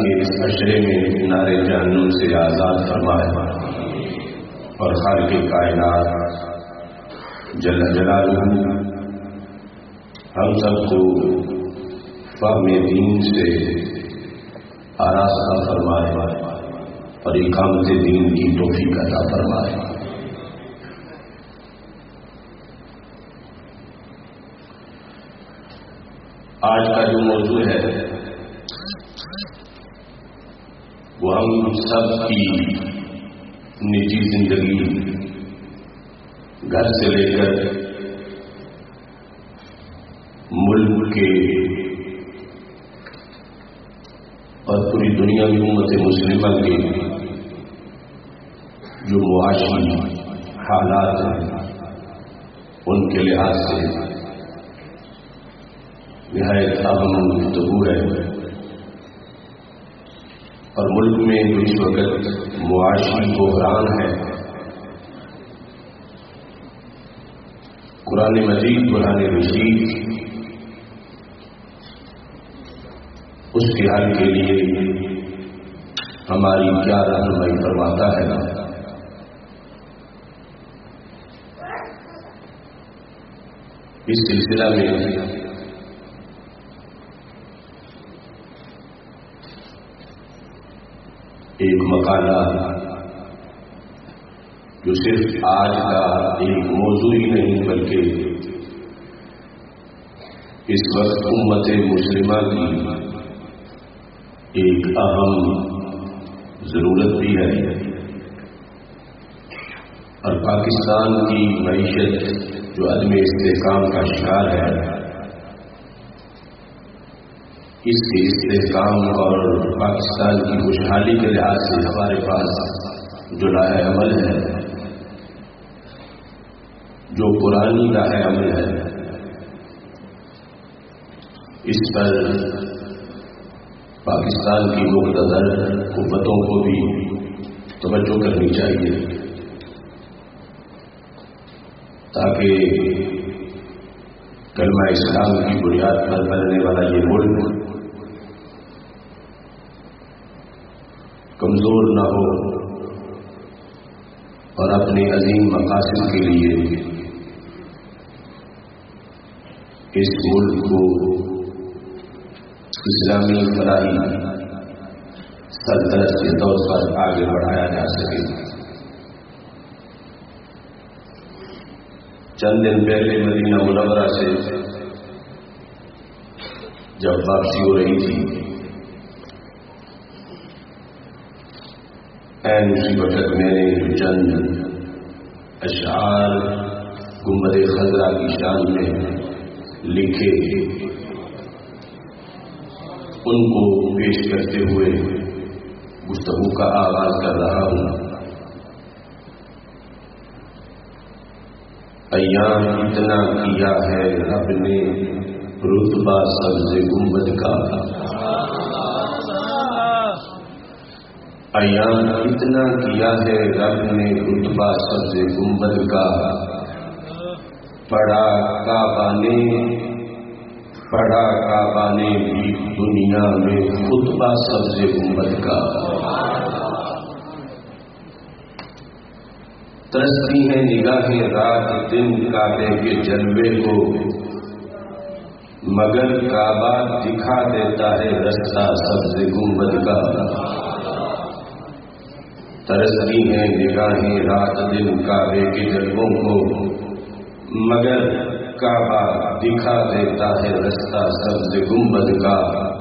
کے اس عشرے میں نار جہنم سے آزاد فرمائے اور خالق کائنات جل جلالہ ہم سب کو فہم دین سے آراستہ فرمائے اور اقامت دین کی توفیق عطا فرمائے۔ آج کا جو موضوع ہے وہ ہم سب کی نجی زندگی، گھر سے لے کر ملک کے اور پوری دنیا کی امت مسلمہ کے جو معاشی حالات ہیں ان کے لحاظ سے نہایت اہم گفتگو ہے، اور ملک میں جو اس وقت معاشی بحران ہے، قرآن مجید قرآن رشید اس کے حل کے لیے ہماری کیا رہنمائی فرماتا ہے۔ اس سلسلہ میں ایک مقالہ جو صرف آج کا ایک موضوع ہی نہیں بلکہ اس وقت امت مسلمہ کی ایک اہم ضرورت بھی ہے، اور پاکستان کی معیشت جو عدم استحکام کا شکار ہے، اس کے استحکام اور پاکستان کی خوشحالی کے لحاظ سے ہمارے پاس جو راہ عمل ہے، جو پرانی راہ عمل ہے، اس پر پاکستان کی مقتدر قوتوں کو بھی توجہ کرنی چاہیے، تاکہ کلمہ اسلام کی بنیاد پر بننے والا یہ ملک کمزور نہ ہو اور اپنے عظیم مقاصد کے لیے اس ملک کو اسلامی فلاحی سلطنت کے طور پر آگے بڑھایا جا سکے۔ چند دن پہلے مدینہ منورہ سے جب واپسی ہو رہی تھی، عین اسی وقت میں نے جو چند اشعار گنبد خضرا کی شان میں لکھے ان کو پیش کرتے ہوئے گفتگو کا آغاز کر رہا ہوں۔ ایام اتنا کیا ہے رب نے رتبہ سبز گنبد کا، ایام اتنا کیا ہے رب نے رتبہ سبز گنبد کا، پڑھا کعبہ نے بھی دنیا میں خطبہ سبز گنبد کا۔ ترستی ہیں نگاہیں رات دن کعبے کے جلوے کو، مگر کعبہ دکھا دیتا ہے رستہ سبز گنبد کا۔ ترستی ہیں نگاہیں رات دن کعبے کے جلووں کو، مگر کعبہ دکھا دیتا ہے رستہ سبز گنبد کا۔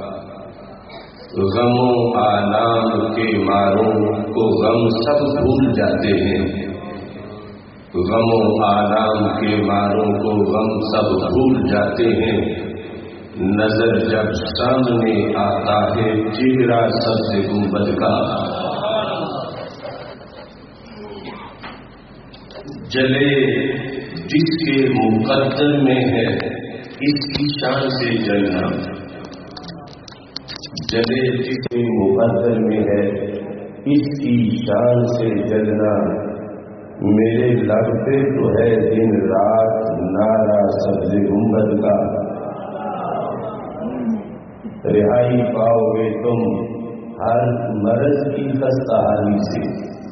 غموں آلام کے ماروں کو غم سب بھول جاتے ہیں، غموں آلام کے ماروں کو غم سب بھول جاتے ہیں، نظر جب سامنے آتا ہے چہرہ سبز گنبد کا۔ جلے جس کے مقدر میں ہے اس کی شان سے جلنا، جلے جس کے مقدر میں ہے اس کی شان سے جلنا، میرے لب پہ تو ہے دن رات نعرہ سبز گنبد کا۔ رہائی پاؤ گے تم ہر مرض کی خستہ حالی سے،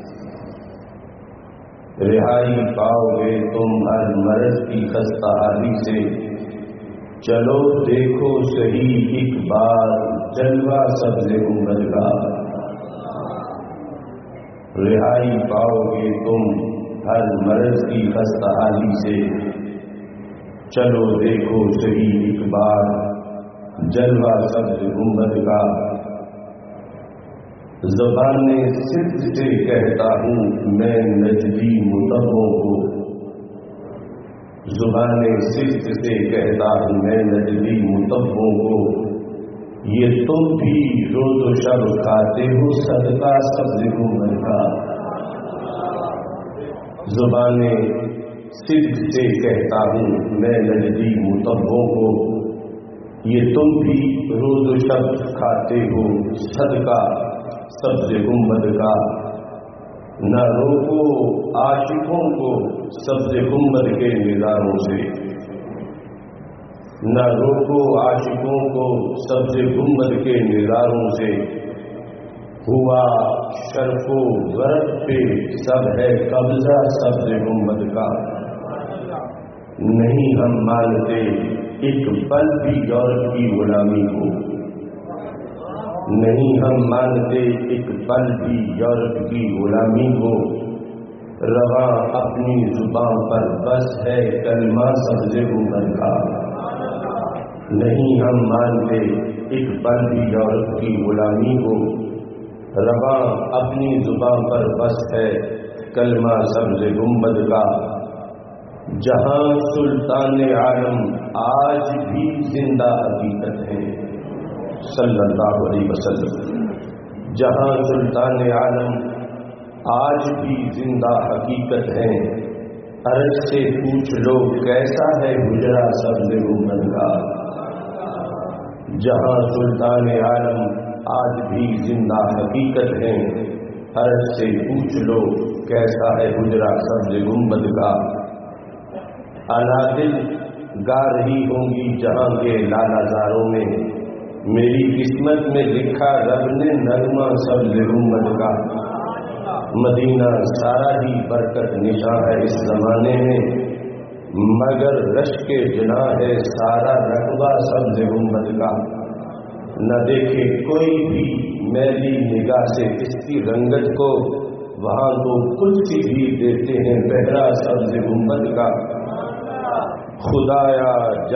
رہائی پاؤ گے تم ہر مرض کی خستہ حالی سے، چلو دیکھو صحیح ایک بار جلوہ سبز گنبد کا، رہائی پاؤ گے تم ہر مرض کی خستہ حالی سے، چلو دیکھو صحیح ایک بار جلوہ سبز گنبد کا۔ زبان صدق سے کہتا ہوں میں نجدی متبوں کو، زبان صدق سے کہتا ہوں میں نجدی متبوں کو، یہ تم بھی روز و شب کھاتے ہو صدقہ سبز گنبد کا۔ زبان صدق سے کہتا ہوں میں نجدی متبوں کو، یہ تم بھی روز و شب کھاتے ہو صدقہ سبز گنبد کا۔ نہ روکو عاشقوں کو سبز گنبد کے نظاروں سے، نہ روکو عاشقوں کو سبز گنبد کے نظاروں سے، ہوا شرف و غرب پہ سب ہے قبضہ سبز گنبد کا۔ نہیں ہم مانتے ایک پل بھی یورپ کی غلامی کو، نہیں ہم مانتے ایک پل بھی یورپ کی غلامی کو، رواں اپنی زبان پر بس ہے کلمہ سبز گنبد کا۔ نہیں ہم مانتے ایک پل بھی یورپ کی غلامی کو، رواں اپنی زبان پر بس ہے کلمہ سبز گنبد کا۔ جہاں سلطان عالم آج بھی زندہ حقیقت ہے صلی اللہ علیہ وسلم، جہاں سلطان عالم آج بھی زندہ حقیقت ہے، عرش سے پوچھ لو کیسا ہے حجرہ سبز گنبد کا۔ جہاں سلطان عالم آج بھی زندہ حقیقت ہے، عرش سے پوچھ لو کیسا ہے حجرہ سبز گنبد کا۔ انادل گا رہی ہوں گی جہاں کے لالا زاروں میں، میری قسمت میں لکھا رب نے نغمہ سبز گنبد کا۔ مدینہ سارا ہی برکت نشاں ہے اس زمانے میں، مگر رشک جناح ہے سارا رقبہ سبز گنبد کا۔ نہ دیکھے کوئی بھی میلی نگاہ سے اس کی رنگت کو، وہاں تو کلسی بھی دیتے ہیں پہرا سبز گنبد کا۔ خدایا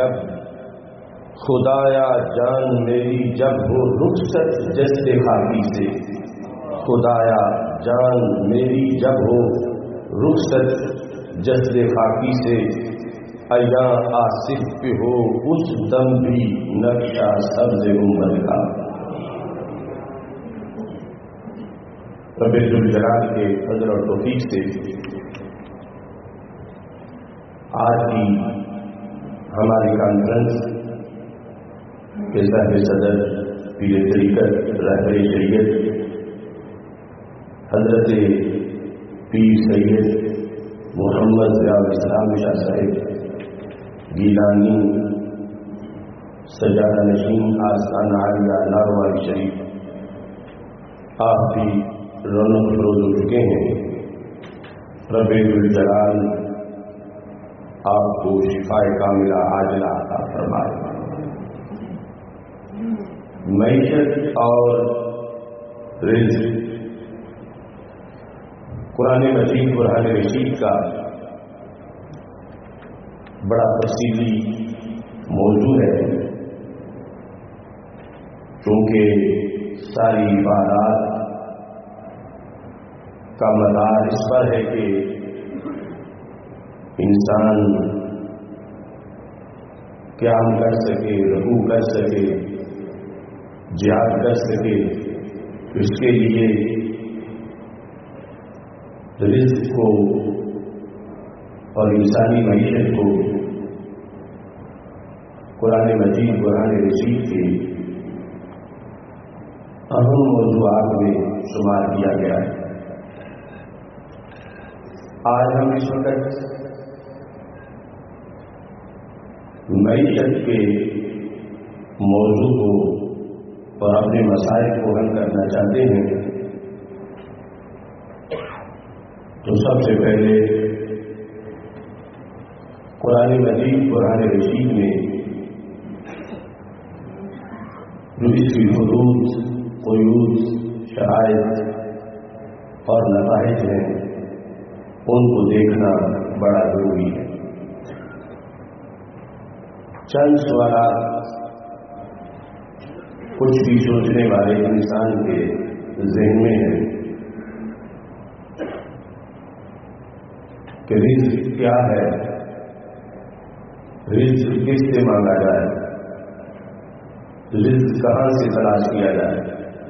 جان میری جب ہو رخصت جسد خاکی سے، خدایا جان میری جب ہو رخصت جسد خاکی سے، ایاں آصف پہ ہو اس دم بھی نقشہ سبز گنبد کا۔ رب ذوالجلال کے فضل اور توفیق سے آج کی ہماری کانفرنس کے صدر پیر طریقت رہبر شریعت حضرت پیر سید محمد ضیاء الاسلام شاہ صاحب گیلانی سجادہ نشین آستانہ عالیہ لارواری شریف، آپ بھی رونق فروز ہو چکے ہیں۔ رب ذوالجلال آپ کو شفائے کاملہ عاجلہ عطا فرمائے۔ معیشت اور رزق قرآن مجید برہان رشید کا بڑا تفصیلی موضوع ہے، چونکہ ساری عبادات کا مدار اس پر ہے کہ انسان قیام کر سکے، رکوع کر سکے، جہاد کر سکے، اس کے لیے رزق کو اور انسانی معیشت کو قرآن مجید برہان رشید کے اہم موضوعات میں شمار کیا گیا ہے۔ آج ہم اس وقت معیشت کے موضوع کو اور اپنے مسائل کو حل کرنا چاہتے ہیں تو سب سے پہلے قرآن مجید قرآن رشید میں جو اس کی حدود قیود شرائط اور نتائج ہیں ان کو دیکھنا بڑا ضروری ہے. چند سوالات کچھ بھی سوچنے والے انسان کے ذہن میں ہیں کہ رزق کیا ہے, رزق کس سے مانگا جائے, رزق کہاں سے تلاش کیا جائے,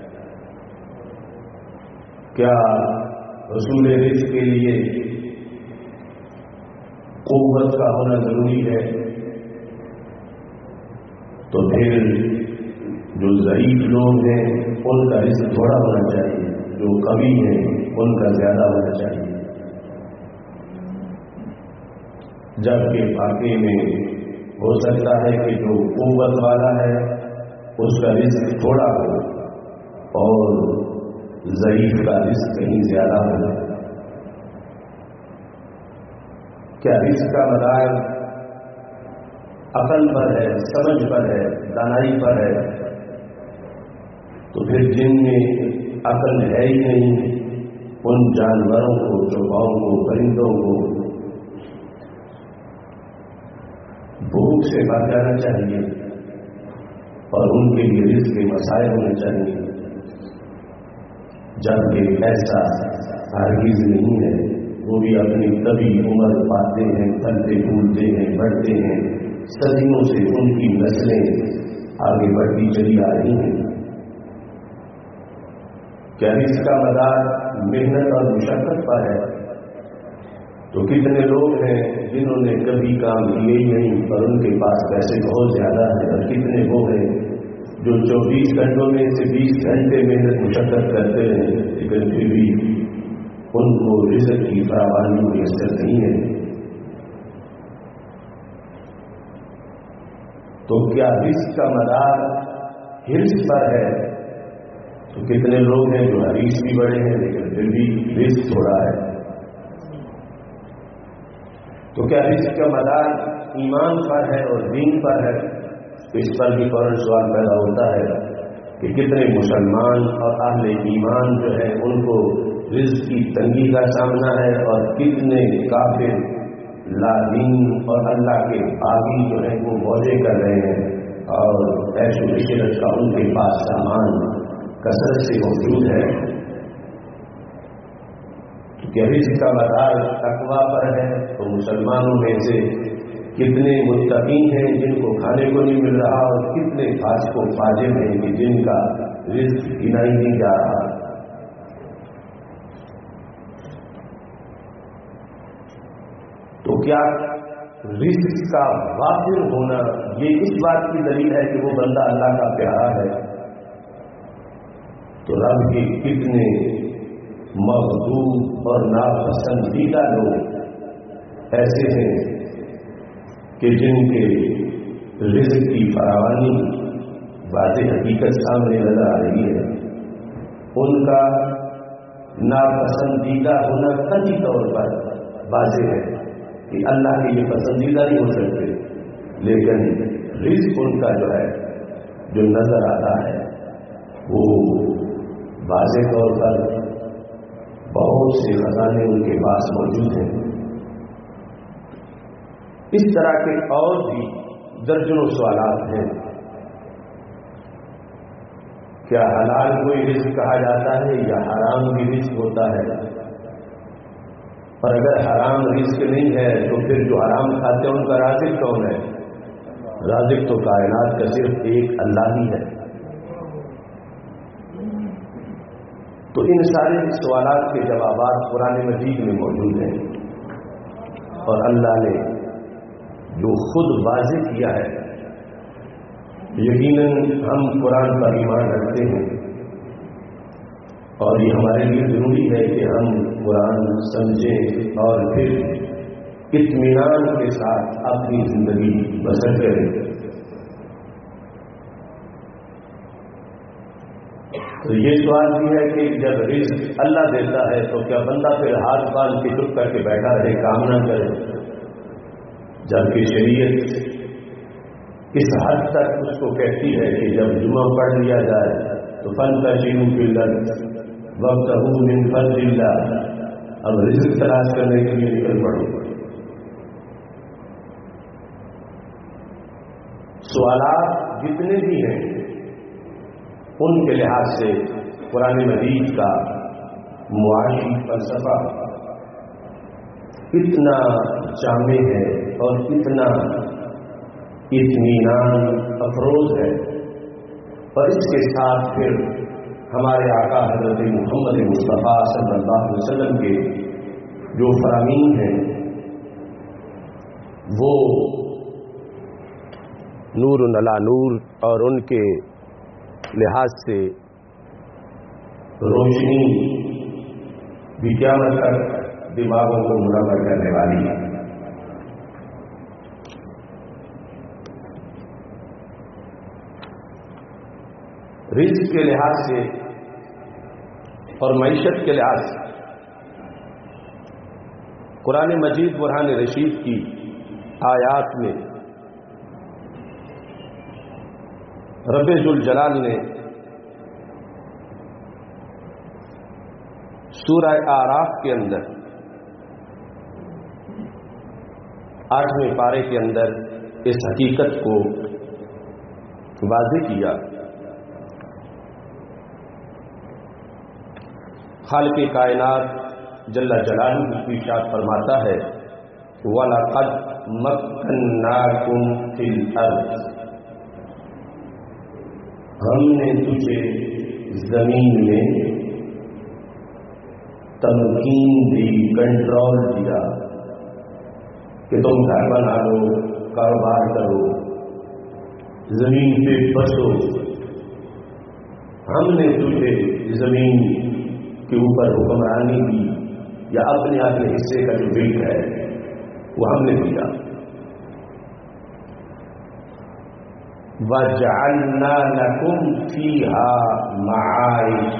کیا حصول رزق کے لیے قوت کا ہونا ضروری ہے, تو پھر جو ضعیف لوگ ہیں ان کا رزق تھوڑا ہونا چاہیے, جو قوی ہیں ان کا زیادہ ہونا چاہیے. جبکہ واقعی میں ہو سکتا ہے کہ جو قوت والا ہے اس کا رزق تھوڑا ہو اور ضعیف کا رزق کہیں زیادہ ہو. کیا رزق کا مدار عقل پر ہے, سمجھ پر ہے, دانائی پر ہے؟ تو پھر جن میں عقل ہے ہی نہیں ان جانوروں کو, چوپاؤں کو, پرندوں کو بھوک سے بچانا چاہیے اور ان کے لیے رزق کے مسائل ہونے چاہیے. جبکہ ایسا ہرگز نہیں ہے, وہ بھی اپنی طبی عمر پاتے ہیں, پلتے پھولتے ہیں, بڑھتے ہیں, صدیوں سے ان کی نسلیں آگے بڑھتی چلی آ رہی ہیں. کیا اس کا مدار محنت اور مشقت پر ہے؟ تو کتنے لوگ ہیں جنہوں نے کبھی کام کیے ہی نہیں پر ان کے پاس پیسے بہت زیادہ ہیں, اور کتنے وہ ہیں جو 24 گھنٹوں میں سے 20 گھنٹے محنت مشقت کرتے ہیں لیکن پھر بھی ان کو رزق کی فراوانی میسر نہیں ہے. تو کیا رزق کا مدار حرص پر ہے؟ تو کتنے لوگ ہیں جو حریص بھی بڑے ہیں لیکن پھر بھی رزق تھوڑا ہے. تو کیا رزق کا مدار ایمان پر ہے اور دین پر ہے؟ تو اس پر بھی فوراً سوال پیدا ہوتا ہے کہ کتنے مسلمان اور اہل ایمان جو ہے ان کو رزق کی تنگی کا سامنا ہے, اور کتنے کافر لا دین اور اللہ کے باغی جو ہے وہ موجے کر رہے ہیں اور عیش و عشرت کا ان کے پاس سامان کثرت سے موجود ہے. کہ رزق کا مدار تقویٰ پر ہے تو مسلمانوں میں سے کتنے متقی ہیں جن کو کھانے کو نہیں مل رہا, اور کتنے فاسق و فاجر ہیں کہ جن کا رزق گنا ہی نہیں جا رہا. تو کیا رزق کا وافر ہونا یہ اس بات کی دلیل ہے کہ وہ بندہ اللہ کا پیارا ہے؟ تو رب کے کتنے مغضوب اور ناپسندیدہ لوگ ایسے ہیں کہ جن کے رزق کی فراوانی واضح حقیقت سامنے نظر آ رہی ہے, ان کا ناپسندیدہ ہونا قطعی طور پر واضح ہے کہ اللہ کے لیے پسندیدہ نہیں ہو سکتے, لیکن رزق ان کا جو ہے جو نظر آتا ہے وہ واضح طور پر بہت سے خزانے ان کے پاس موجود ہیں. اس طرح کے اور بھی درجنوں سوالات ہیں. کیا حلال کوئی رزق کہا جاتا ہے یا حرام بھی رزق ہوتا ہے؟ اور اگر حرام رزق نہیں ہے تو پھر جو حرام کھاتے ہیں ان کا رازق کون ہے؟ رازق تو کائنات کا صرف ایک اللہ ہی ہے. تو ان سارے سوالات کے جوابات قرآن مجید میں موجود ہیں, اور اللہ نے جو خود واضح کیا ہے. یقیناً ہم قرآن پر ایمان رکھتے ہیں اور یہ ہمارے لیے ضروری ہے کہ ہم قرآن سمجھیں اور پھر اطمینان کے ساتھ اپنی زندگی بسر کریں. تو یہ سوال بھی ہے کہ جب رزق اللہ دیتا ہے تو کیا بندہ پھر ہاتھ باندھ کے چپ کر کے بیٹھا رہے، کام نہ کرے؟ جبکہ شریعت اس حد تک اس کو کہتی ہے کہ جب جمعہ پڑھ لیا جائے تو فانتشروا فی الارض وابتغوا من فضل اللہ، اب رزق تلاش کرنے کے لیے نکل پڑو۔ سوالات جتنے بھی ہیں ان کے لحاظ سے قرآن مجید کا معاشی فلسفہ اتنا جامع ہے اور اتنا اطمینان افروز ہے، اور اس کے ساتھ پھر ہمارے آقا حضرت محمد مصطفیٰ صلی اللہ علیہ وسلم کے جو فرامین ہیں وہ نور علی نور، اور ان کے لحاظ سے روشنی بھی قیامت تک دماغوں کو منور کرنے والی ہے۔ رزق کے لحاظ سے اور معیشت کے لحاظ سے قرآن مجید برہان رشید کی آیات میں رب ذوالجلال نے سورہ اعراف کے اندر 8ویں پارے کے اندر اس حقیقت کو واضح کیا۔ خالق کائنات جل جلالہ ارشاد فرماتا ہے وَلَقَدْ مَكَّنَّاكُمْ فِي الْأَرْضِ، ہم نے تجھے زمین میں تمکین دی، کنٹرول دیا کہ تم گھر بنا لو، کاروبار کرو، زمین پہ بسو۔ ہم نے تجھے زمین کے اوپر حکمرانی دی، یا اپنے حصے کا جو ملک ہے وہ ہم نے دیا۔ وَجَعَلْنَا لَكُمْ فِيهَا مَعَائِشَ،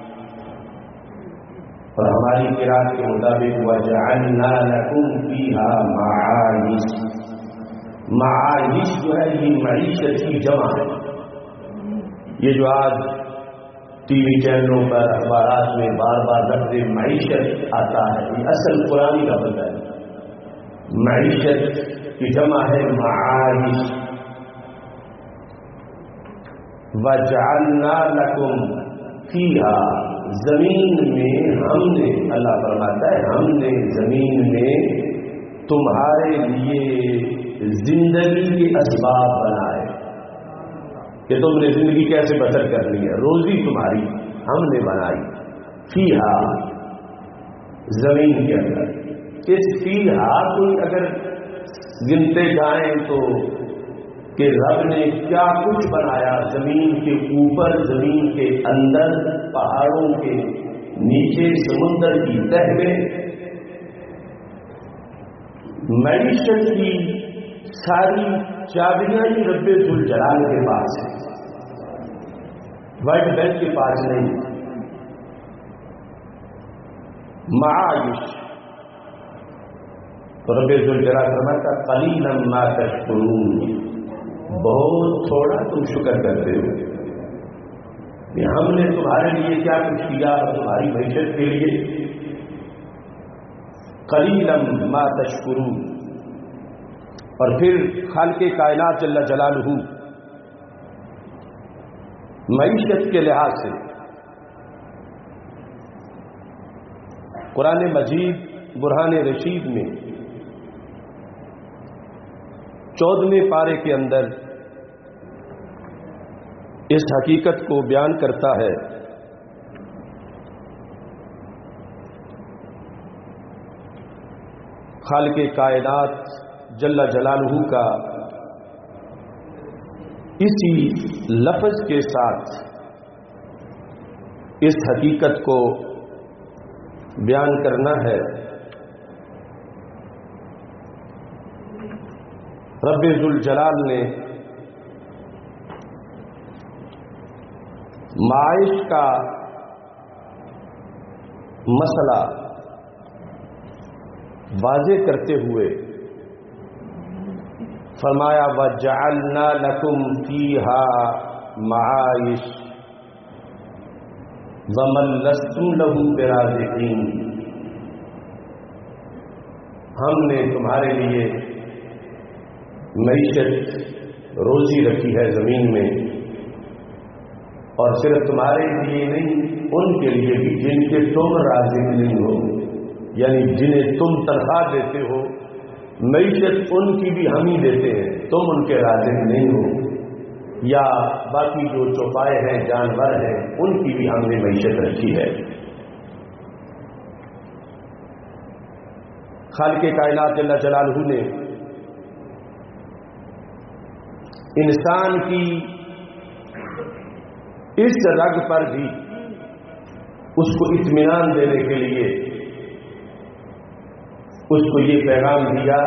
اور ہماری قرأت کے مطابق وَجَعَلْنَا لَكُمْ فِيهَا مَعَائِشَ، معائش جو ہے یہ معیشت کی جمع ہے۔ یہ جو آج ٹی وی چینلوں پر اخبارات میں بار بار لفظ معیشت آتا ہے، یہ اصل قرآنی لفظ ہے۔ معیشت کی جمع ہے معائش۔ وَجَعَلْنَا لَكُمْ فِيهَا، زمین میں ہم نے، اللہ فرماتا ہے ہم نے زمین میں تمہارے لیے زندگی کے اسباب بنائے کہ تم نے زندگی کیسے بسر کرنی ہے، روزی تمہاری ہم نے بنائی۔ فِيهَا، زمین کے اندر۔ اس فِيهَا کوئی اگر گنتے جائیں تو کہ رب نے کیا کچھ بنایا، زمین کے اوپر، زمین کے اندر، پہاڑوں کے نیچے، سمندر کی تہ میں۔ معیشت کی ساری چابیاں ہی رب ذوالجلال کے پاس ہیں، ورلڈ بینک کے پاس نہیں۔ معائش تو رب ذوالجلال فرماتا قلیلا ما تشکرون، بہت تھوڑا تم شکر کرتے ہو کہ ہم نے تمہارے لیے کیا کچھ کیا تمہاری معیشت کے لیے۔ قلیلا ما تشکرون۔ اور پھر خالق کائنات جل جلالہ معیشت کے لحاظ سے قرآن مجید برہان رشید میں 14ویں پارے کے اندر اس حقیقت کو بیان کرتا ہے۔ خالق کائنات جل جلالہ کا اسی لفظ کے ساتھ اس حقیقت کو بیان کرنا ہے۔ رب ذوالجلال نے معاش کا مسئلہ واضح کرتے ہوئے فرمایا وَجَعَلْنَا لَكُمْ فِيهَا مَعَائِشَ وَمَن لَّسْتُمْ لَهُ بِرَازِقِينَ، ہم نے تمہارے لیے معیشت روزی رکھی ہے زمین میں، اور صرف تمہارے لیے نہیں ان کے لیے بھی جن کے تم رازق نہیں ہو، یعنی جنہیں تم تنخواہ دیتے ہو، معیشت ان کی بھی ہم ہی دیتے ہیں، تم ان کے رازق نہیں ہو، یا باقی جو چوپائے ہیں جانور ہیں ان کی بھی ہم نے معیشت رکھی ہے۔ خالق کائنات جل جلالہ نے انسان کی اس رگ پر بھی اس کو اطمینان دینے کے لیے اس کو یہ پیغام دیا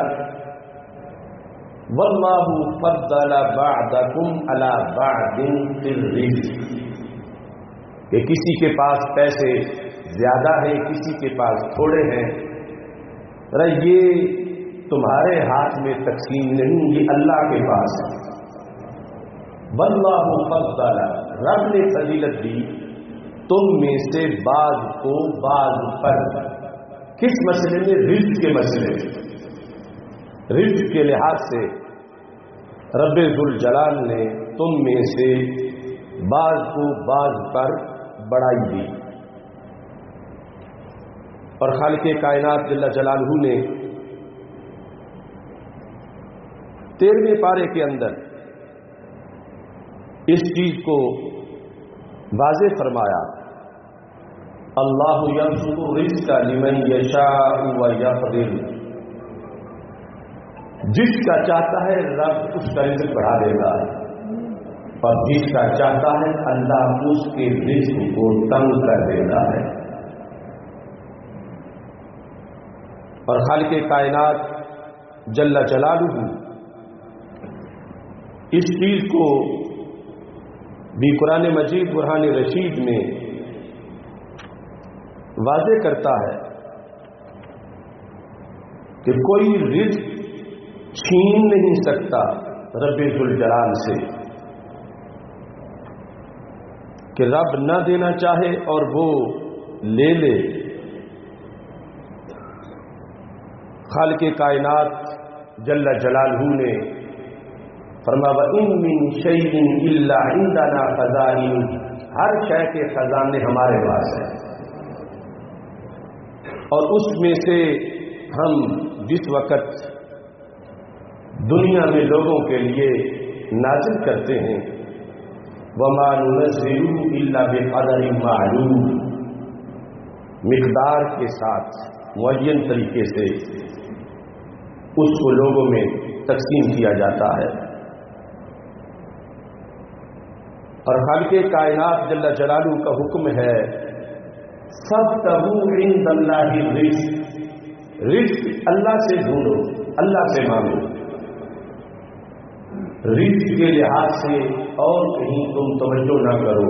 واللہ فضل بعضکم علی بعض فی الرزق، کہ کسی کے پاس پیسے زیادہ ہیں کسی کے پاس تھوڑے ہیں، یہ تمہارے ہاتھ میں تقسیم نہیں، یہ اللہ کے پاس ہے۔ واللہ فضل، رب نے فضیلت دی تم میں سے بعض کو بعض پر، کس مسئلے میں؟ رزق کے مسئلے میں۔ رزق کے لحاظ سے رب ذوالجلال نے تم میں سے بعض کو بعض پر بڑائی دی، اور خالق کائنات جل جلالہ نے 13ویں پارے کے اندر اس چیز کو واضح فرمایا، اللہ یبسط الرزق لمن یشاء ویقدر، جس کا چاہتا ہے رب اس کا رزق بڑھا دیتا ہے، اور جس کا چاہتا ہے اللہ اس کے رزق کو تنگ کر دیتا ہے۔ اور خالق کائنات جل جلالہ اس چیز کو بھی قرآن مجید برہان رشید میں واضح کرتا ہے کہ کوئی رزق چھین نہیں سکتا رب ذوالجلال سے، کہ رب نہ دینا چاہے اور وہ لے لے۔ خالق کائنات جل جلالہ نے فرمایا وَإِن مِّن شَيْءٍ إِلَّا عِندَنَا خَزَائِنُهُ، ہر شے کے خزانے ہمارے پاس ہیں، اور اس میں سے ہم جس وقت دنیا میں لوگوں کے لیے نازل کرتے ہیں وَمَا نُنَزِّلُهُ إِلَّا بِقَدَرٍ مَّعْلُومٍ، مقدار کے ساتھ معین طریقے سے اس کو لوگوں میں تقسیم کیا جاتا ہے۔ اور خالق کائنات جل جلالہ کا حکم ہے فَابْتَغُوا عِندَ اللَّهِ الرِّزْقَ، رزق اللہ سے ڈھونڈو، اللہ سے مانگو، رزق کے لحاظ سے اور کہیں تم توجہ نہ کرو۔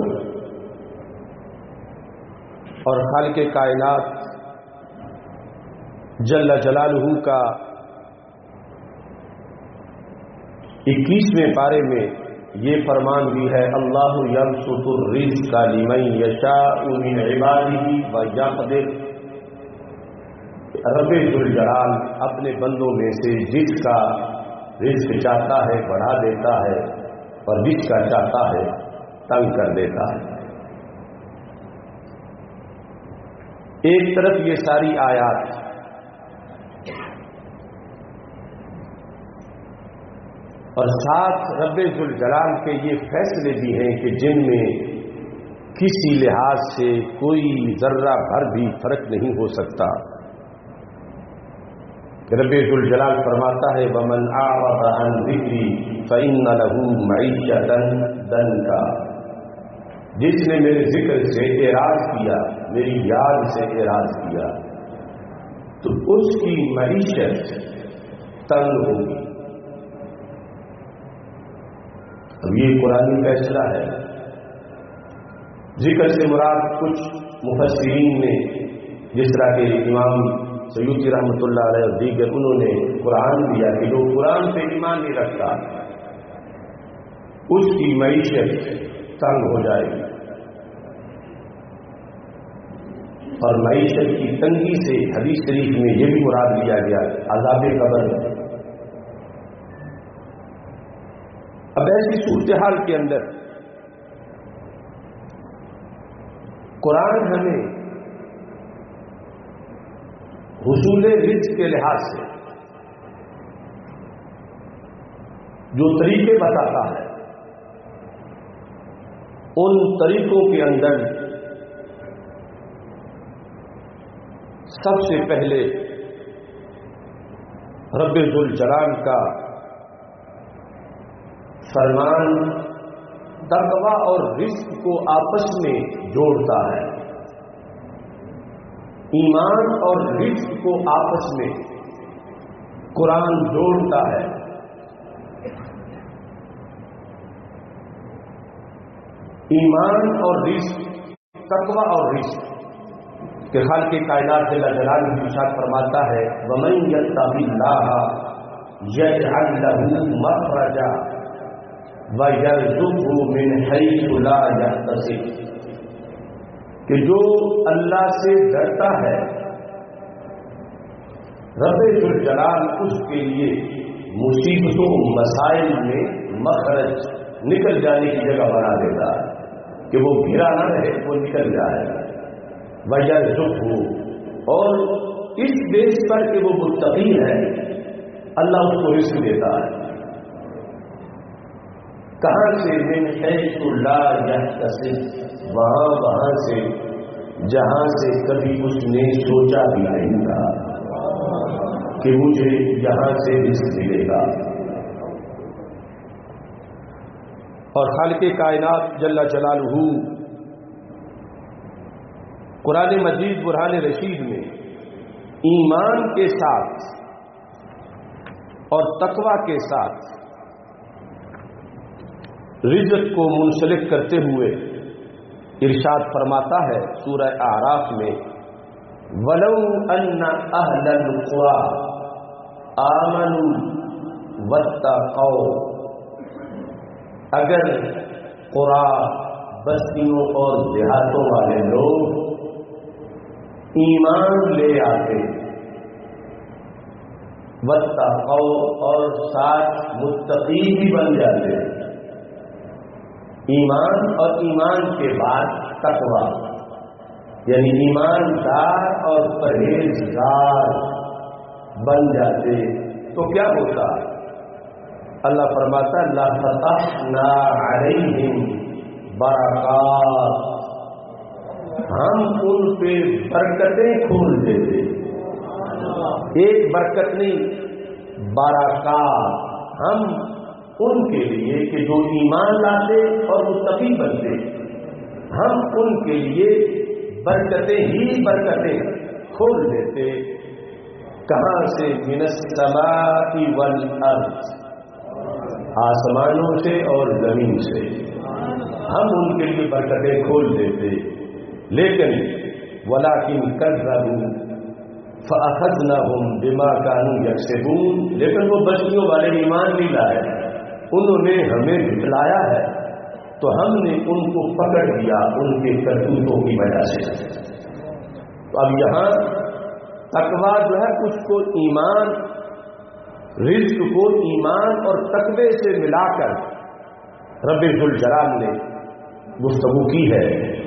اور خالق کائنات جل جلالہ کا 21ویں پارے میں یہ فرمان بھی ہے اللہ یبسط الرزق لمن یشاء من عبادہ ویقدر، رب ذوالجلال اپنے بندوں میں سے جس کا رزق چاہتا ہے بڑھا دیتا ہے، اور جس کا چاہتا ہے تنگ کر دیتا ہے۔ ایک طرف یہ ساری آیات اور ساتھ رب ذوالجلال کے یہ فیصلے بھی ہیں کہ جن میں کسی لحاظ سے کوئی ذرہ بھر بھی فرق نہیں ہو سکتا۔ رب ذوالجلال فرماتا ہے وَمَنْ أَعْرَضَ عَنْ ذِكْرِي فَإِنَّ لَهُ مَعِيشَةً ضَنْكَ، جس نے میرے ذکر سے اعراض کیا، میری یاد سے اعراض کیا، تو اس کی معیشت تنگ ہوگی۔ اب یہ قرآنی فیصلہ ہے ذکر سے مراد کچھ مفسرین نے جس طرح کے امام سیوطی رحمۃ اللہ علیہ اور دیگر انہوں نے قرآن دیا کہ جو قرآن پہ ایمان نہیں رکھتا اس کی معیشت تنگ ہو جائے گی، اور معیشت کی تنگی سے حدیث شریف میں یہ بھی مراد لیا گیا عذاب قبر۔ اب ایسی صورتحال کے اندر قرآن ہمیں حصول رزق کے لحاظ سے جو طریقے بتاتا ہے ان طریقوں کے اندر سب سے پہلے رب ذوالجلال کا فرمان تقویٰ اور رزق کو آپس میں جوڑتا ہے، ایمان اور رزق کو آپس میں قرآن جوڑتا ہے۔ ایمان اور رزق، تقویٰ اور رزق کہ خالق کائنات جل جلالہ ارشاد فرماتا ہے وَمَن يَتَّقِ اللَّهَ يَجْعَلْ لَهُ مَخْرَجًا وَيَرْزُقْهُ مِنْ حَيْثُ لَا يَحْتَسِبُ، کہ جو اللہ سے ڈرتا ہے رب ذوالجلال اس کے لیے مصیبتوں مسائل میں مخرج نکل جانے کی جگہ بنا دیتا ہے کہ وہ گھرا نہ رہے، وہ نکل جائے گا۔ وَيَرْزُقْهُ، اور اس بیس پر کہ وہ متقی ہے اللہ اس کو رزق دیتا ہے۔ کہاں سے؟ من حیث لا یحتسب، وہاں سے جہاں سے کبھی اس نے سوچا بھی نہیں تھا کہ مجھے یہاں سے رزق ملے گا۔ اور خالق کائنات جل جلالہ قرآن مجید برہان رشید میں ایمان کے ساتھ اور تقویٰ کے ساتھ رزق کو منسلک کرتے ہوئے ارشاد فرماتا ہے سورہ اعراف میں وَلَوْ أَنَّ أَهْلَ الْقُرَىٰ آمَنُوا وَاتَّقَوْا، اگر قرآ بستیوں اور دیہاتوں والے لوگ ایمان لے آتے وَاتَّقَوْا، اور ساتھ متقی بھی بن جاتے، ایمان اور ایمان کے بعد تقویٰ، یعنی ایماندار اور پرہیزگار بن جاتے تو کیا ہوتا؟ اللہ فرماتا لَفَتَحْنَا عَلَيْهِمْ بَرَكَاتٍ، ہم ان پہ برکتیں کھول دیتے، ایک برکت نہیں برکات، ہم ان کے لیے کہ جو ایمان لاتے اور متقی بنتے، ہم ان کے لیے برکتیں ہی برکتیں کھول دیتے۔ کہاں سے؟ من السماء والارض، آسمانوں سے اور زمین سے ہم ان کے لیے برکتیں کھول دیتے، لیکن وَلَٰكِن كَذَّبُوا فَأَخَذْنَاهُمْ بِمَا كَانُوا يَكْسِبُونَ، لیکن وہ بستیوں والے ایمان نہیں لائے، انہوں نے ہمیں جھٹلایا ہے تو ہم نے ان کو پکڑ دیا ان کے کرتوتوں کی وجہ سے۔ تو اب یہاں تقویٰ جو ہے اس کو ایمان، رزق کو ایمان اور تقوی سے ملا کر رب ذوالجلال نے گفتگو کی ہے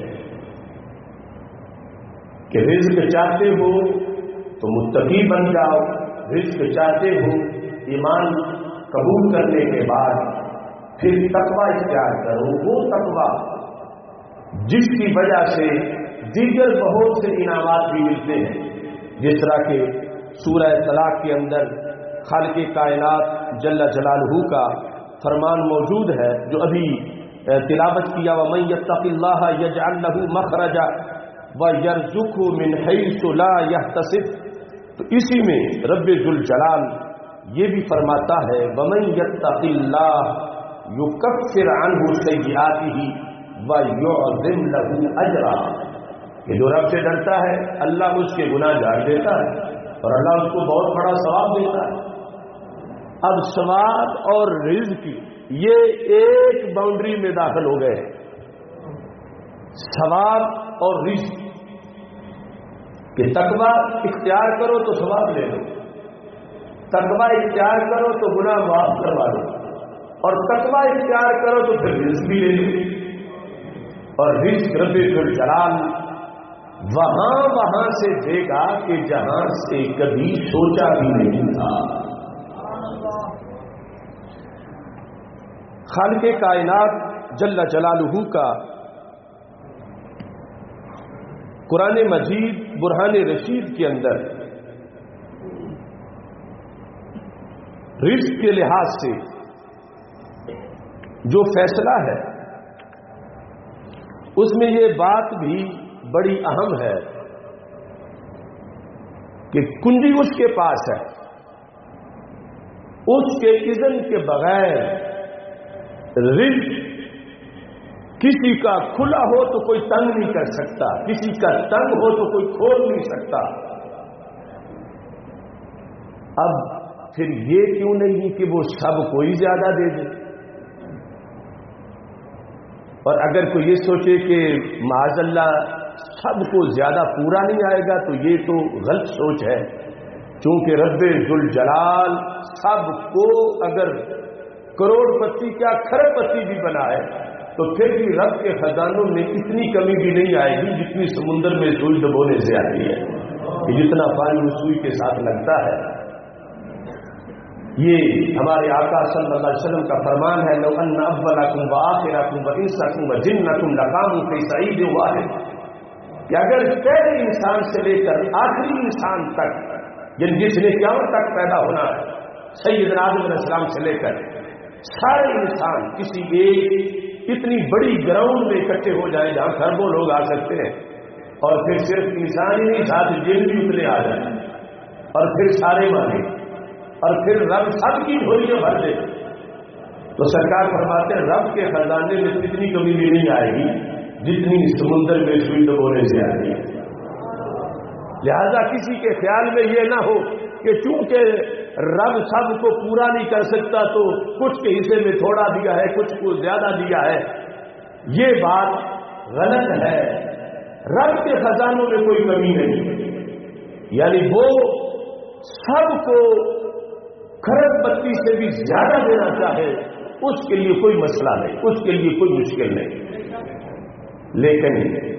کہ رزق چاہتے ہو تو متقی بن جاؤ، رزق چاہتے ہو ایمان قبول کرنے کے بعد پھر تقویٰ اختیار کرو، وہ تقویٰ جس کی وجہ سے دیگر بہت سے انعامات بھی ملتے ہیں، جس طرح کہ سورہ طلاق کے اندر خالق کائنات جل جلالہ کا فرمان موجود ہے جو ابھی تلاوت کیا وَمَن يَتَّقِ اللَّهَ يَجْعَلْ لَهُ مَخْرَجًا وَيَرْزُقْهُ مِنْ حَيْثُ لَا يَحْتَسِبُ، تو اسی میں رب ذوالجلال یہ بھی فرماتا ہے وَمَن يَتَّقِ اللَّهَ يُكَفِّرْ عَنْهُ سَيِّئَاتِهِ وَيُعْظِمْ لَهُ أَجْرًا، کہ جو رب سے ڈرتا ہے اللہ اس کے گناہ جھاڑ دیتا ہے اور اللہ اس کو بہت بڑا ثواب دیتا ہے۔ اب ثواب اور رزق یہ ایک باؤنڈری میں داخل ہو گئے، ثواب اور رزق، کہ تقوی اختیار کرو تو ثواب لے لو، تقوی اختیار کرو تو گناہ معاف کروا لو، اور تقوی اختیار کرو تو پھر رزق بھی لے لو۔ اور رزق رب ذوالجلال وہاں سے دے گا کہ جہاں سے کبھی سوچا بھی نہیں تھا۔ خالق کائنات جل جلالہ کا قرآن مجید برہان رشید کے اندر رزق کے لحاظ سے جو فیصلہ ہے اس میں یہ بات بھی بڑی اہم ہے کہ کنجی اس کے پاس ہے، اس کے اذن کے بغیر رزق کسی کا کھلا ہو تو کوئی تنگ نہیں کر سکتا، کسی کا تنگ ہو تو کوئی کھول نہیں سکتا۔ اب پھر یہ کیوں نہیں کہ وہ سب کو ہی زیادہ دے دے؟ اور اگر کوئی یہ سوچے کہ معاذ اللہ سب کو زیادہ پورا نہیں آئے گا تو یہ تو غلط سوچ ہے، چونکہ رب ذوالجلال سب کو اگر کروڑ پتی کیا کھرب پتی بھی بنائے تو پھر بھی رب کے خزانوں میں اتنی کمی بھی نہیں آئے گی جتنی سمندر میں سوئی ڈبونے سے آتی ہے، کہ جتنا پانی اس سوئی کے ساتھ لگتا ہے۔ یہ ہمارے آقا صلی اللہ علیہ وسلم کا فرمان ہے، لو ان اولکم وآخرکم وانسکم وجنکم لقاموا فی صعید واحد، کہ اگر پہلے انسان سے لے کر آخری انسان تک، جس نے قیامت تک پیدا ہونا ہے، سیدنا آدم علیہ السلام سے لے کر سارے انسان کسی ایک اتنی بڑی گراؤنڈ میں اکٹھے ہو جائیں جہاں کھربوں لوگ آ سکتے ہیں، اور پھر صرف انسان ہی نہیں ساتھ جن بھی اتنے آ جائیں، اور پھر سارے مانے، اور پھر رب سب کی جھولیاں بھر دے، تو سرکار فرماتے ہیں رب کے خزانے میں اتنی کمی بھی نہیں آئے گی جتنی سمندر میں سوئی ڈبونے سے آ رہی ہے۔ لہذا کسی کے خیال میں یہ نہ ہو کہ چونکہ رب سب کو پورا نہیں کر سکتا تو کچھ کے حصے میں تھوڑا دیا ہے، کچھ کو زیادہ دیا ہے، یہ بات غلط ہے۔ رب کے خزانوں میں کوئی کمی نہیں، یعنی وہ سب کو کھرب پتی سے بھی زیادہ دینا چاہے اس کے لیے کوئی مسئلہ نہیں، اس کے لیے کوئی مشکل نہیں، لیکن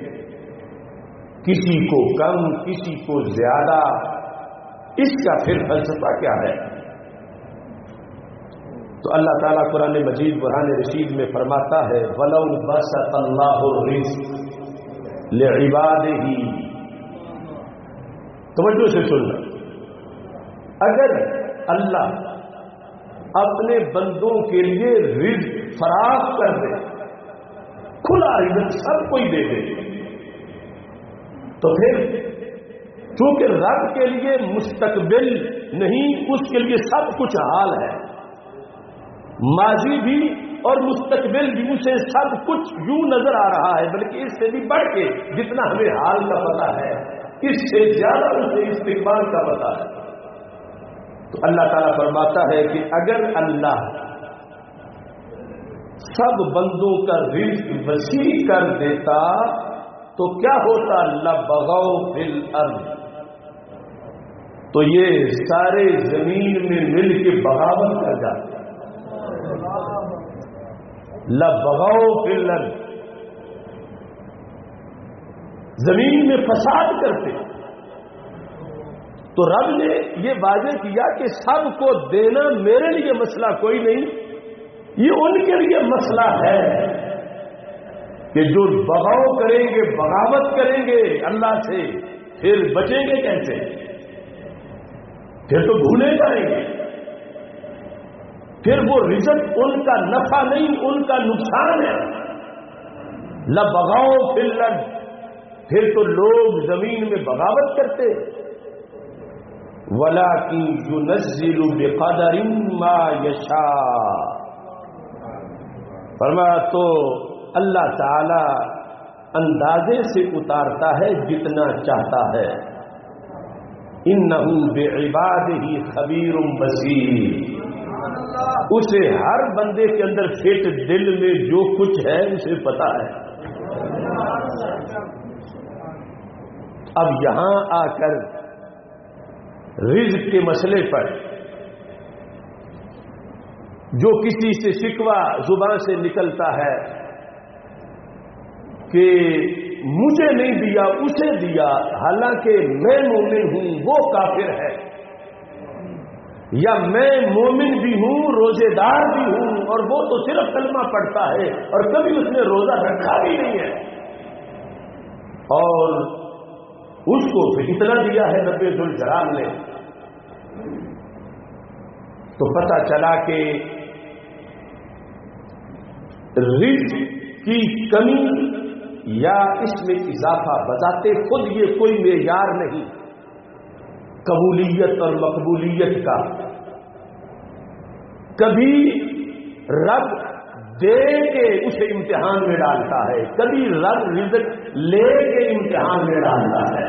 کسی کو کم کسی کو زیادہ، اس کا پھر فلسفہ کیا ہے؟ تو اللہ تعالیٰ قرآن مجید برہان رشید میں فرماتا ہے وَلَوْ بَسَطَ اللَّهُ الرِّزْقَ لِعِبَادِهِ، توجہ سے سننا، اگر اللہ اپنے بندوں کے لیے رزق فراخ کر دے، کھلا رزق سب کو ہی دے دے، تو پھر چونکہ رب کے لیے مستقبل نہیں، اس کے لیے سب کچھ حال ہے، ماضی بھی اور مستقبل بھی، اسے سب کچھ یوں نظر آ رہا ہے، بلکہ اس سے بھی بڑھ کے جتنا ہمیں حال کا پتہ ہے اس سے زیادہ اسے استقبال کا پتہ ہے۔ تو اللہ تعالیٰ فرماتا ہے کہ اگر اللہ سب بندوں کا رزق وسیع کر دیتا تو کیا ہوتا؟ لبغوا فی الارض، تو یہ سارے زمین میں مل کے بغاوت کر جاتے، لبغوا فی الارض، زمین میں فساد کرتے۔ تو رب نے یہ واضح کیا کہ سب کو دینا میرے لیے مسئلہ کوئی نہیں، یہ ان کے لیے مسئلہ ہے کہ جو بغاؤ کریں گے، بغاوت کریں گے اللہ سے، پھر بچیں گے کیسے؟ پھر تو بھولے جائیں گے، پھر وہ رزق ان کا نفع نہیں، ان کا نقصان ہے۔ لبغوا فی الارض، پھر تو لوگ زمین میں بغاوت کرتے، وَلَٰكِن يُنَزِّلُ بِقَدَرٍ مَّا يَشَاءُ، فرمایا تو اللہ تعالی اندازے سے اتارتا ہے جتنا چاہتا ہے. انہ بعبادہ خبیر بصیر. اسے ہر بندے کے اندر پھٹ دل میں جو کچھ ہے اسے پتا ہے. اب یہاں آ کر رزق کے مسئلے پر جو کسی سے شکوہ زبان سے نکلتا ہے کہ مجھے نہیں دیا اسے دیا، حالانکہ میں مومن ہوں وہ کافر ہے، یا میں مومن بھی ہوں روزے دار بھی ہوں اور وہ تو صرف کلمہ پڑھتا ہے اور کبھی اس نے روزہ رکھا بھی نہیں ہے، اور اس کو اتنا دیا ہے رب ذوالجلال نے، تو پتہ چلا کہ رزق کی کمی یا اس میں اضافہ بذات خود یہ کوئی معیار نہیں قبولیت اور مقبولیت کا. کبھی رب دے کے اسے امتحان میں ڈالتا ہے، کبھی رب رزق لے کے امتحان میں ڈالتا ہے.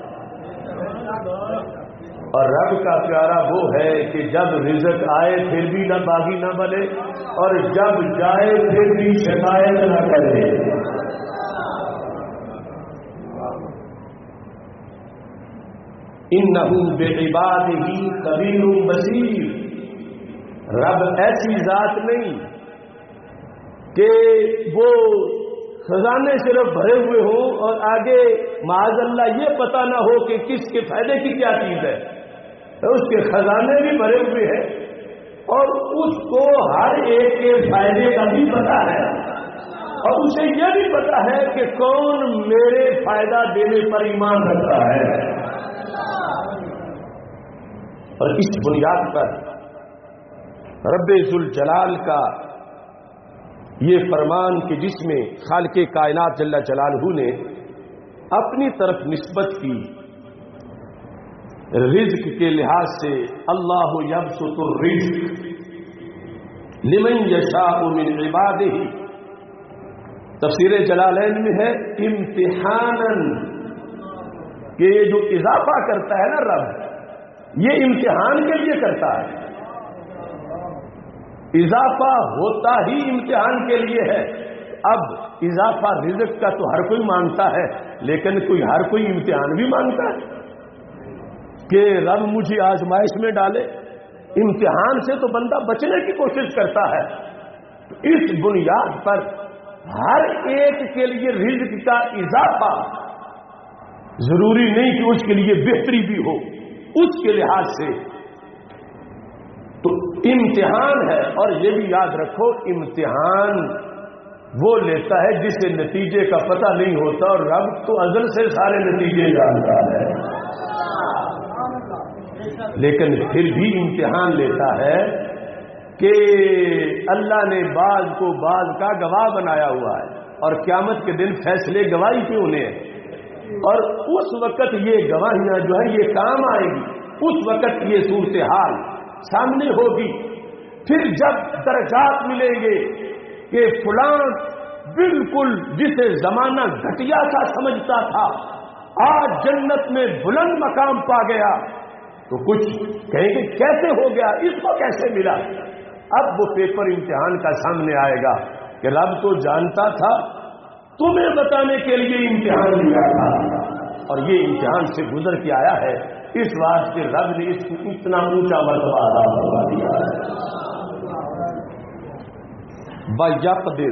اور رب کا پیارا وہ ہے کہ جب رزق آئے پھر بھی نہ باغی نہ بنے، اور جب جائے پھر بھی شکایت نہ کرے. انہ بعبادہ خبیر بصیر. رب ایسی ذات نہیں کہ وہ خزانے صرف بھرے ہوئے ہوں اور آگے معاذ اللہ یہ پتہ نہ ہو کہ کس کے فائدے کی کیا چیز ہے. اس کے خزانے بھی بھرے ہوئے ہیں اور اس کو ہر ایک کے فائدے کا بھی پتہ ہے، اور اسے یہ بھی پتہ ہے کہ کون میرے فائدہ دینے پر ایمان رکھتا ہے. اور اس بنیاد پر رب ذوالجلال کا یہ فرمان کہ جس میں خالق کائنات جل جلالہ نے اپنی طرف نسبت کی رزق کے لحاظ سے، اللہ یبسط الرزق لمن یشاء من عبادہ، تفسیر جلالین میں ہے امتحانا، کہ یہ جو اضافہ کرتا ہے نا رب، یہ امتحان کے لیے کرتا ہے. اضافہ ہوتا ہی امتحان کے لیے ہے. اب اضافہ رزق کا تو ہر کوئی مانتا ہے، لیکن ہر کوئی امتحان بھی مانتا ہے کہ رب مجھے آزمائش میں ڈالے. امتحان سے تو بندہ بچنے کی کوشش کرتا ہے. اس بنیاد پر ہر ایک کے لیے رزق کا اضافہ ضروری نہیں کہ اس کے لیے بہتری بھی ہو. اس کے لحاظ سے تو امتحان ہے. اور یہ بھی یاد رکھو امتحان وہ لیتا ہے جسے نتیجے کا پتہ نہیں ہوتا، اور رب تو ازل سے سارے نتیجے جانتا ہے، لیکن پھر بھی امتحان لیتا ہے کہ اللہ نے بعض کو بعض کا گواہ بنایا ہوا ہے، اور قیامت کے دن فیصلے گواہی کے ہونے ہیں. اور اس وقت یہ گواہیاں جو ہیں یہ کام آئے گی، اس وقت یہ صورتحال سامنے ہوگی. پھر جب درجات ملیں گے کہ فلاں بالکل جسے زمانہ گھٹیا سا سمجھتا تھا آج جنت میں بلند مقام پا گیا، تو کچھ کہیں گے کیسے ہو گیا، اس کو کیسے ملا. اب وہ پیپر امتحان کا سامنے آئے گا کہ رب تو جانتا تھا، تمہیں بتانے کے لیے امتحان لیا تھا، اور یہ امتحان سے گزر کے آیا ہے. اس واسطے رب نے اس کو اتنا اونچا مرتبہ عطا فرما دیا ہے. بَيَقْدِرْ،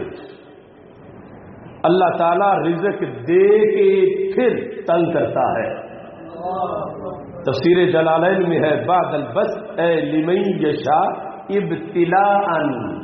اللہ تعالیٰ رزق دے کے پھر تنگ کرتا ہے. تفسیر جلالین میں ہے بعد البسط لمن یشاء ابتلاء.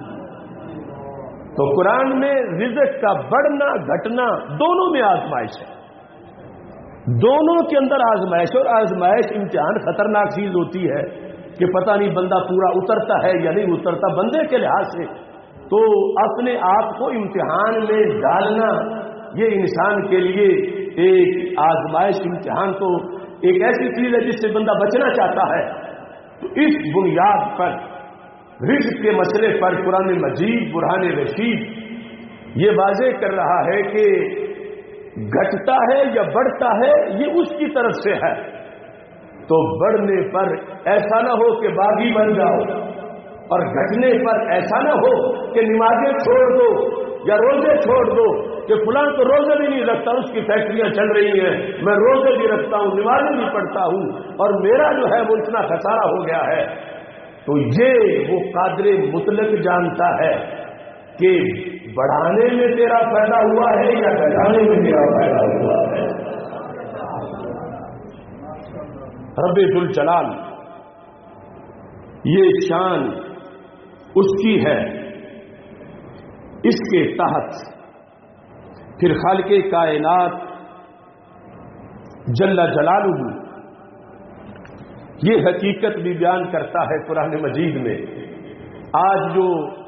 تو قرآن میں رزق کا بڑھنا گھٹنا دونوں میں آزمائش ہے، دونوں کے اندر آزمائش. اور آزمائش امتحان خطرناک چیز ہوتی ہے کہ پتہ نہیں بندہ پورا اترتا ہے یا نہیں اترتا. بندے کے لحاظ سے تو اپنے آپ کو امتحان میں ڈالنا یہ انسان کے لیے ایک آزمائش، امتحان تو ایک ایسی چیز ہے جس سے بندہ بچنا چاہتا ہے. تو اس بنیاد پر رزق کے مسئلے پر قرآن مجید برہان رشید یہ واضح کر رہا ہے کہ گھٹتا ہے یا بڑھتا ہے یہ اس کی طرف سے ہے. تو بڑھنے پر ایسا نہ ہو کہ باغی بن جاؤ, اور گھٹنے پر ایسا نہ ہو کہ نمازیں چھوڑ دو یا روزے چھوڑ دو کہ فلاں تو روزے بھی نہیں رکھتا, اس کی فیکٹریاں چل رہی ہیں, میں روزے بھی رکھتا ہوں, نمازیں بھی پڑھتا ہوں, اور میرا جو ہے وہ اتنا خسارہ ہو گیا ہے. تو یہ وہ قادر مطلق جانتا ہے کہ بڑھانے میں تیرا پیدا ہوا ہے یا گھٹانے میں تیرا پیدا ہوا ہے. رب ذوالجلال یہ شان اس کی ہے. اس کے تحت پھر خالق کائنات جل جلالہ یہ حقیقت بھی بیان کرتا ہے قرآن مجید میں. آج جو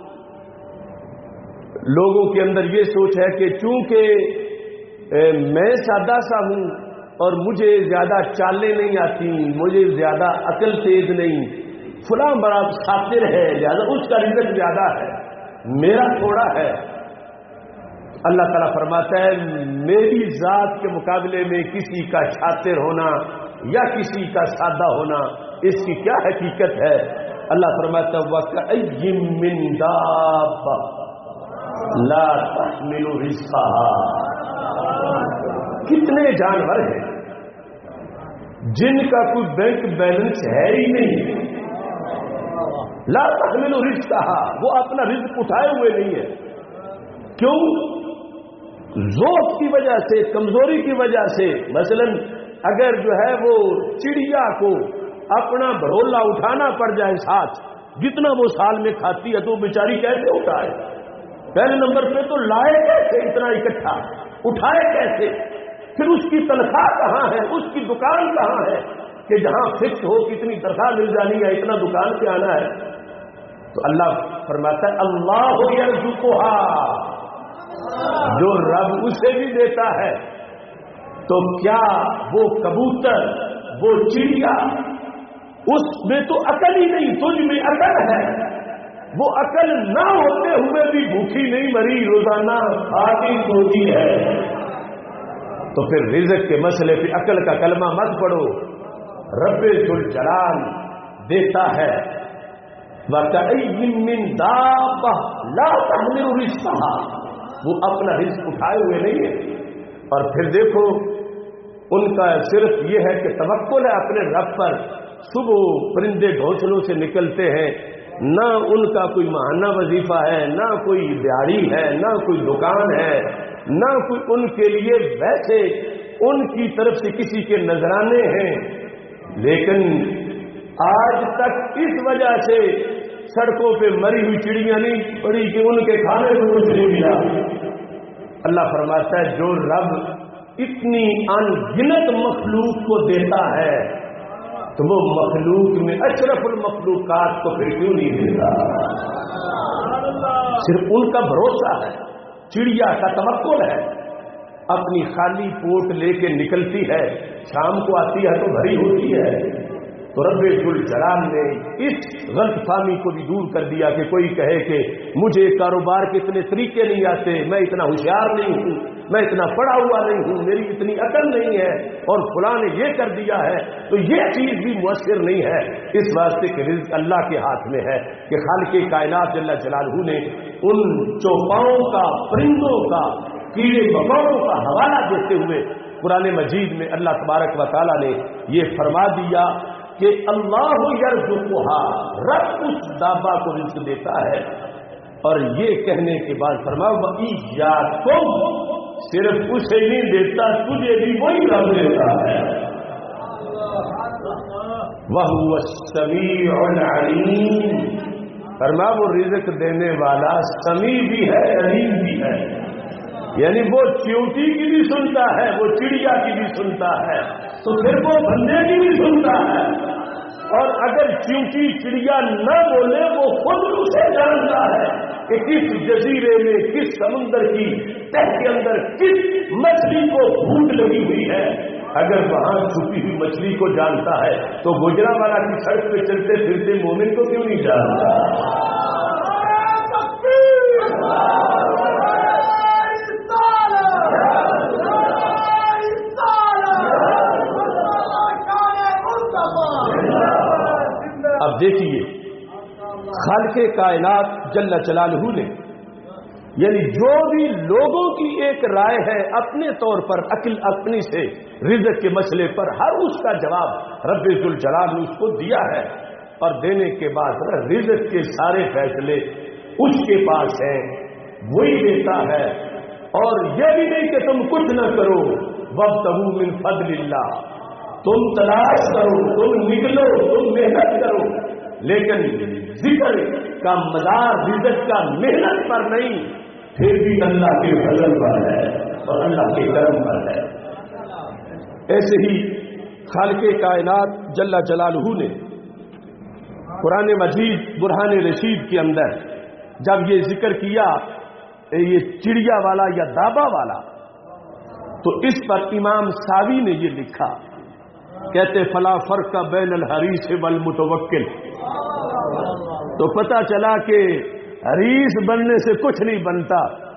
لوگوں کے اندر یہ سوچ ہے کہ چونکہ میں سادہ سا ہوں اور مجھے زیادہ چالیں نہیں آتی, مجھے زیادہ عقل تیز نہیں, فلاں بڑا شاطر ہے لہذا اس کا رزق زیادہ ہے, میرا تھوڑا ہے. اللہ تعالیٰ فرماتا ہے میری ذات کے مقابلے میں کسی کا شاطر ہونا یا کسی کا سادہ ہونا اس کی کیا حقیقت ہے. اللہ فرماتا ہے وَكَأَيٍّ مِّن دَابَّةٍ لَا تَحْمِلُ رِزْقَهَا. کتنے جانور ہیں جن کا کوئی بینک بیلنس ہے ہی نہیں, لا تحمل رزقها, وہ اپنا رزق اٹھائے ہوئے نہیں ہے. کیوں؟ ذوق کی وجہ سے, کمزوری کی وجہ سے. مثلا اگر جو ہے وہ چڑیا کو اپنا بھرولا اٹھانا پڑ جائے ساتھ, جتنا وہ سال میں کھاتی ہے تو بیچاری کیسے اٹھائے؟ پہلے نمبر پہ تو لائے کیسے اتنا اکٹھا, اٹھائے کیسے؟ پھر اس کی تنخواہ کہاں ہے, اس کی دکان کہاں ہے کہ جہاں فکس ہو کتنی تنخواہ مل جانی ہے, اتنا دکان پہ آنا ہے. تو اللہ فرماتا ہے اللہ یرزقها, جو رب اسے بھی دیتا ہے. تو کیا وہ کبوتر, وہ چڑیا, اس میں تو عقل ہی نہیں, تجھ میں عقل ہے. وہ عقل نہ ہوتے ہوئے بھی بھوکی نہیں مری, روزانہ کھاتی سوتی ہے. تو پھر رزق کے مسئلے پہ عقل کا کلمہ مت پڑھو. رب ذوالجلال دیتا ہے. وَكَأَيٍّ مِّن دَابَّةٍ لَا تَحْمِلُ رِزْقَهَا, وہ اپنا رزق اٹھائے ہوئے نہیں ہے. اور پھر دیکھو ان کا صرف یہ ہے کہ توکل ہے اپنے رب پر. صبح پرندے گھونسلوں سے نکلتے ہیں, نہ ان کا کوئی ماہانہ وظیفہ ہے, نہ کوئی دیہڑی ہے, نہ کوئی دکان ہے, نہ کوئی ان کے لیے ویسے ان کی طرف سے کسی کے نذرانے ہیں. لیکن آج تک اس وجہ سے سڑکوں پہ مری ہوئی چڑیاں نہیں پڑی کہ ان کے کھانے کو کچھ نہیں ملا. اللہ فرماتا ہے جو رب اتنی ان گنت مخلوق کو دیتا ہے تو وہ مخلوق میں اشرف المخلوقات کو پھر کیوں نہیں دیتا؟ صرف ان کا بھروسہ ہے, چڑیا کا توکل ہے. اپنی خالی پوٹ لے کے نکلتی ہے, شام کو آتی ہے تو بھری ہوتی ہے. تو رب ذوالجلال نے اس غلط فہمی کو بھی دور کر دیا کہ کوئی کہے کہ مجھے کاروبار کے اتنے طریقے نہیں آتے, میں اتنا ہوشیار نہیں ہوں, میں اتنا پڑھا ہوا نہیں ہوں, میری اتنی عقل نہیں ہے, اور فلاں نے یہ کر دیا ہے. تو یہ چیز بھی مؤثر نہیں ہے. اس واسطے کہ رزق اللہ کے ہاتھ میں ہے کہ خالق کائنات جل جلالہ نے ان چوپاؤں کا, پرندوں کا, کیڑے مکوڑوں کا حوالہ دیتے ہوئے قرآن مجید میں اللہ تبارک و تعالیٰ نے یہ فرما دیا کہ اللہ یرزقها, رب اس دابہ کو رزق دیتا ہے. اور یہ کہنے کے بعد فرمایا وَإِيَّاكُمْ, صرف اسے نہیں دیتا, تجھے بھی وہی رب دیتا ہے. وَهُوَ السَّمِيعُ الْعَلِيمُ, فرمایا وہ رزق دینے والا سمیع بھی ہے, علیم بھی ہے. یعنی وہ چیونٹی کی بھی سنتا ہے, وہ چڑیا کی بھی سنتا ہے, تو پھر وہ بندے کی بھی سنتا ہے. اور اگر چیونٹی چڑیا نہ بولے وہ خود اسے جانتا ہے کہ کس جزیرے میں, کس سمندر کی تہ کے اندر کس مچھلی کو بھوک لگی ہوئی ہے. اگر وہاں چھپی ہوئی مچھلی کو جانتا ہے تو گجرانوالہ کی سڑک پہ چلتے پھرتے مومن کو کیوں نہیں جانتا؟ अब देखिए, खालिक कायनात जल्ल जलालहू ने, यानी जो भी लोगों की एक राय है अपने तौर पर अक्ल अपनी से रिज़्क़ के मसले पर, हर उसका जवाब रब्बे जुल जलाल ने उसको दिया है। और देने के बाद रिज़्क़ के सारे फैसले उसके पास हैं, वही देता है। और यह भी नहीं कि तुम कुछ न करो, वब्तगू मिन फज़लिल्लाह, तुम तलाश करो, तुम निकलो, तुम मेहनत करो, लेकिन जिक्र का मदार रिज़्क़ का मेहनत पर नहीं, फिर भी अल्लाह के फजल पर है और अल्लाह के करम पर है। ऐसे ही खालिक़े कायनात जल्ला जलालहू ने कुरान मजीद बुरहान रशीद के अंदर जब ये जिक्र किया ये चिड़िया वाला या दाबा वाला, तो इस पर इमाम सावी ने ये लिखा, कहते फला फर्क बैन अल हरीस वल मुतवक्किल। तो पता चला कि हरीस बनने से कुछ नहीं बनता,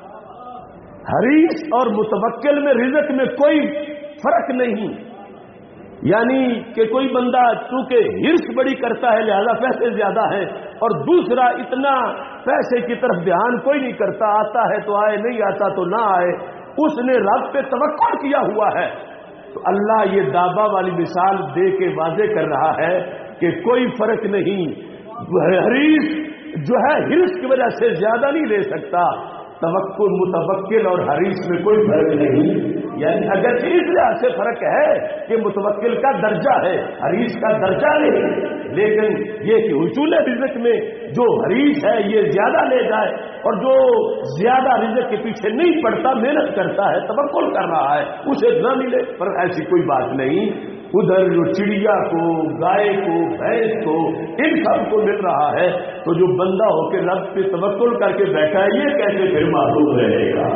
हरीस और मुतवक्किल में रिज़्क़ में कोई फर्क नहीं। यानी कि कोई बंदा चूंकि हिर्स बड़ी करता है लिहाजा पैसे ज्यादा है, और दूसरा इतना पैसे की तरफ ध्यान कोई नहीं करता, आता है तो आए, नहीं आता तो ना आए, उसने रब पे तवक्कुल किया हुआ है। तो अल्लाह ये दाबा वाली मिसाल दे के वाज़े कर रहा है कि कोई फर्क नहीं, हरीस जो है हिर्स की वजह से ज्यादा नहीं ले सकता, तवक्कुल मुतवक्किल और हरीस में कोई फर्क नहीं। यानी अगर इस लिहाज से फर्क है कि मुतवक्किल का दर्जा है, हरीस का दर्जा नहीं, लेकिन ये कि हुसूल रिज़्क़ में जो हरीस है ये ज्यादा ले जाए और जो ज्यादा रिज़्क़ के पीछे नहीं पड़ता, मेहनत करता है, तवक्कुल कर रहा है, उसे न मिले, पर ऐसी कोई बात नहीं। उधर जो चिड़िया को, गाय को, भैंस को, इन सब को मिल रहा है, तो जो बंदा होकर रब पे तवक्कुल करके बैठा है ये कैसे फिर मालूम रहेगा।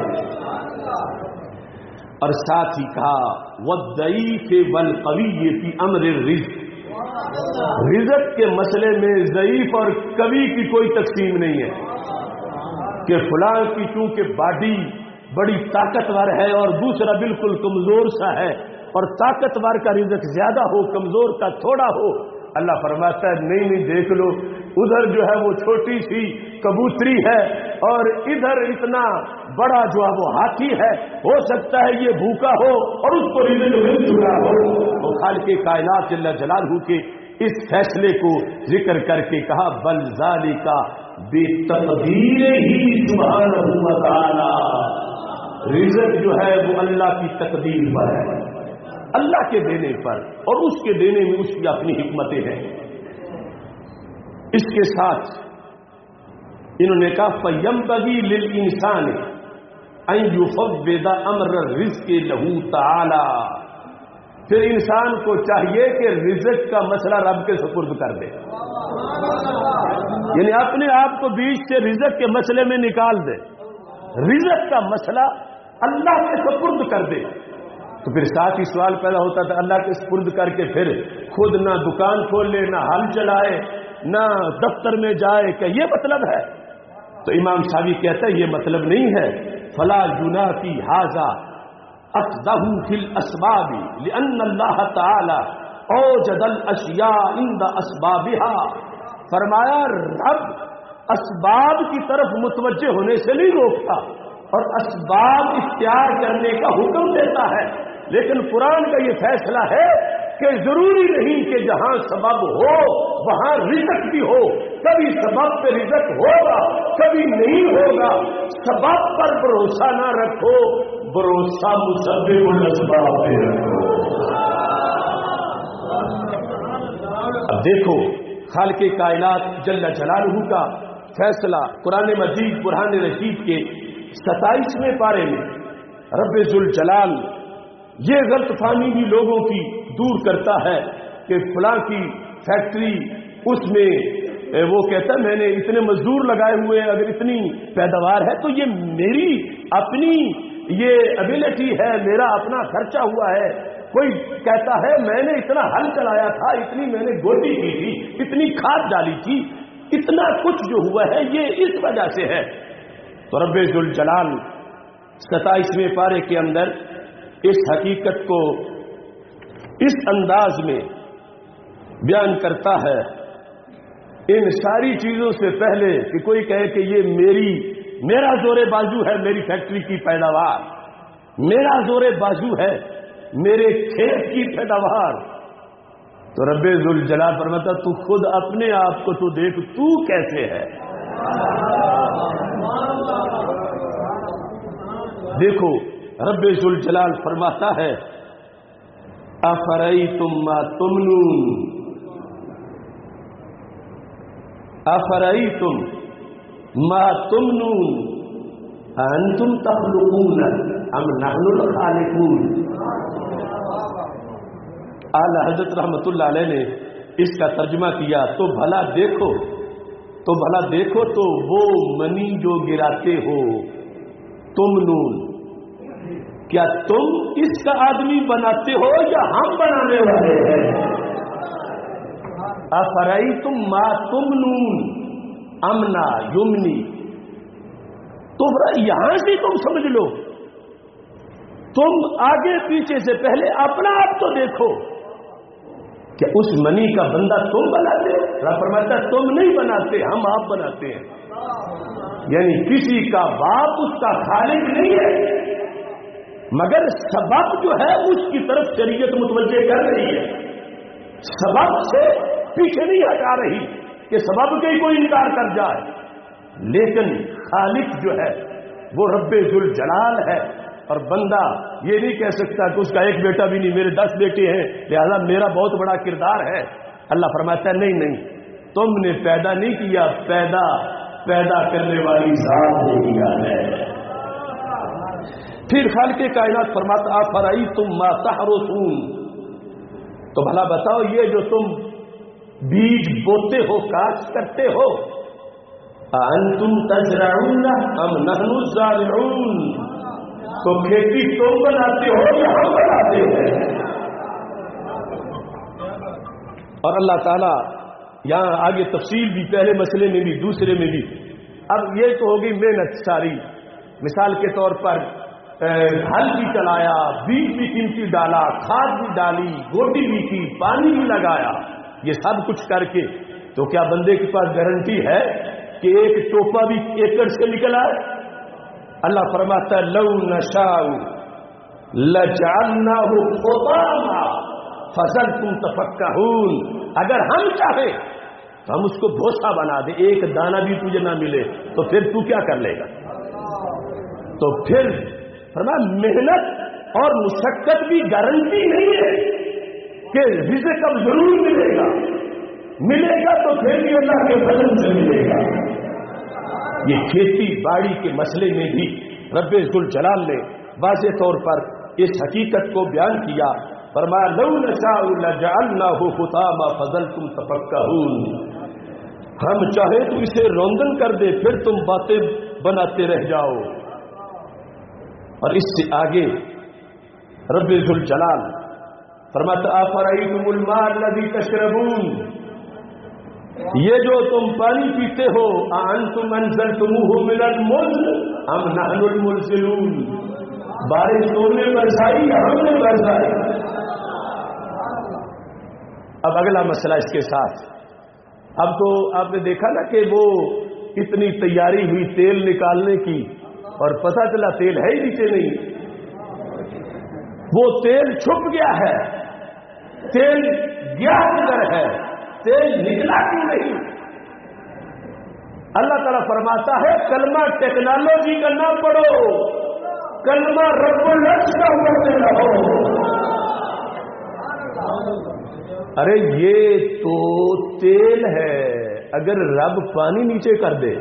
और साथ ही कहा वद्दईफ वल कवी फी अम्र रिज़्क़, रिज़्क़ के मसले में ज़ईफ और कवी की कोई तकसीम नहीं है कि फलां की चूंकि बॉडी बड़ी ताकतवर है और दूसरा बिल्कुल कमजोर सा है, और ताकतवर का रिज़्क़ ज्यादा हो, कमजोर का थोड़ा हो। अल्लाह फरमाता है नहीं नहीं, देख लो, उधर जो है वो छोटी सी कबूतरी है और इधर इतना बड़ा जो है वो हाथी है, हो सकता है ये भूखा हो और उसको रिज़्क़ मिल चुका हो। तो खालिक़े कायनात जल्ल जलालहू के इस फैसले को जिक्र करके कहा बल ज़ालिका बेतक़दीर ही सुब्हानहू व तआला, रिज़्क़ जो है वो अल्लाह की तकदीर पर है, अल्लाह के देने पर, और उसके देने में उसकी अपनी हिकमतें हैं। इसके साथ इन्होंने कहा फयंबगी लिल इंसान अन युफव्विद अम्र रिज़्क़ लहू तआला, फिर इंसान को चाहिए कि रिज़्क़ का मसला रब के सुपुर्द कर दे, यानी अपने आप को बीच से रिज़्क़ के मसले में निकाल दे, रिज़्क़ का मसला अल्लाह के सुपुर्द कर दे। तो फिर साथ ही सवाल पैदा होता था, अल्लाह के सुपुर्द करके फिर खुद ना दुकान खोल ले, ना हल चलाए, ना दफ्तर में जाए, क्या ये मतलब है? तो इमाम सावी कहता है ये मतलब नहीं है। फला जुनाफी हाजा अक़दहू फिल अस्बाबी लिअन्न अल्लाह तआला औजदल अशिया इंद अस्बाबिहा, फरमाया रब असबाब की तरफ मुतवज्जे होने से नहीं रोकता और असबाब इख्तियार करने का हुक्म देता है, लेकिन कुरान का ये फैसला है कि जरूरी नहीं कि जहां सबब हो वहां रिज़्क़ भी हो, कभी सबब पे रिज़्क़ होगा, कभी नहीं होगा। सबब पर भरोसा ना रखो, भरोसा मुसब्बिबुल असबाब पे रखो। अब देखो खालिक़े कायनात जल्ल जलालहू का फैसला कुरान मजीद बुरहान रशीद के 27वें पारे में रब्बे जुल जलाल ये गलतफहमी भी लोगों की दूर करता है कि फलां की फैक्ट्री, उसमें वो कहता है मैंने इतने मजदूर लगाए हुए हैं, अगर इतनी पैदावार है तो ये मेरी अपनी ये एबिलिटी है, मेरा अपना खर्चा हुआ है। कोई कहता है मैंने इतना हल चलाया था, इतनी मैंने गोटी की थी, इतनी खाद डाली थी, इतना कुछ जो हुआ है ये इस वजह से है। तो रब्बे जुल जलाल 27वें पारे के अंदर इस हकीकत को इस अंदाज में बयान करता है ان ساری چیزوں سے پہلے کہ کوئی کہے کہ یہ میرا زور بازو ہے میری فیکٹری کی پیداوار، میرا زور بازو ہے میرے کھیت کی پیداوار، تو رب ذوالجلال فرماتا تو خود اپنے آپ کو تو دیکھ تو کیسے ہے۔ دیکھو رب ذوالجلال فرماتا ہے افرأیتم ما تمنون، افرأیتم ما تمنون انتم تخلقون ام نحن الخالقون۔ اعلی حضرت رحمت اللہ علیہ نے اس کا ترجمہ کیا تو بھلا دیکھو تو وہ منی جو گراتے ہو تم نون، کیا تم اس کا آدمی بناتے ہو یا ہم بنانے والے ہیں؟ افرأیتم ما تمنون امنا یمنی، تو یہاں سے تم سمجھ لو، تم آگے پیچھے سے پہلے اپنا آپ تو دیکھو کہ اس منی کا بندہ تم بناتے ہو؟ رب فرماتا ہے تم نہیں بناتے، ہم آپ بناتے ہیں۔ یعنی کسی کا باپ اس کا خالق نہیں ہے، مگر سبب جو ہے اس کی طرف شریعت متوجہ کر رہی ہے، سبب سے پیچھے نہیں ہٹا رہی کہ سبب کے ہی کوئی انکار کر جائے، لیکن خالق جو ہے وہ رب ذوالجلال ہے۔ اور بندہ یہ نہیں کہہ سکتا کہ اس کا ایک بیٹا بھی نہیں، میرے 10 بیٹے ہیں لہذا میرا بہت بڑا کردار ہے۔ اللہ فرماتا ہے نہیں، تم نے پیدا نہیں کیا، پیدا کرنے والی ذات نے کیا ہے۔ پھر خالق کائنات فرماتا افرأیتم ما تحرثون، تو بھلا بتاؤ یہ جو تم بیج بوتے ہو، کاشت کرتے ہو، انتم تزرعون ام نحن الزارعون، تو کھیتی تم بناتے ہو یا ہم بناتے ہیں؟ اور اللہ تعالیٰ یہاں آگے تفصیل بھی، پہلے مسئلے میں بھی دوسرے میں بھی۔ اب یہ تو ہوگی محنت ساری، مثال کے طور پر ہل بھی چلایا، بیج بھی قیمتی ڈالا، کھاد بھی ڈالی، گوٹی بھی کی، پانی بھی لگایا، یہ سب کچھ کر کے تو کیا بندے کے پاس گارنٹی ہے کہ ایک ٹوپا بھی ایکڑ سے نکلا ہے؟ اللہ فرماتا ہے لو نشاء لجعلناہ حطاما فظلتم تفکہون، اگر ہم چاہیں تو ہم اس کو بھوسا بنا دیں، ایک دانہ بھی تجھے نہ ملے تو پھر تو کیا کر لے گا؟ تو پھر فرمایا محنت اور مشقت بھی گارنٹی نہیں ہے کہ رزق اب ضرور ملے گا تو پھر بھی اللہ کے فضل سے ملے گا۔ یہ کھیتی باڑی کے مسئلے میں بھی رب ذوالجلال نے واضح طور پر اس حقیقت کو بیان کیا، فرمایا لو نشاء لجعلناہ حطاما فظلتم تفکہون، ہم چاہے تو اسے روندن کر دے پھر تم باتیں بناتے رہ جاؤ۔ اور اس سے آگے رب ذوالجلال فرماتا افرأیتم الماء الذی تشربون، یہ جو تم پانی پیتے ہو اانتم انزلتموہ من المزن ام نحن المنزلون، بارش تم نے برسائی یا ہم نے برسائی؟ اب اگلا مسئلہ اس کے ساتھ، اب تو آپ نے دیکھا نا کہ وہ اتنی تیاری ہوئی تیل نکالنے کی اور پتہ چلا تیل ہے ہی نیچے نہیں، وہ تیل چھپ گیا ہے، تیل گیا کدھر ہے، تیل نکلا کیوں نہیں؟ اللہ تعالیٰ فرماتا ہے کلمہ ٹیکنالوجی کا نہ پڑھو، کلمہ رب العرش کا پڑھتے رہو۔ ارے یہ تو تیل ہے، اگر رب پانی نیچے کر دے،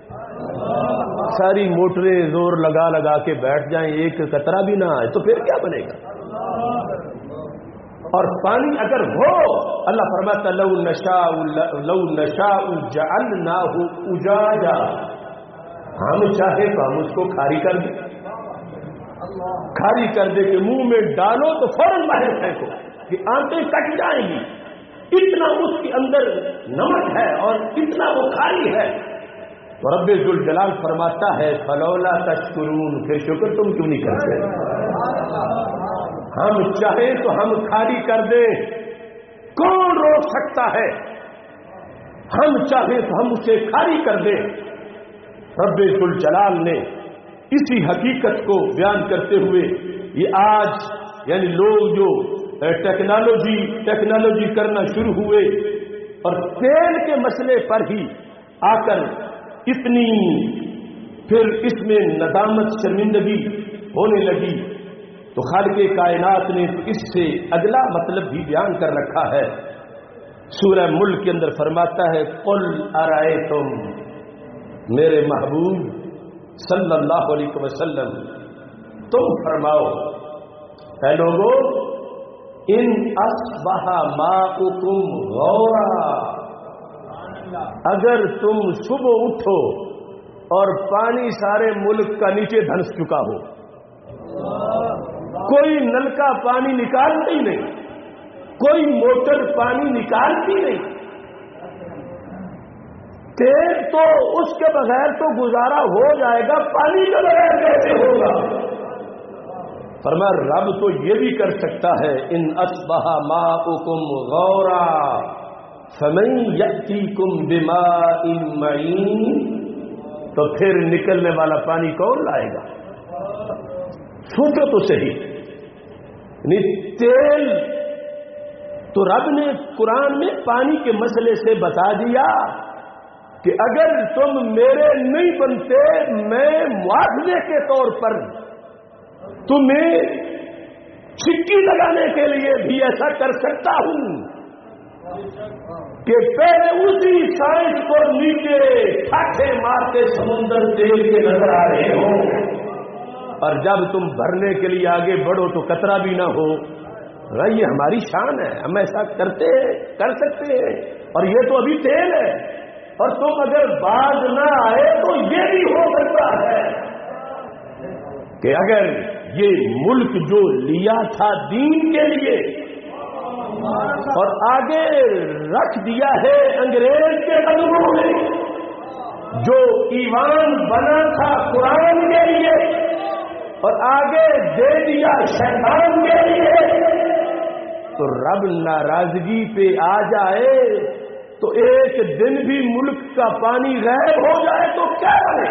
ساری موٹریں زور لگا لگا کے بیٹھ جائیں، ایک قطرہ بھی نہ آئے تو پھر کیا بنے گا؟ اور پانی اگر ہو، اللہ فرماتا لو نشاء جعلناہ اجاجا، ہم چاہے تو ہم اس کو کھاری کر دیں، کھاری کر دے کہ منہ میں ڈالو تو فوراً باہر پھینکو کہ آنتیں کٹ جائیں گی، اتنا اس کے اندر نمک ہے اور اتنا وہ کھاری ہے۔ تو رب ذوالجلال فرماتا ہے فلولا تشکرون، پھر شکر تم کیوں نہیں کرتے؟ ہم چاہیں تو ہم کھاری کر دیں، کون روک سکتا ہے ہم چاہیں تو ہم اسے خالی کر دیں. رب ذوالجلال نے اسی حقیقت کو بیان کرتے ہوئے یہ آج یعنی لوگ جو ٹیکنالوجی کرنا شروع ہوئے اور تیل کے مسئلے پر ہی آ کر اتنی پھر اس میں ندامت شرمندگی ہونے لگی تو خالق کائنات نے اس سے اگلا مطلب بھی بیان کر رکھا ہے. سورہ ملک کے اندر فرماتا ہے قل ارائیتم، میرے محبوب صلی اللہ علیہ وسلم تم فرماؤ اے لوگو، ان اصبح ماؤکم غورا، اگر تم صبح اٹھو اور پانی سارے ملک کا نیچے دھنس چکا ہو، کوئی نل کا پانی نکالتی نہیں، کوئی موٹر پانی نکالتی نہیں، تیل تو اس کے بغیر تو گزارا ہو جائے گا، پانی کے بغیر کیسے ہوگا؟ فرمایا رب تو یہ بھی کر سکتا ہے. ان اصبح ماؤکم غورا فمن یأتیکم بماء معین، تو پھر نکلنے والا پانی کون لائے گا؟ سوچو تو صحیح. تیل تو رب نے قرآن میں پانی کے مسئلے سے بتا دیا کہ اگر تم میرے نہیں بنتے میں معاوضے کے طور پر تمہیں چھکی لگانے کے لیے بھی ایسا کر سکتا ہوں کہ پہلے اسی سائنس کو نیچے ٹھاٹھے مارتے سمندر تیل کے نظر آ رہے ہو، اور جب تم بھرنے کے لیے آگے بڑھو تو قطرہ بھی نہ ہو. یہ ہماری شان ہے، ہم ایسا کر سکتے ہیں، اور یہ تو ابھی تیل ہے، اور تم اگر باز نہ آئے تو یہ بھی ہو سکتا ہے کہ اگر یہ ملک جو لیا تھا دین کے لیے اور آگے رکھ دیا ہے انگریز کے قدموں میں، جو ایوان بنا تھا قرآن کے لیے اور آگے دے دیا شیطان کے لیے، تو رب ناراضگی پہ آ جائے تو ایک دن بھی ملک کا پانی غائب ہو جائے تو کیا بنے؟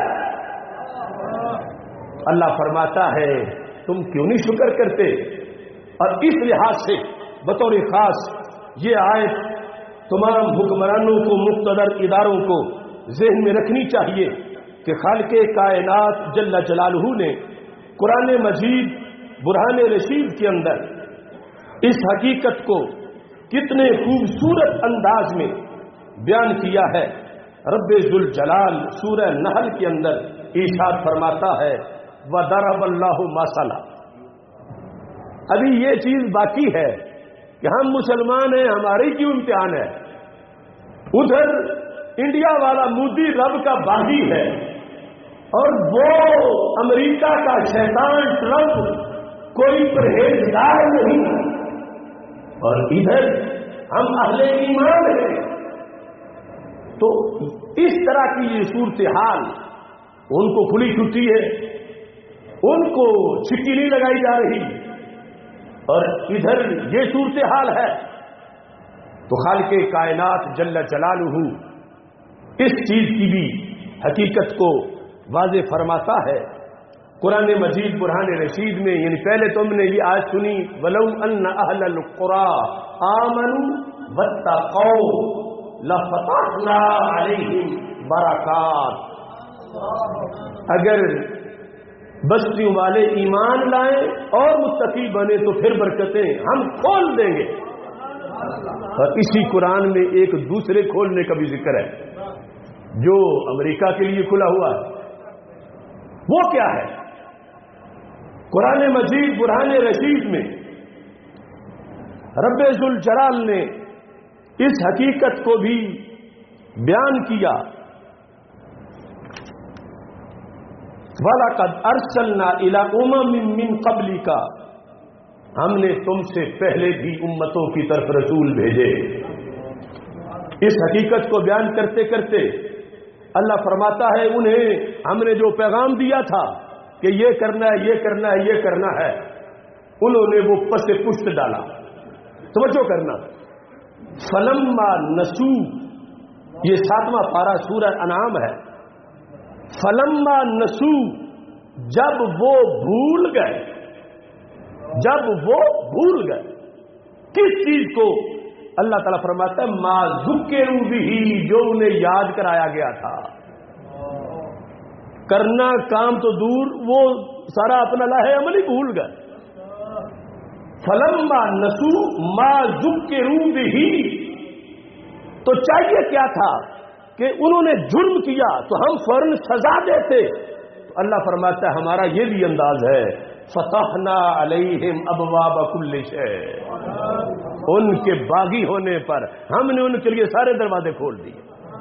اللہ فرماتا ہے تم کیوں نہیں شکر کرتے؟ اور اس لحاظ سے بطور خاص یہ آیت تمام حکمرانوں کو، مقتدر اداروں کو ذہن میں رکھنی چاہیے کہ خالق کائنات جل جلالہ نے قرآن مجید برہان رشید کے اندر اس حقیقت کو کتنے خوبصورت انداز میں بیان کیا ہے. رب ذوالجلال سورہ نحل کے اندر ارشاد فرماتا ہے وَضَرَبَ اللَّهُ مَثَلًا. ابھی یہ چیز باقی ہے کہ ہم مسلمان ہیں، ہماری کیوں امتحان ہے؟ ادھر انڈیا والا مودی رب کا باغی ہے اور وہ امریکہ کا شیطان ٹرمپ کوئی پرہیزگار نہیں، اور ادھر ہم اہل ایمان ہیں. تو اس طرح کی یہ صورتحال ان کو کھلی چھٹی ہے، ان کو چھٹی نہیں لگائی جا رہی، اور ادھر یہ صورتحال ہے. تو خالق کائنات جل جلالہ اس چیز کی بھی حقیقت کو واضح فرماتا ہے قرآن مجید برہان رشید میں. یعنی پہلے تم نے یہ آیت سنی وَلَوْ أَنَّ أَهْلَ الْقُرَىٰ آمَنُوا وَاتَّقَوْا لَفَتَحْنَا عَلَيْهِمْ بَرَكَاتٍ، اگر بستیوں والے ایمان لائیں اور متقی بنے تو پھر برکتیں ہم کھول دیں گے. اور اسی قرآن میں ایک دوسرے کھولنے کا بھی ذکر ہے جو امریکہ کے لیے کھلا ہوا ہے. وہ کیا ہے؟ قرآن مجید برہان رشید میں رب ذوالجلال نے اس حقیقت کو بھی بیان کیا وَلَقَدْ أَرْسَلْنَا إِلَىٰ أُمَمٍ مِّن قَبْلِكَ، ہم نے تم سے پہلے بھی امتوں کی طرف رسول بھیجے. اس حقیقت کو بیان کرتے کرتے اللہ فرماتا ہے انہیں ہم نے جو پیغام دیا تھا کہ یہ کرنا ہے، یہ کرنا ہے، یہ کرنا ہے، انہوں نے وہ پس پشت ڈالا. توجہ کرنا، فلما نسو یہ 7واں پارہ سورہ انعام ہے. فلما نسو، جب وہ بھول گئے، جب وہ بھول گئے کس چیز کو؟ اللہ تعالیٰ فرماتا ہے ما ذکروا بہ، جو انہیں یاد کرایا گیا تھا. کرنا کام تو دور، وہ سارا اپنا لاہے عمل ہی بھول گئے. فلما نسو ما ذکروا بہ، تو چاہیے کیا تھا کہ انہوں نے جرم کیا تو ہم فوراً سزا دیتے. تو اللہ فرماتا ہے ہمارا یہ بھی انداز ہے، فتحنا علیہم ابواب کل شیء، ان کے باغی ہونے پر ہم نے ان کے لیے سارے دروازے کھول دیے.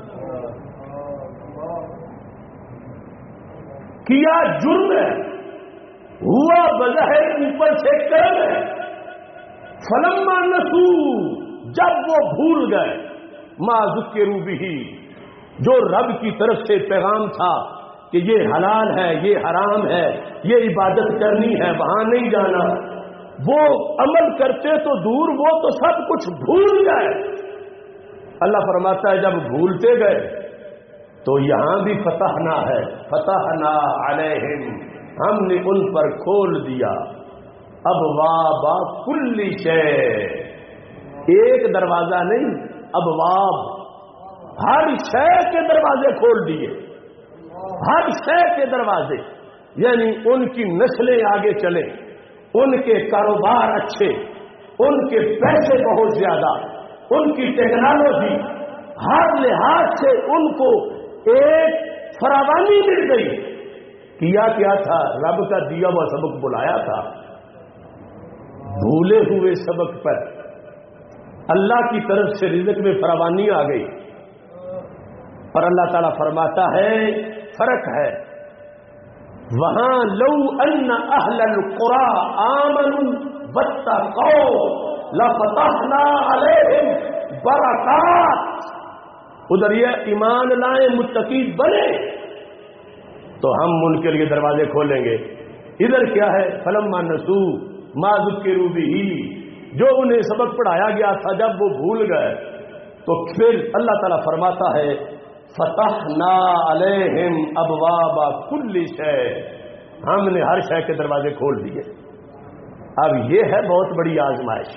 کیا جرم ہے، ہوا بظاہر اوپر سے کرم ہے. فلما نسو، جب وہ بھول گئے، ما ذکروا بہ، جو رب کی طرف سے پیغام تھا کہ یہ حلال ہے، یہ حرام ہے، یہ عبادت کرنی ہے، وہاں نہیں جانا، وہ عمل کرتے تو دور، وہ تو سب کچھ بھول گئے. اللہ فرماتا ہے جب بھولتے گئے تو یہاں بھی فتحنا ہے، فتحنا علیہم، ہم نے ان پر کھول دیا ابواب کل شیء، ایک دروازہ نہیں، ابواب، ہر شے کے دروازے کھول دیے، ہر شے کے دروازے. یعنی ان کی نسلیں آگے چلیں، ان کے کاروبار اچھے، ان کے پیسے بہت زیادہ، ان کی ٹیکنالوجی، ہر لحاظ سے ان کو ایک فراوانی مل گئی. کیا تھا؟ رب کا دیا ہوا سبق بلایا تھا. بھولے ہوئے سبق پر اللہ کی طرف سے رزق میں فراوانی آ گئی. اور اللہ تعالیٰ فرماتا ہے فرق ہے وہاں، لو ان اہل القرى آمنوا واتقوا لفتحنا علیہم برکات. ادھر یہ ایمان لائیں، متقی بنے تو ہم ان کے لیے دروازے کھولیں گے. ادھر کیا ہے؟ فلما نسو ما ذکروا بہ، جو انہیں سبق پڑھایا گیا تھا جب وہ بھول گئے تو پھر اللہ تعالیٰ فرماتا ہے فتحنا علیہم ابواب کل شیء، ہم نے ہر شے کے دروازے کھول دیے. اب یہ ہے بہت بڑی آزمائش.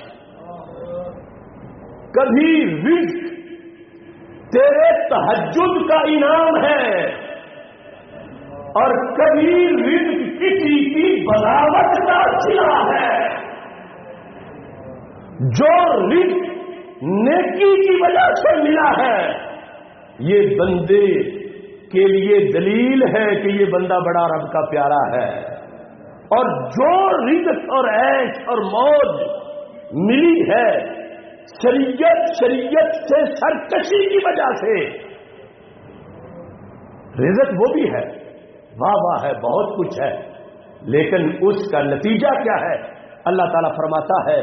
کبھی رزق تیرے تہجد کا انعام ہے اور کبھی رزق کسی کی بغاوت کا صلہ ہے. جو رزق نیکی کی وجہ سے ملا ہے یہ بندے کے لیے دلیل ہے کہ یہ بندہ بڑا رب کا پیارا ہے. اور جو رزق اور عیش اور موج ملی ہے شریعت سے سرکشی کی وجہ سے، رزق وہ بھی ہے، واہ واہ ہے، بہت کچھ ہے، لیکن اس کا نتیجہ کیا ہے؟ اللہ تعالیٰ فرماتا ہے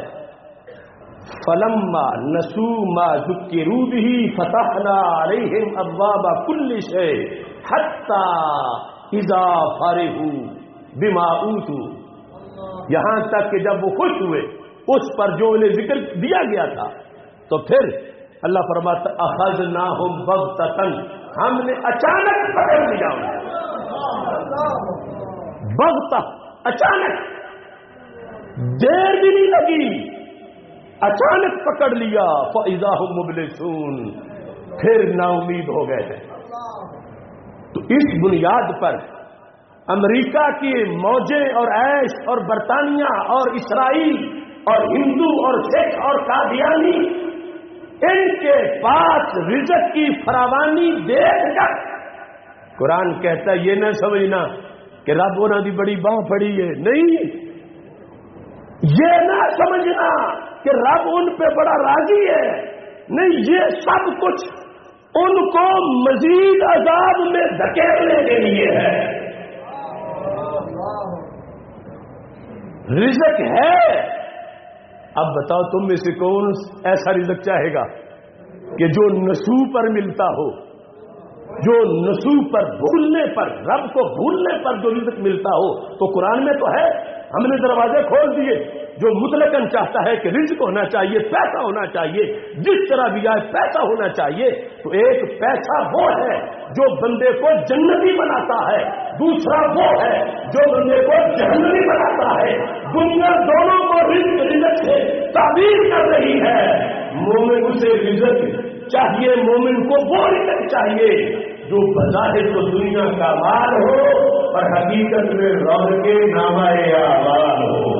فلما نسوا ما ذکروا بہ فتحنا علیہم ابواب کل شیء حتی اذا فرحوا بما اوتوا، یہاں تک کہ جب وہ خوش ہوئے اس پر جو انہیں ذکر دیا گیا تھا تو پھر اللہ فرماتا اخذناہم بغتۃ، ہم نے اچانک پکڑ لیا انہیں. بغتہ، اچانک، دیر بھی نہیں لگی، اچانک پکڑ لیا. فَإِذَا هُمْ مُبْلِسُونَ، پھر نا امید ہو گئے ہیں. تو اس بنیاد پر امریکہ کی موجیں اور عیش اور برطانیہ اور اسرائیل اور ہندو اور سکھ اور قادیانی، ان کے پاس رزق کی فراوانی دیکھ کر قرآن کہتا ہے یہ نہ سمجھنا کہ رب انہوں کی بڑی باہ پڑی ہے، نہیں، یہ نہ سمجھنا کہ رب ان پہ بڑا راضی ہے، نہیں، یہ سب کچھ ان کو مزید عذاب میں دھکیلنے کے لیے ہے. رزق ہے. اب بتاؤ تم میں سے کون ایسا رزق چاہے گا کہ جو نسو پر ملتا ہو، جو نسو پر، بھولنے پر، رب کو بھولنے پر جو رزق ملتا ہو. تو قرآن میں تو ہے، ہم نے دروازے کھول دیے. جو مطلقاً چاہتا ہے کہ رزق ہونا چاہیے، پیسہ ہونا چاہیے، جس طرح بھی آئے پیسہ ہونا چاہیے، تو ایک پیسہ وہ ہے جو بندے کو جنتی بناتا ہے، دوسرا وہ ہے جو بندے کو جہنمی بناتا ہے۔ دنیا دونوں کو رزق سے تعبیر کر رہی ہے۔ مومن اسے رزق چاہیے، مومن کو وہ رزق چاہیے جو بظاہر تو دنیا کا مال ہو اور حقیقت میں رب کے نامہ اعمال ہو۔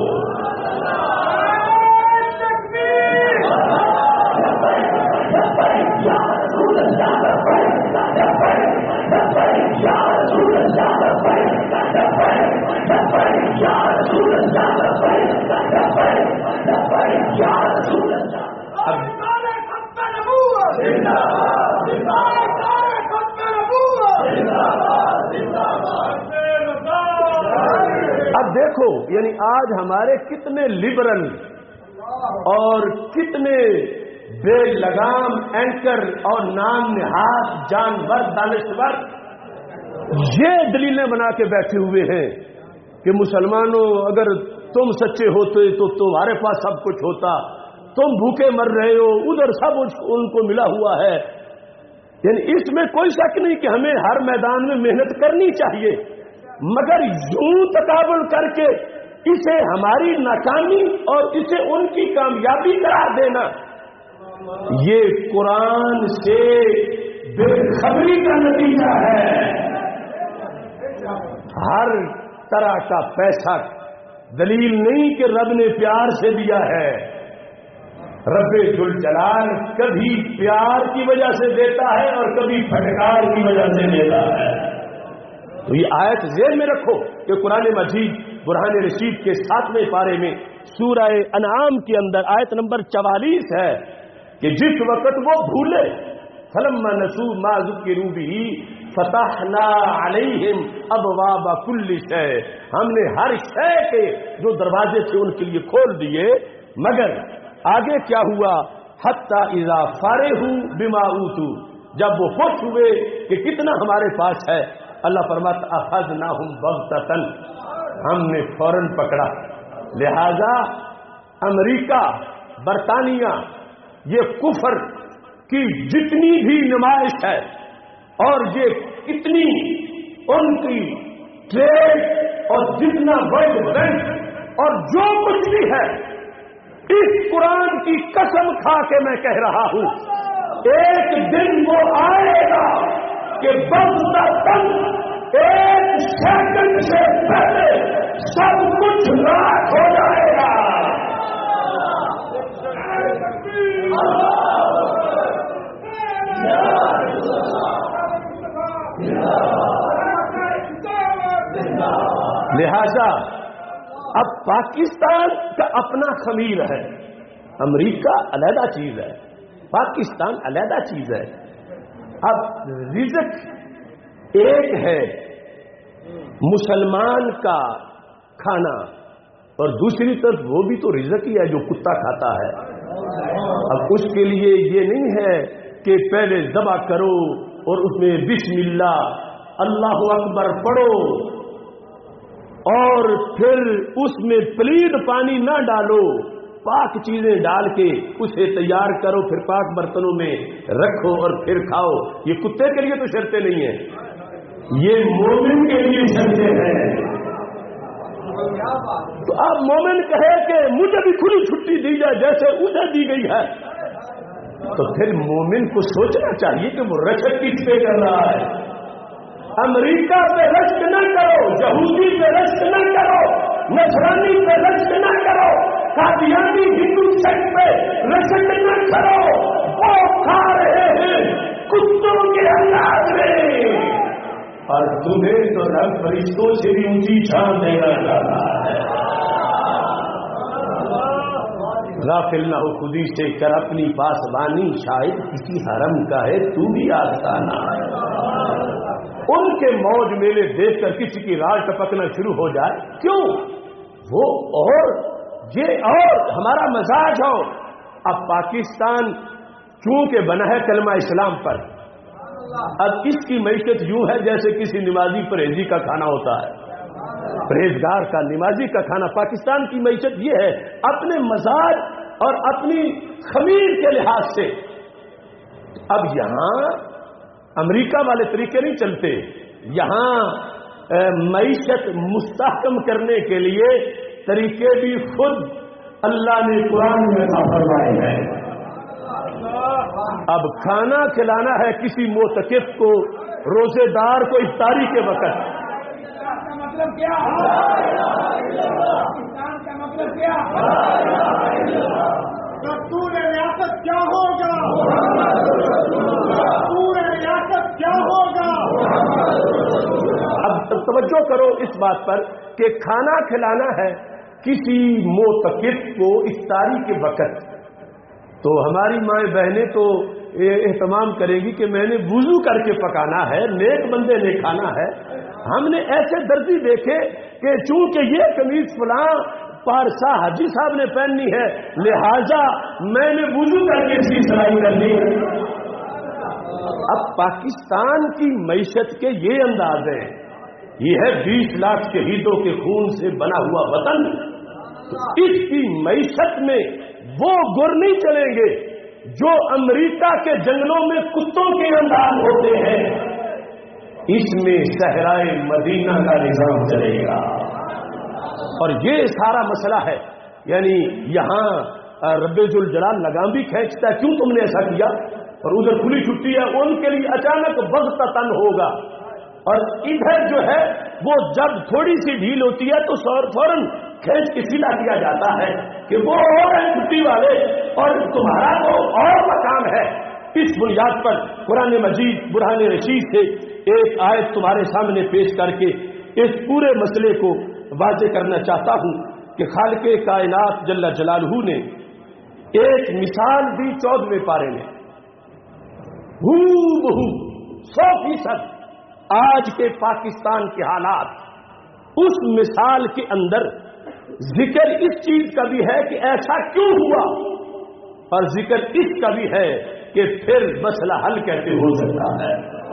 اب دیکھو، یعنی آج ہمارے کتنے لبرل اور کتنے بے لگام اینکر اور نام نہاد جانور دانشور یہ دلیلیں بنا کے بیٹھے ہوئے ہیں کہ مسلمانوں اگر تم سچے ہوتے تو تمہارے پاس سب کچھ ہوتا، تم بھوکے مر رہے ہو، ادھر سب ان کو ملا ہوا ہے۔ یعنی اس میں کوئی شک نہیں کہ ہمیں ہر میدان میں محنت کرنی چاہیے، مگر یوں تقابل کر کے اسے ہماری ناکامی اور اسے ان کی کامیابی قرار دینا، یہ قرآن سے بے خبری کا نتیجہ ہے۔ ہر طرح کا پیسہ دلیل نہیں کہ رب نے پیار سے دیا ہے۔ رب ذوالجلال کبھی پیار کی وجہ سے دیتا ہے اور کبھی پھٹکار کی وجہ سے دیتا ہے۔ تو یہ آیت ذہن میں رکھو کہ قرآن مجید برہان رشید کے 7ویں پارے میں سورہ انعام کے اندر آیت نمبر 44 ہے کہ جس وقت وہ بھولے فلما نسوا ما ذکروا به فتحنا علیہم ابواب کل شیء، ہم نے ہر شے کے جو دروازے تھے ان کے لیے کھول دیے، مگر آگے کیا ہوا؟ حتی اذا فرحوا بما اوتوا، جب وہ خوش ہوئے کہ کتنا ہمارے پاس ہے، اللہ فرماتا اخذناہم بغتۃ، ہم نے فوراً پکڑا۔ لہذا امریکہ، برطانیہ، یہ کفر کی جتنی بھی نمائش ہے اور یہ کتنی ان کی ٹریڈ اور جتنا ورلڈ بینک اور جو کچھ بھی ہے، اس قرآن کی قسم کھا کے میں کہہ رہا ہوں ایک دن وہ آئے گا کہ بغتۃ ایک سیکنڈ سے پہلے سب کچھ راکھ ہو جائے گا۔ لہذا اب پاکستان کا اپنا خمیر ہے، امریکہ علیحدہ چیز ہے، پاکستان علیحدہ چیز ہے۔ اب رزق ایک ہے مسلمان کا کھانا اور دوسری طرف وہ بھی تو رزق ہی ہے جو کتا کھاتا ہے۔ اب اس کے لیے یہ نہیں ہے کہ پہلے ذبح کرو اور اس میں بسم اللہ اللہ اکبر پڑھو اور پھر اس میں پلید پانی نہ ڈالو، پاک چیزیں ڈال کے اسے تیار کرو، پھر پاک برتنوں میں رکھو اور پھر کھاؤ۔ یہ کتے کے لیے تو شرطیں نہیں ہیں، یہ مومن کے لیے شرطیں ہیں۔ تو اب مومن کہے کہ مجھے بھی کھلی چھٹی دی جائے جیسے اسے دی گئی ہے، تو پھر مومن کو سوچنا چاہیے کہ وہ رشک کس پہ کر رہا ہے۔ امریکہ پہ رشک نہ کرو، یہودی پہ رشک نہ کرو، نصرانی پہ رشک نہ کرو، قادیانی ہندو سیکٹ پہ رشک نہ کرو، وہ کھا رہے ہیں کتوں کے انداز میں، اور تمہیں تو رب فرشتوں سے بھی اونچی چھان دینا چاہتا ہے۔ غافل نہ ہو خودی سے کر اپنی پاسبانی، شاید کسی حرم کا ہے تو بھی آستانہ ہے۔ ان کے موج میلے دیکھ کر کسی کی راج ٹپکنا شروع ہو جائے، کیوں؟ وہ اور یہ اور ہمارا مزاج ہو۔ اب پاکستان چونکہ بنا ہے کلمہ اسلام پر، اب اس کی معیشت یوں ہے جیسے کسی نمازی پرہیزی کا کھانا ہوتا ہے۔ پرہیزگار کا، نمازی کا کھانا. پاکستان کی معیشت یہ ہے، اپنے مزاج اور اپنی خمیر کے لحاظ سے. اب یہاں امریکہ والے طریقے نہیں چلتے. یہاں معیشت مستحکم کرنے کے لیے طریقے بھی خود اللہ نے قرآن میں فرمائے ہیں. اب کھانا کھلانا ہے کسی معتکف کو، روزے دار کو افطاری کے وقت. مطلب کیا؟ پاکستان کا مطلب کیا؟ دستور ریاست کیا ہوگا؟ دستور ریاست کیا ہوگا؟ اب توجہ کرو اس بات پر کہ کھانا کھلانا ہے کسی معتکف کو افطاری کے وقت. تو ہماری مائیں بہنیں تو اہتمام کریں گی کہ میں نے وضو کر کے پکانا ہے، نیک بندے نے کھانا ہے. ہم نے ایسے درزی دیکھے کہ چونکہ یہ قمیض فلاں پارسا حاجی صاحب نے پہننی ہے لہذا میں نے وضو کر کے اس کی سلائی کرنی ہے. اب پاکستان کی معیشت کے یہ انداز ہیں. یہ ہے 20 لاکھ شہیدوں کے خون سے بنا ہوا وطن. اس کی معیشت میں وہ گر نہیں چلیں گے جو امریکہ کے جنگلوں میں کتوں کے انداز ہوتے ہیں. اس میں صحرائے مدینہ کا نظام چلے گا. اور یہ سارا مسئلہ ہے. یعنی یہاں رب ذوالجلال لگام بھی کھینچتا ہے، کیوں تم نے ایسا کیا؟ اور ادھر کھلی چھٹی ہے، ان کے لیے اچانک بغتتاً ہوگا. اور ادھر جو ہے وہ جب تھوڑی سی ڈھیل ہوتی ہے تو فوراً کھینچ کے سیدھا کیا جاتا ہے کہ وہ اور ہیں چھٹی والے اور تمہارا تو اور مقام ہے. اس بنیاد پر قرآن مجید برہان رشید سے ایک آیت تمہارے سامنے پیش کر کے اس پورے مسئلے کو واضح کرنا چاہتا ہوں کہ خالق کائنات جل جلالہ نے ایک مثال دی 14ویں پارے میں، ہو 100% آج کے پاکستان کے حالات. اس مثال کے اندر ذکر اس چیز کا بھی ہے کہ ایسا کیوں ہوا، اور ذکر اس کا بھی ہے کہ پھر مسئلہ حل کیسے ہو سکتا ہے.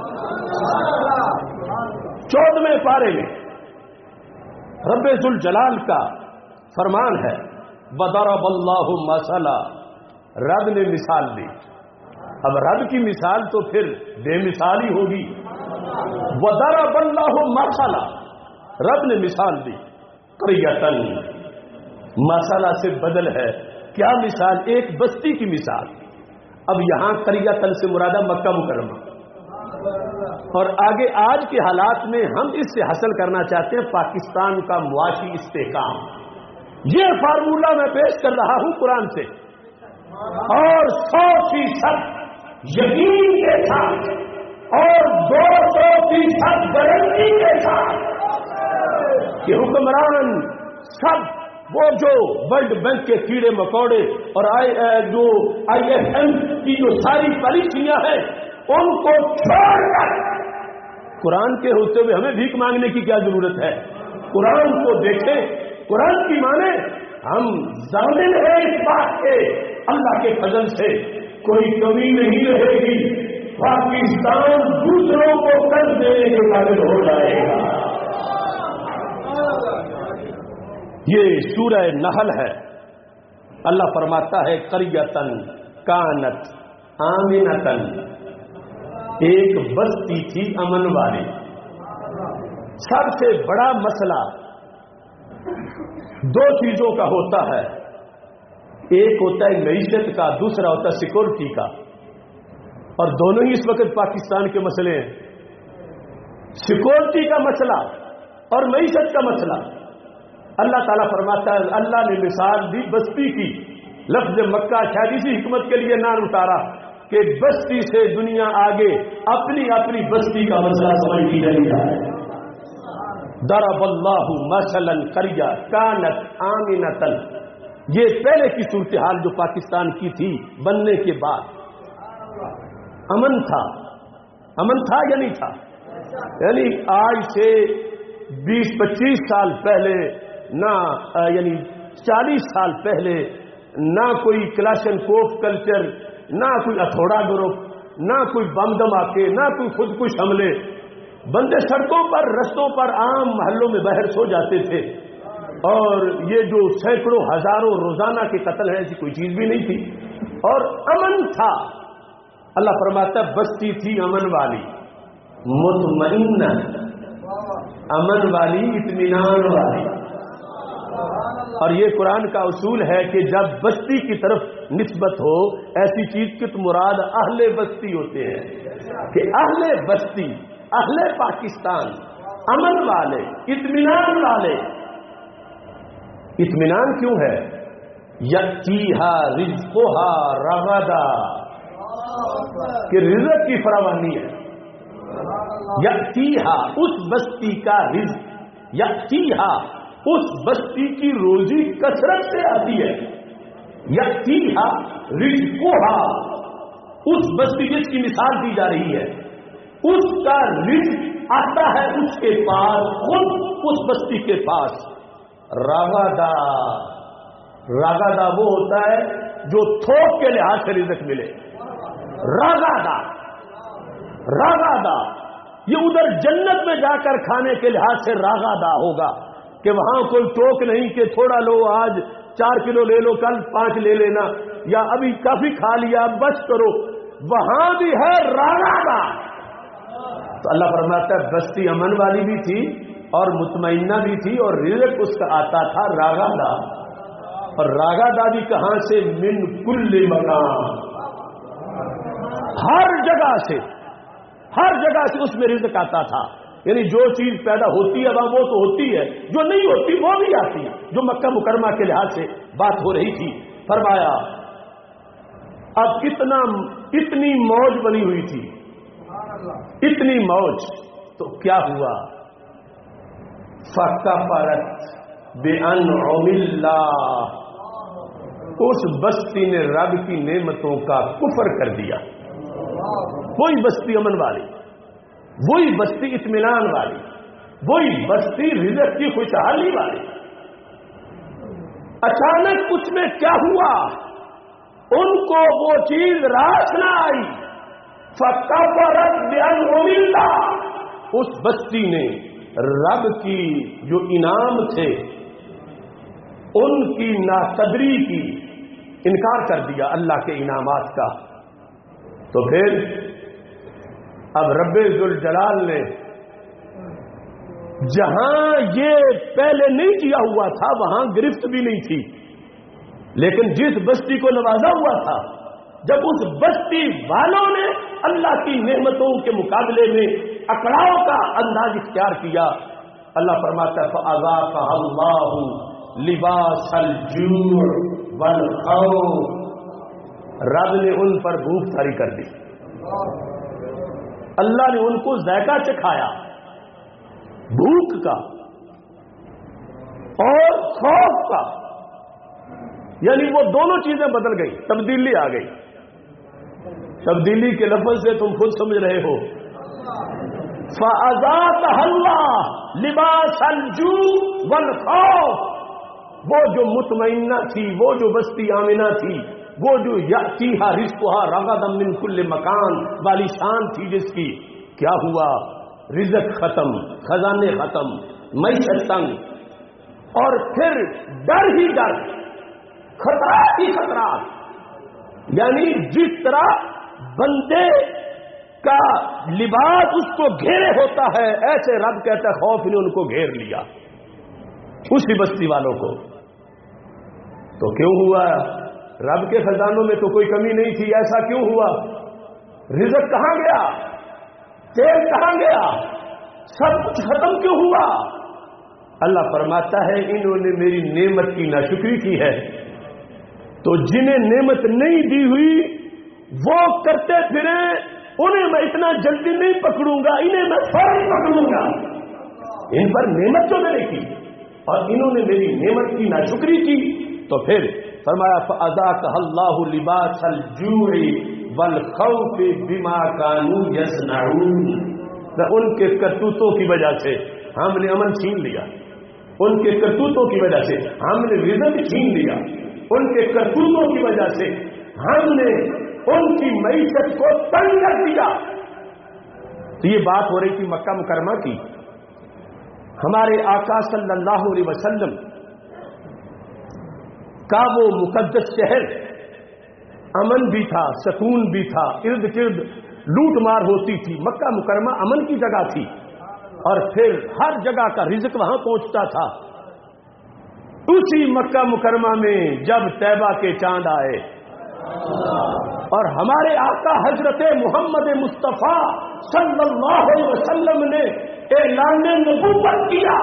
14ویں پارے میں رب ذوالجلال کا فرمان ہے، وَضَرَبَ اللَّهُ مَثَلًا، رب نے مثال دی. اب رب کی مثال تو پھر بے مثال ہی ہوگی. وَضَرَبَ اللَّهُ مَثَلًا، رب نے مثال دی. قَرْيَةً، مثلا سے بدل ہے. کیا مثال؟ ایک بستی کی مثال. اب یہاں قریۃ سے مرادہ مکہ مکرمہ. اور آگے آج کے حالات میں ہم اس سے حاصل کرنا چاہتے ہیں پاکستان کا معاشی استحکام. یہ فارمولہ میں پیش کر رہا ہوں قرآن سے، اور 100% یقین کے ساتھ اور 200% گارنٹی کے ساتھ کہ حکمران سب وہ جو ورلڈ بینک کے کیڑے مکوڑے اور جو IFM کی جو ساری پالیسیاں ہیں ان کو چھوڑ کر قرآن کے ہوتے ہوئے ہمیں بھیک مانگنے کی کیا ضرورت ہے؟ قرآن کو دیکھیں، قرآن کی مانیں. ہم ضامن ہیں اس بات کے اللہ کے فضل سے کوئی کمی نہیں رہے گی. پاکستان دوسروں کو قرض دینے کے قابل ہو جائے گا. یہ سورہ نحل ہے. اللہ فرماتا ہے قریۃً کانت آمنۃً، ایک بستی تھی امن والی. سب سے بڑا مسئلہ دو چیزوں کا ہوتا ہے، ایک ہوتا ہے معیشت کا، دوسرا ہوتا ہے سیکورٹی کا. اور دونوں ہی اس وقت پاکستان کے مسئلے ہیں. سیکورٹی کا مسئلہ اور معیشت کا مسئلہ. اللہ تعالیٰ فرماتا ہے، اللہ نے مثال دی بستی کی. لفظ مکہ شاید اسی حکمت کے لیے نام اتارا کہ بستی سے دنیا آگے اپنی اپنی بستی کا مسئلہ سمجھتی رہی ہے. ضرب اللہ مثلا قریہ کانت آمنۃ، یہ پہلے کی صورتحال جو پاکستان کی تھی بننے کے بعد. امن تھا یا نہیں تھا؟ یعنی آج سے 20-25 سال پہلے نہ، یعنی 40 سال پہلے نہ کوئی کلاشن کوف کلچر، نہ کوئی ہتھوڑا گروپ، نہ کوئی بم دھماکے، نہ کوئی خودکش حملے. بندے سڑکوں پر رستوں پر عام محلوں میں باہر سو جاتے تھے، اور یہ جو سینکڑوں ہزاروں روزانہ کے قتل ہیں ایسی کوئی چیز بھی نہیں تھی، اور امن تھا۔ اللہ فرماتا ہے بستی تھی امن والی، مطمئن، امن والی، اطمینان والی۔ اور یہ قرآن کا اصول ہے کہ جب بستی کی طرف نسبت ہو ایسی چیز کی تو مراد اہل بستی ہوتے ہیں، کہ اہل بستی، اہل پاکستان امن والے، اطمینان والے۔ اطمینان کیوں ہے؟ یأتیہا رزقہا رغدا، کہ رزق کی فراوانی ہے۔ یأتیہا، اس بستی کا رزق، یأتیہا، اس بستی کی روزی کثرت سے آتی ہے۔ یأتیہا رزقہا، اس بستی جس کی مثال دی جا رہی ہے اس کا رزق آتا ہے اس کے پاس، خود اس بستی کے پاس۔ رغدا، رغدا وہ ہوتا ہے جو تھوک کے لحاظ سے رزق ملے۔ رغدا، رغدا یہ ادھر جنت میں جا کر کھانے کے لحاظ سے رغدا ہوگا، کہ وہاں کوئی ٹوک نہیں کہ تھوڑا لو، آج 4 کلو لے لو، کل 5 لے لینا، یا ابھی کافی کھا لیا بس کرو۔ وہاں بھی ہے رغدا۔ تو اللہ فرماتا ہے بستی امن والی بھی تھی اور مطمئنہ بھی تھی، اور رزق اس کا آتا تھا رغدا۔ اور رغدا بھی کہاں سے؟ من کل مکان، ہر جگہ سے، ہر جگہ سے اس میں رزق آتا تھا۔ یعنی جو چیز پیدا ہوتی ہے وہاں وہ تو ہوتی ہے، جو نہیں ہوتی وہ بھی آتی ہے، جو مکہ مکرمہ کے لحاظ سے بات ہو رہی تھی۔ فرمایا اب اتنی موج بنی ہوئی تھی، اتنی موج، تو کیا ہوا؟ فَكَفَرَتْ بِأَنْعُمِ اللَّهِ، اس بستی نے رب کی نعمتوں کا کفر کر دیا۔ وہی بستی امن والی، وہی بستی اطمینان والی، وہی بستی رزق کی خوشحالی والی۔ اچانک اس میں کیا ہوا؟ ان کو وہ چیز راس نہ آئی۔ فَكَفَرَتْ بِأَنْعُمِ اللَّهِ، اس بستی نے رب کی جو انعام تھے ان کی ناقدری کی، انکار کر دیا اللہ کے انعامات کا۔ تو پھر اب رب ذوالجلال نے جہاں یہ پہلے نہیں کیا ہوا تھا وہاں گرفت بھی نہیں تھی، لیکن جس بستی کو نوازا ہوا تھا، جب اس بستی والوں نے اللہ کی نعمتوں کے مقابلے میں اکڑاؤ کا انداز اختیار کیا، اللہ فرماتا ہے فَأَذَاقَهَا اللَّهُ لِبَاسَ الْجُوعِ وَالْخَوْفِ، رب نے ان پر بھوک طاری کر دی، اللہ نے ان کو ذائقہ چکھایا بھوک کا اور خوف کا، یعنی وہ دونوں چیزیں بدل گئی، تبدیلی آ گئی۔ تبدیلی کے لفظ سے تم خود سمجھ رہے ہو۔ فَأَذَاقَهَا اللَّهُ لِبَاسَ الْجُوعِ وَالْخَوْفِ، وہ جو مطمئنہ تھی، وہ جو بستی آمنہ تھی، وہ جو یأتیہا رزقہا رغدا من کل مکان والی شان تھی جس کی، کیا ہوا؟ رزق ختم، خزانے ختم، معیشت تنگ، اور پھر ڈر ہی ڈر، خطرات ہی خطرات۔ یعنی جس طرح بندے کا لباس اس کو گھیرے ہوتا ہے، ایسے رب کہتا ہے خوف نے ان کو گھیر لیا، اسی بستی والوں کو۔ تو کیوں ہوا؟ رب کے خزانوں میں تو کوئی کمی نہیں تھی، ایسا کیوں ہوا؟ رزق کہاں گیا؟ تیل کہاں گیا؟ سب کچھ ختم کیوں ہوا؟ اللہ فرماتا ہے انہوں نے میری نعمت کی ناشکری کی ہے، تو جنہیں نعمت نہیں دی ہوئی وہ کرتے پھریں، انہیں میں اتنا جلدی نہیں پکڑوں گا، انہیں میں فوراً پکڑوں گا۔ ان پر نعمت تو میں نے کی اور انہوں نے میری نعمت کی ناشکری کی، تو پھر فرمایا فَأَذَاقَهَا اللَّهُ لِبَاسَ الْجُوعِ وَالْخَوْفِ بِمَا كَانُوا يَصْنَعُونَ، ان کے کرتوتوں کی وجہ سے ہم نے امن چھین لیا، ان کے کرتوتوں کی وجہ سے ہم نے رزق چھین لیا، ان کے کرتوتوں کی وجہ سے ہم نے ان کی معیشت کو تنگ کر دیا۔ تو یہ بات ہو رہی تھی مکہ مکرمہ کی. ہمارے آقا صلی اللہ علیہ وسلم کا وہ مقدس شہر امن بھی تھا، سکون بھی تھا، ارد گرد لوٹ مار ہوتی تھی. مکہ مکرمہ امن کی جگہ تھی اور پھر ہر جگہ کا رزق وہاں پہنچتا تھا. اسی مکہ مکرمہ میں جب طیبہ کے چاند آئے اور ہمارے آقا حضرت محمد مصطفیٰ صلی اللہ علیہ وسلم نے اعلان نبوت کیا،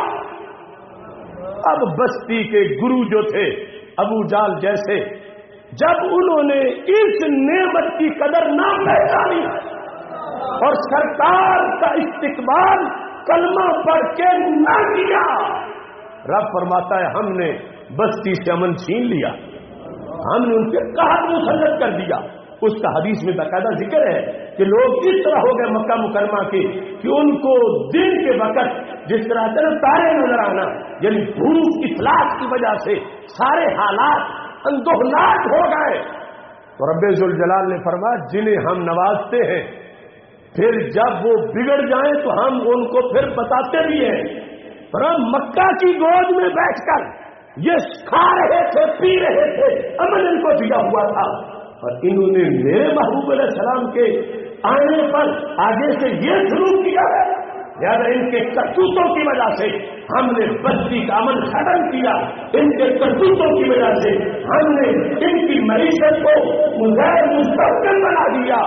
اب بستی کے گرو جو تھے ابو جال جیسے، جب انہوں نے اس نعمت کی قدر نہ پہچانی اور سرکار کا استقبال کلمہ پڑھ کے نہ کیا، رب فرماتا ہے ہم نے بستی سے امن چھین لیا، ہم نے ان کے قحط مسلط کر دیا. اس کا حدیث میں باقاعدہ ذکر ہے کہ لوگ اس طرح ہو گئے مکہ مکرمہ کے کہ ان کو دن کے وقت جس طرح تارے نظر آنا، یعنی دھوپ افلاس کی وجہ سے سارے حالات اندوہناک ہو گئے. تو رب ذوالجلال نے فرمایا جنہیں ہم نوازتے ہیں پھر جب وہ بگڑ جائیں تو ہم ان کو پھر بتاتے بھی ہیں. پر مکہ کی گود میں بیٹھ کر یہ کھا رہے تھے، پی رہے تھے، امن ان کو دیا ہوا تھا، اور انہوں نے میرے محبوب علیہ السلام کے آنے پر آگے سے یہ ضرور کیا ہے. لہٰذا ان کے کرتوتوں کی وجہ سے ہم نے بستی کا امن ختم کیا، ان کے کرتوتوں کی وجہ سے ہم نے ان کی معیشت کو غیر مستحکم بنا دیا.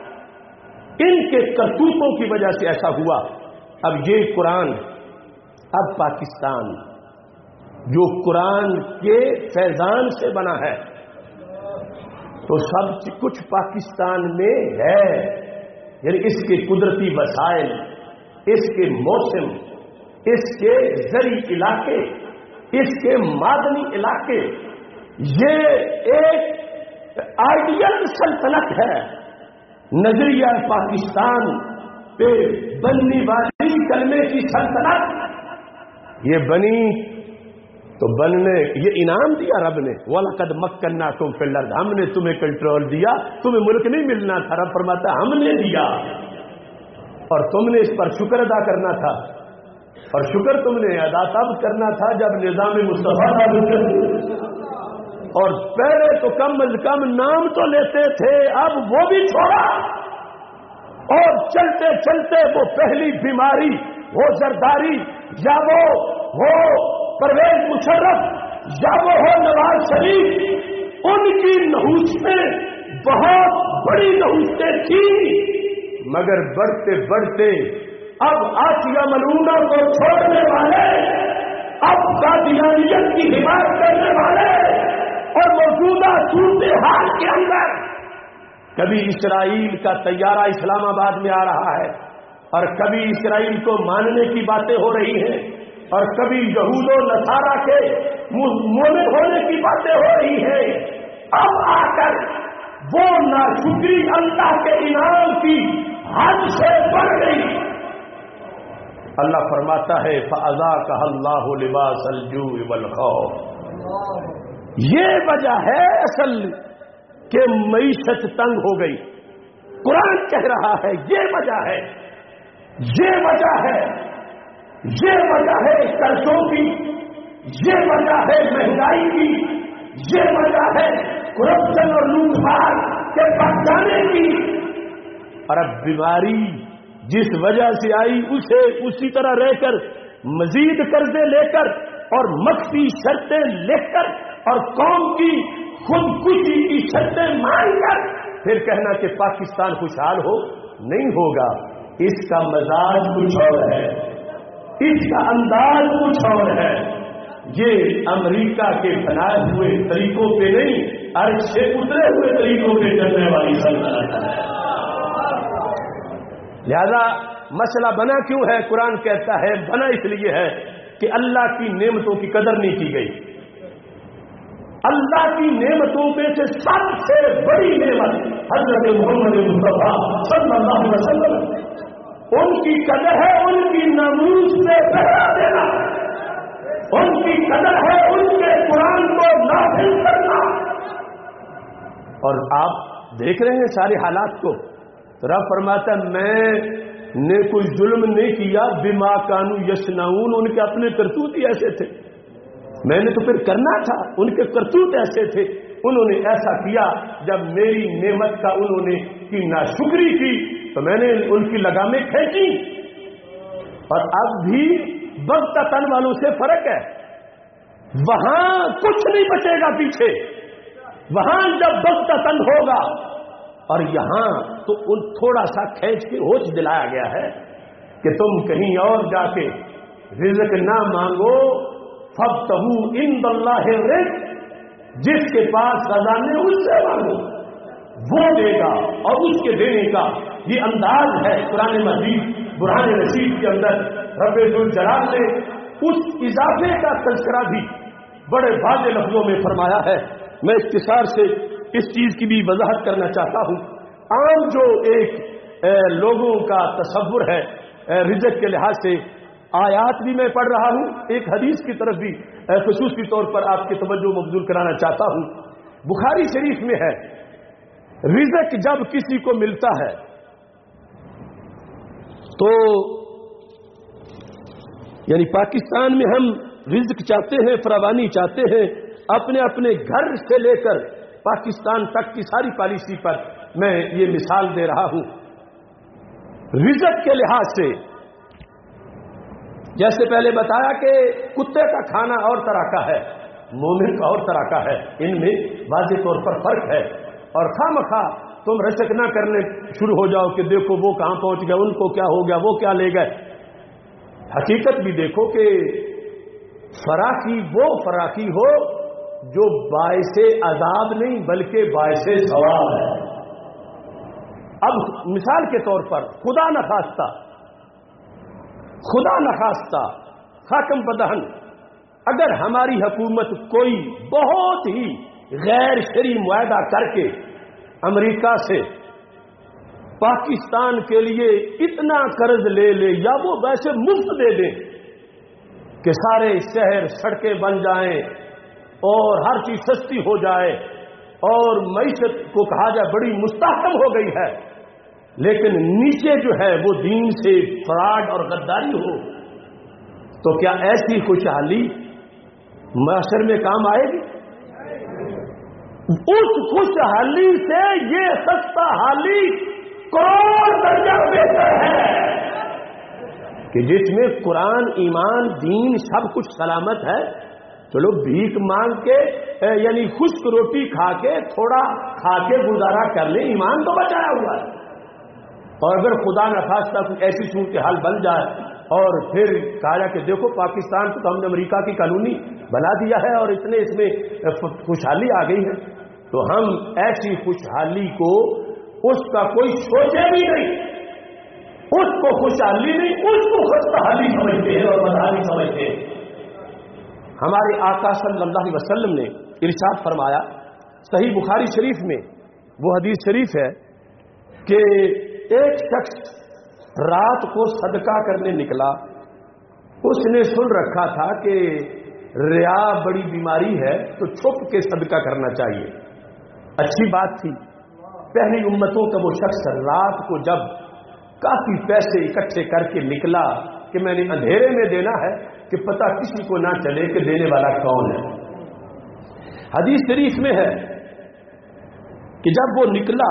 ان کے کرتوتوں کی وجہ سے ایسا ہوا. اب یہ قرآن، اب پاکستان جو قرآن کے فیضان سے بنا ہے تو سب کچھ پاکستان میں ہے، یعنی اس کے قدرتی وسائل، اس کے موسم، اس کے زرعی علاقے، اس کے معدنی علاقے، یہ ایک آئیڈیل سلطنت ہے. نظریہ پاکستان پہ بننے والی کلمے کی سلطنت یہ بنی تو بننے یہ انعام دیا رب نے. وَلَقَدْ مَكَّنَّاكُمْ فِي الْأَرْضِ، ہم نے تمہیں کنٹرول دیا، تمہیں ملک نہیں ملنا تھا. رب فرماتا ہے ہم نے دیا اور تم نے اس پر شکر ادا کرنا تھا، اور شکر تم نے ادا تب کرنا تھا جب نظام مصطفیٰ اور پہلے تو کم از کم نام تو لیتے تھے، اب وہ بھی چھوڑا اور چلتے چلتے وہ پہلی بیماری، وہ زرداری، یا وہ ہو پرویز مشرف، یا وہ ہو نواز شریف، ان کی نحوستیں بہت بڑی نحوستیں تھیں، مگر بڑھتے بڑھتے اب آسیہ ملونہ کو چھوڑنے والے، اب قادیانیت کی حمایت کرنے والے، اور موجودہ صورتحال کے اندر کبھی اسرائیل کا طیارہ اسلام آباد میں آ رہا ہے، اور کبھی اسرائیل کو ماننے کی باتیں ہو رہی ہیں، اور کبھی یہود و نصارہ کے مومن ہونے کی باتیں ہو رہی ہیں. اب آ کر وہ ناشکری اللہ کے انعام کی حد سے بڑھ گئی. اللہ فرماتا ہے فَأَذَاقَهَا اللَّهُ لِبَاسَ الْجُوعِ وَالْخَوْفِ، یہ وجہ ہے اصل کہ معیشت تنگ ہو گئی. قرآن کہہ رہا ہے یہ وجہ ہے، یہ وجہ ہے، یہ وجہ ہے قرضوں کی، یہ وجہ ہے مہنگائی کی، یہ وجہ ہے کرپشن اور لوٹ مار کے بڑھ جانے کی. اور اب بیماری جس وجہ سے آئی اسے اسی طرح رہ کر مزید قرضے لے کر اور مخفی شرطیں لکھ کر اور قوم کی خودکشی کی شرطیں مان کر پھر کہنا کہ پاکستان خوشحال ہو، نہیں ہوگا. اس کا مزاج کچھ اور ہے، اس کا انداز کچھ اور ہے. یہ امریکہ کے بنائے ہوئے طریقوں پہ نہیں، عرش سے اترے ہوئے طریقوں پہ چلنے والی سلطنت ہے. لہذا مسئلہ بنا کیوں ہے؟ قرآن کہتا ہے بنا اس لیے ہے کہ اللہ کی نعمتوں کی قدر نہیں کی گئی. اللہ کی نعمتوں میں سے سب سے بڑی نعمت حضرت محمد مصطفیٰ صلی اللہ علیہ وسلم، ان کی قدر ہے ان کی ناموس سے پہرا دینا، ان کی قدر ہے ان کے قرآن کو نافذ کرنا. اور آپ دیکھ رہے ہیں سارے حالات کو. رب فرماتا ہے میں نے کوئی ظلم نہیں کیا، بما کانوا یصنعون، ان کے اپنے کرتوت ہی ایسے تھے، میں نے تو پھر کرنا تھا، ان کے کرتوت ایسے تھے، انہوں نے ایسا کیا، جب میری نعمت کا انہوں نے کی ناشکری کی تو میں نے ان کی لگامیں کھینچی۔ اور اب بھی بغتتن والوں سے فرق ہے، وہاں کچھ نہیں بچے گا پیچھے، وہاں جب بغتتن ہوگا، اور یہاں تو ان تھوڑا سا کھینچ کے ہوش دلایا گیا ہے کہ تم کہیں اور جا کے رزق نہ مانگو، فابتغوا عند اللہ الرزق، جس کے پاس خزانے اس سے مانگو، وہ دے گا، اور اس کے دینے کا یہ انداز ہے۔ قرآن مجید برہان رشید کے اندر رب ذوالجلال نے اس اضافے کا تذکرہ بھی بڑے واضح لفظوں میں فرمایا ہے۔ میں اختصار سے اس چیز کی بھی وضاحت کرنا چاہتا ہوں۔ عام جو ایک لوگوں کا تصور ہے رزق کے لحاظ سے، آیات بھی میں پڑھ رہا ہوں، ایک حدیث کی طرف بھی خصوصی طور پر آپ کی توجہ مبذول کرانا چاہتا ہوں۔ بخاری شریف میں ہے، رزق جب کسی کو ملتا ہے تو یعنی پاکستان میں ہم رزق چاہتے ہیں، فراوانی چاہتے ہیں، اپنے اپنے گھر سے لے کر پاکستان تک کی ساری پالیسی پر میں یہ مثال دے رہا ہوں۔ رزق کے لحاظ سے جیسے پہلے بتایا کہ کتے کا کھانا اور طرح کا ہے، مومن کا اور طرح کا ہے، ان میں واضح طور پر فرق ہے، اور خواہ تم رشک نہ کرنے شروع ہو جاؤ کہ دیکھو وہ کہاں پہنچ گئے، ان کو کیا ہو گیا، وہ کیا لے گئے۔ حقیقت بھی دیکھو کہ فراخی وہ فراخی ہو جو باعث عذاب نہیں بلکہ باعث ثواب ہے۔ اب مثال کے طور پر خدا نخواستہ خاکم بدہن اگر ہماری حکومت کوئی بہت ہی غیر شرعی معاہدہ کر کے امریکہ سے پاکستان کے لیے اتنا قرض لے لے، یا وہ ویسے مفت دے دیں کہ سارے شہر سڑکیں بن جائیں اور ہر چیز سستی ہو جائے اور معیشت کو کہا جائے بڑی مستحکم ہو گئی ہے، لیکن نیچے جو ہے وہ دین سے فراڈ اور غداری ہو، تو کیا ایسی خوشحالی معاشر میں کام آئے گی؟ اس خوشحالی سے یہ سستا حالی کروڑ درجہ بہتر ہے کہ جس میں قرآن، ایمان، دین سب کچھ سلامت ہے۔ چلو بھیک مانگ کے یعنی خشک روٹی کھا کے تھوڑا کھا کے گزارا کر لیں، ایمان تو بچایا ہوا ہے۔ اور اگر خدا نخواستہ کوئی ایسی صورتحال بن جائے اور پھر کہا جائے کہ دیکھو پاکستان کو تو ہم نے امریکہ کی کالونی بنا دیا ہے اور اتنے اس میں خوشحالی آ گئی ہے، تو ہم ایسی خوشحالی کو اس کا کوئی سوچے بھی نہیں، اس کو خوشحالی نہیں، اس کو خوشحالی سمجھتے ہیں اور بدحالی سمجھتے ہیں۔ ہمارے آقا صلی اللہ علیہ وسلم نے ارشاد فرمایا، صحیح بخاری شریف میں وہ حدیث شریف ہے کہ ایک شخص رات کو صدقہ کرنے نکلا، اس نے سن رکھا تھا کہ ریا بڑی بیماری ہے تو چھپ کے صدقہ کرنا چاہیے، اچھی بات تھی۔ پہلی امتوں کا وہ شخص رات کو جب کافی پیسے اکٹھے کر کے نکلا کہ میں نے اندھیرے میں دینا ہے کہ پتہ کسی کو نہ چلے کہ دینے والا کون ہے۔ حدیث شریف میں ہے کہ جب وہ نکلا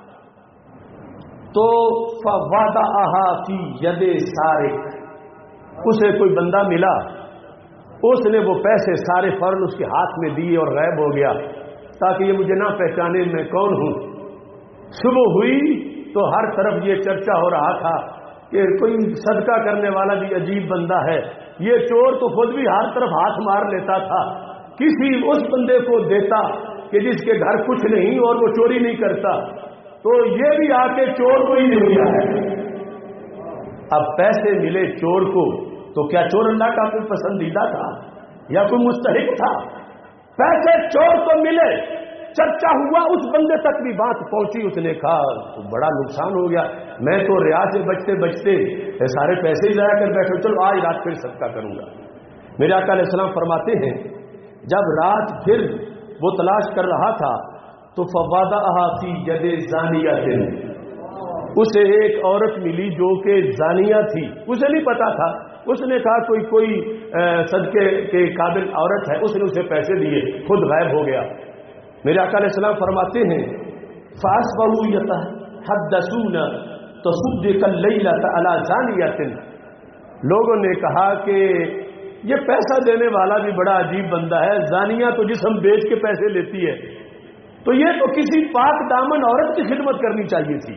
تو فوضعها فی ید سارق، اسے کوئی بندہ ملا، اس نے وہ پیسے سارے فوراً اس کے ہاتھ میں دیے اور غائب ہو گیا تاکہ یہ مجھے نہ پہچانے میں کون ہوں۔ صبح ہوئی تو ہر طرف یہ چرچا ہو رہا تھا کہ کوئی صدقہ کرنے والا بھی عجیب بندہ ہے، یہ چور تو خود بھی ہر طرف ہاتھ مار لیتا تھا، کسی اس بندے کو دیتا کہ جس کے گھر کچھ نہیں اور وہ چوری نہیں کرتا، تو یہ بھی آ کے چور کو ہی دے دیا ہے۔ اب پیسے ملے چور کو تو کیا چور اللہ کا کوئی پسندیدہ تھا یا کوئی مستحق تھا؟ پیسے چور کو ملے، چرچا ہوا، اس بندے تک بھی بات پہنچی، اس نے کہا تو بڑا نقصان ہو گیا، میں تو ریا سے بچتے بچتے سارے پیسے ہی ضائع کر بیٹھے، چلو آج رات پھر صدقہ کروں گا۔ میرے آقا علیہ السلام فرماتے ہیں جب رات پھر وہ تلاش کر رہا تھا تو فوضعها فی ید زانیۃ، اسے ایک عورت ملی جو کہ زانیہ تھی، اسے نہیں پتا تھا، اس نے کہا کوئی صدقے کے قابل عورت ہے، اس نے اسے پیسے دیے، خود غائب ہو گیا۔ میرے آقا علیہ السلام فرماتے ہیں فَأَصْبَحُوا يَتَحَدَّثُونَ تَصُدِّقَ اللَّيْلَةَ عَلَى زَانِيَةٍ، لوگوں نے کہا کہ یہ پیسہ دینے والا بھی بڑا عجیب بندہ ہے، زانیہ تو جسم بیچ کے پیسے لیتی ہے، تو یہ تو کسی پاک دامن عورت کی خدمت کرنی چاہیے تھی۔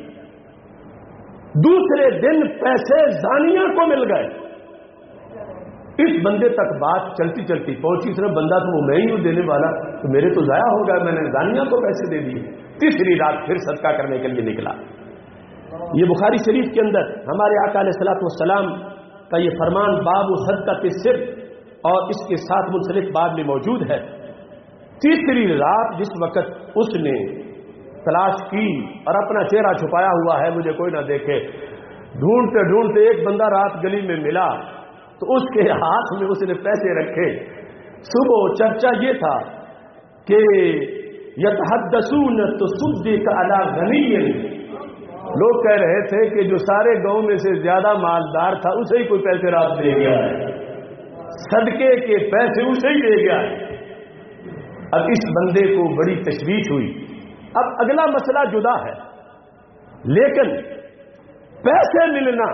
دوسرے دن پیسے زانیہ کو مل گئے۔ اس بندے تک بات چلتی چلتی پہنچی، صرف بندہ تو وہ میں ہی ہوں دینے والا، تو میرے تو ضائع ہو گیا، میں نے زانیہ کو پیسے دے دیے۔ تیسری رات پھر صدقہ کرنے کے لیے نکلا۔ یہ بخاری شریف کے اندر ہمارے آقا علیہ الصلوۃ والسلام کا یہ فرمان باب صدقہ کے سر اور اس کے ساتھ منسلک باب میں موجود ہے۔ تیسری رات جس وقت اس نے تلاش کی اور اپنا چہرہ چھپایا ہوا ہے مجھے کوئی نہ دیکھے، ڈھونڈتے ڈھونڈتے ایک بندہ رات گلی میں ملا تو اس کے ہاتھ میں اس نے پیسے رکھے۔ صبح چرچا یہ تھا کہ یتحدثون تصدق علی غنی، لوگ کہہ رہے تھے کہ جو سارے گاؤں میں سے زیادہ مالدار تھا اسے ہی کوئی پیسے رات دے گیا ہے، صدقے کے پیسے اسے ہی دے گیا ہے۔ اب اس بندے کو بڑی تشویش ہوئی۔ اب اگلا مسئلہ جدا ہے، لیکن پیسے ملنا،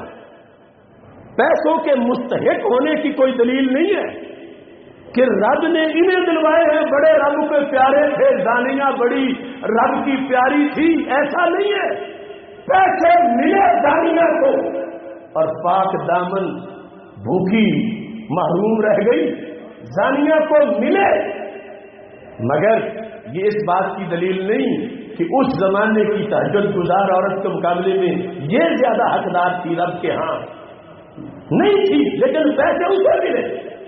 پیسوں کے مستحق ہونے کی کوئی دلیل نہیں ہے کہ رب نے انہیں دلوائے ہیں، بڑے رب کے پیارے تھے، زانیہ بڑی رب کی پیاری تھی، ایسا نہیں ہے۔ پیسے ملے زانیہ کو اور پاک دامن بھوکی محروم رہ گئی، زانیہ کو ملے، مگر یہ اس بات کی دلیل نہیں کہ اس زمانے کی تہجد گزار عورت کے مقابلے میں یہ زیادہ حقدار تھی رب کے ہاں، نہیں تھی، لیکن پیسے اسے ملے۔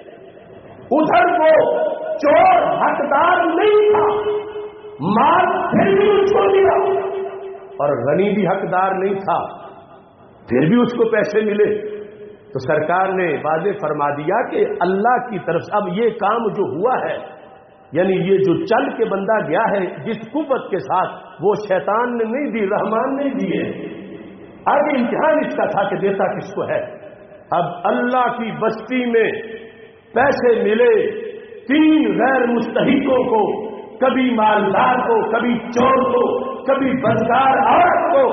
ادھر وہ چور حقدار نہیں تھا، مال پھر بھی اس کو ملا، اور غنی بھی حقدار نہیں تھا، پھر بھی اس کو پیسے ملے۔ تو سرکار نے واضح فرما دیا کہ اللہ کی طرف سے اب یہ کام جو ہوا ہے، یعنی یہ جو چل کے بندہ گیا ہے جس قوت کے ساتھ، وہ شیطان نے نہیں دی، رحمان نے دی ہے۔ آگے امتحان اس کا تھا کہ دیتا کس کو ہے۔ اب اللہ کی بستی میں پیسے ملے 3 غیر مستحقوں کو، کبھی مالدار کو، کبھی چور کو، کبھی بدکار عورت کو،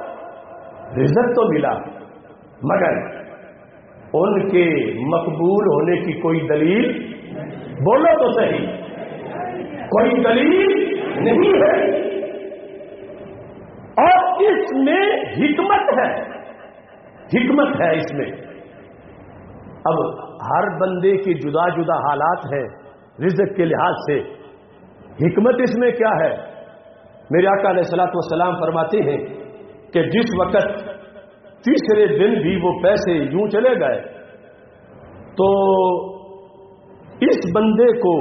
رزق تو ملا، مگر ان کے مقبول ہونے کی کوئی دلیل، بولو تو صحیح، کوئی دلیل نہیں ہے۔ اور اس میں حکمت ہے، حکمت ہے اس میں۔ اب ہر بندے کی جدا جدا حالات ہیں رزق کے لحاظ سے، حکمت اس میں کیا ہے؟ میرے آقا علیہ الصلوۃ والسلام فرماتے ہیں کہ جس وقت تیسرے دن بھی وہ پیسے یوں چلے گئے تو اس بندے کو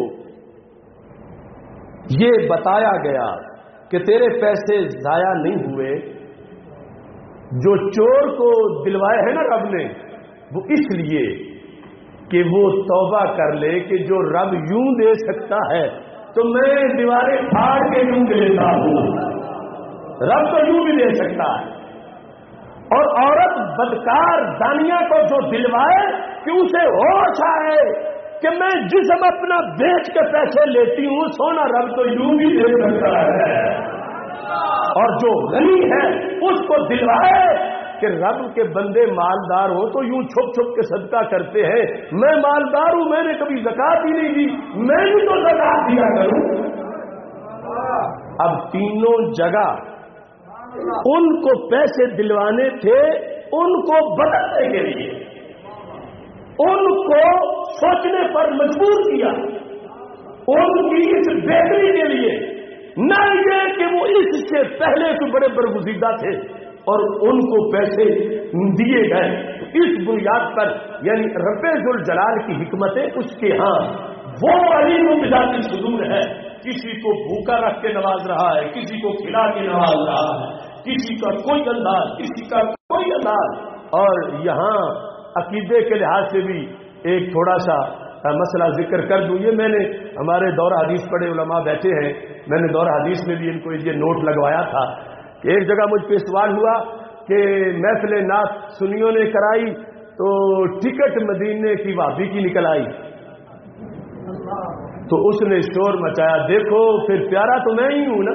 یہ بتایا گیا کہ تیرے پیسے ضائع نہیں ہوئے، جو چور کو دلوائے ہیں نا رب نے، وہ اس لیے کہ وہ توبہ کر لے کہ جو رب یوں دے سکتا ہے تو میں دیواریں پھاڑ کے یوں دیتا ہوں، رب تو یوں بھی دے سکتا ہے۔ اور عورت بدکار زانیہ کو جو دلوائے کہ اسے ہوش آئے کہ میں جسم اپنا بیچ کے پیسے لیتی ہوں، سونا رب تو یوں بھی دے سکتا ہے۔ اور جو غنی ہے اس کو دلوائے کہ رب کے بندے مالدار ہو تو یوں چھپ چھپ کے صدقہ کرتے ہیں، میں مالدار ہوں، میں نے کبھی زکات ہی نہیں دی، میں بھی تو زکات دیا کروں۔ اب تینوں جگہ ان کو پیسے دلوانے تھے، ان کو بدلنے کے لیے، ان کو سوچنے پر مجبور کیا، ان کی اس بہتری کے لیے، نہ یہ کہ وہ اس سے پہلے کوئی بڑے برگزیدہ تھے اور ان کو پیسے دیے گئے۔ اس بنیاد پر یعنی رب ذوالجلال کی حکمتیں اس کے ہاں وہ علیم بذات الصدور ہے، کسی کو بھوکا رکھ کے نواز رہا ہے، کسی کو کھلا کے نواز رہا ہے، کسی کا کوئی انداز، کسی کا کوئی انداز۔ اور یہاں عقیدے کے لحاظ سے بھی ایک تھوڑا سا مسئلہ ذکر کر دوں، یہ میں نے ہمارے دور حدیث پڑھے علماء بیٹھے ہیں، میں نے دور حدیث میں بھی ان کو یہ نوٹ لگوایا تھا کہ ایک جگہ مجھ پہ سوال ہوا کہ محفل نعت سنیوں نے کرائی تو ٹکٹ مدینے کی وہابی کی نکل آئی، تو اس نے شور مچایا، دیکھو پھر پیارا تو میں ہی ہوں نا،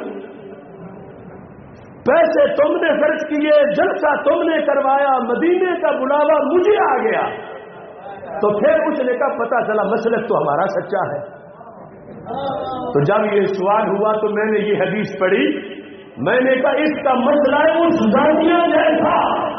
پیسے تم نے خرچ کیے، جلسہ تم نے کروایا، مدینے کا بلاوا مجھے آ گیا، تو پھر اس نے کہا پتہ چلا مسلک تو ہمارا سچا ہے۔ تو جب یہ سوال ہوا تو میں نے یہ حدیث پڑھی، میں نے کہا اس کا مسئلہ ہے اس زانیہ جیسا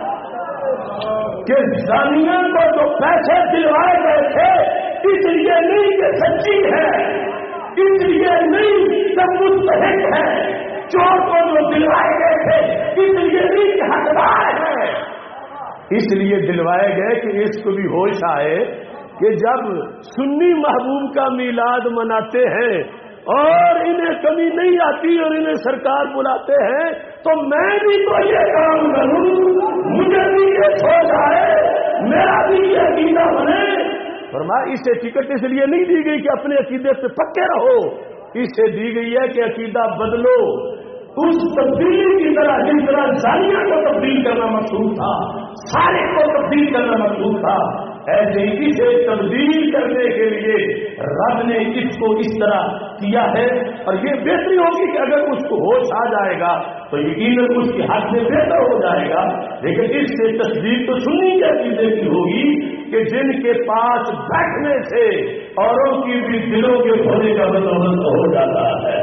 کہ زانیہ کو جو پیسے دلوائے گئے تھے اس لیے نہیں کہ سچی ہے، اس لیے نہیں کہ مستحق ہے، چور کو جو دلوائے گئے تھے اس لیے نہیں کہ حقدار ہے، اس لیے دلوائے گئے کہ اس کو بھی ہوش آئے کہ جب سنی محبوب کا میلاد مناتے ہیں اور انہیں کمی نہیں آتی اور انہیں سرکار بلاتے ہیں تو میں بھی تو یہ کام کروں، مجھے بھی یہ سوچ آئے، میرا بھی یہ عقیدہ بنے۔ فرمایا اسے ٹکٹ اس لیے نہیں دی گئی کہ اپنے عقیدے پہ پکے رہو، اسے دی گئی ہے کہ عقیدہ بدلو، اس تبدیلی کی طرح جس طرح زانیہ کو تبدیل کرنا مقصود تھا، سارے کو تبدیل کرنا مقصود تھا، ایسے ہی اسے تبدیل کرنے کے لیے رب نے اس کو اس طرح کیا ہے۔ اور یہ بہتری ہوگی کہ اگر اس کو ہوش آ جائے گا تو یقیناً اس کی حد میں بہتر ہو جائے گا، لیکن اس سے تصدیق تو سنی کے عقیدے کی ہوگی کہ جن کے پاس بیٹھنے سے اوروں کی بھی دلوں کے ہونے کا بندوبست ہو جاتا ہے۔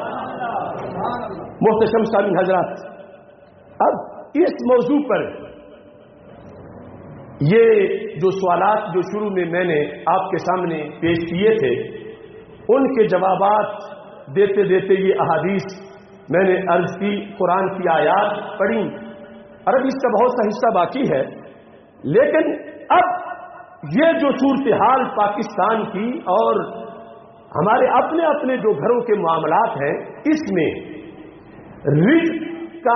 محتشم سامعین حضرات، اب اس موضوع پر یہ جو سوالات جو شروع میں نے آپ کے سامنے پیش کیے تھے ان کے جوابات دیتے دیتے یہ احادیث میں نے عرض کی، قرآن کی آیات پڑھی، اور اب اس کا بہت سا حصہ باقی ہے، لیکن اب یہ جو صورتحال پاکستان کی اور ہمارے اپنے اپنے جو گھروں کے معاملات ہیں اس میں رزق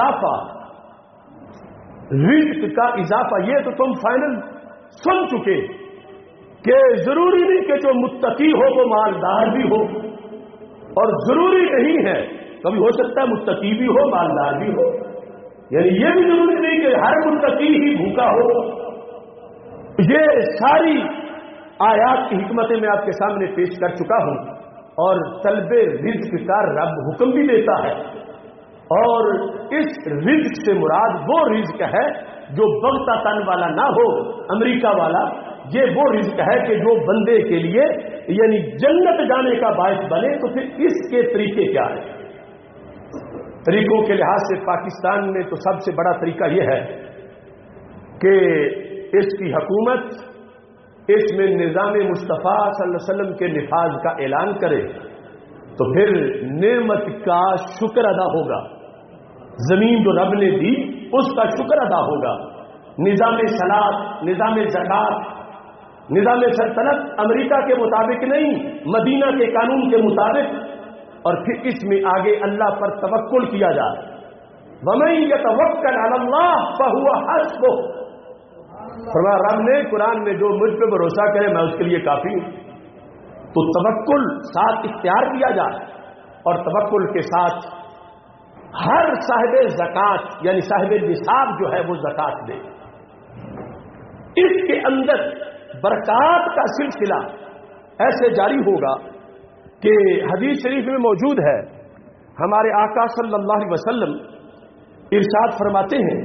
کا اضافہ یہ تو تم فائنل سن چکے کہ ضروری نہیں کہ جو متقی ہو وہ مالدار بھی ہو، اور ضروری نہیں ہے، کبھی ہو سکتا ہے متقی بھی ہو مالدار بھی ہو، یعنی یہ بھی ضروری نہیں کہ ہر متقی ہی بھوکا ہو۔ یہ ساری آیات کی حکمتیں میں آپ کے سامنے پیش کر چکا ہوں، اور طلب رزق کا رب حکم بھی دیتا ہے، اور اس رزق سے مراد وہ رزق ہے جو بغتاتن والا نہ ہو، امریکہ والا، یہ وہ رزق ہے کہ جو بندے کے لیے یعنی جنت جانے کا باعث بنے۔ تو پھر اس کے طریقے کیا ہیں؟ طریقوں کے لحاظ سے پاکستان میں تو سب سے بڑا طریقہ یہ ہے کہ اس کی حکومت اس میں نظام مصطفیٰ صلی اللہ علیہ وسلم کے نفاذ کا اعلان کرے تو پھر نعمت کا شکر ادا ہوگا، زمین جو رب نے دی اس کا شکر ادا ہوگا، نظام صلاۃ، نظام زکات، نظام سلطنت امریکہ کے مطابق نہیں، مدینہ کے قانون کے مطابق، اور پھر اس میں آگے اللہ پر توکل کیا جائے۔ وَمَن يَتَوَكَّلْ عَلَى اللَّهِ فَهُوَ حَسْبُهُ، فرمایا رب نے قرآن میں جو مجھ پہ بھروسہ کرے میں اس کے لیے کافی ہوں۔ تو توکل ساتھ اختیار کیا جائے، اور توکل کے ساتھ ہر صاحب زکات یعنی صاحب نصاب جو ہے وہ زکات دے۔ اس کے اندر برکات کا سلسلہ ایسے جاری ہوگا کہ حدیث شریف میں موجود ہے، ہمارے آقا صلی اللہ علیہ وسلم ارشاد فرماتے ہیں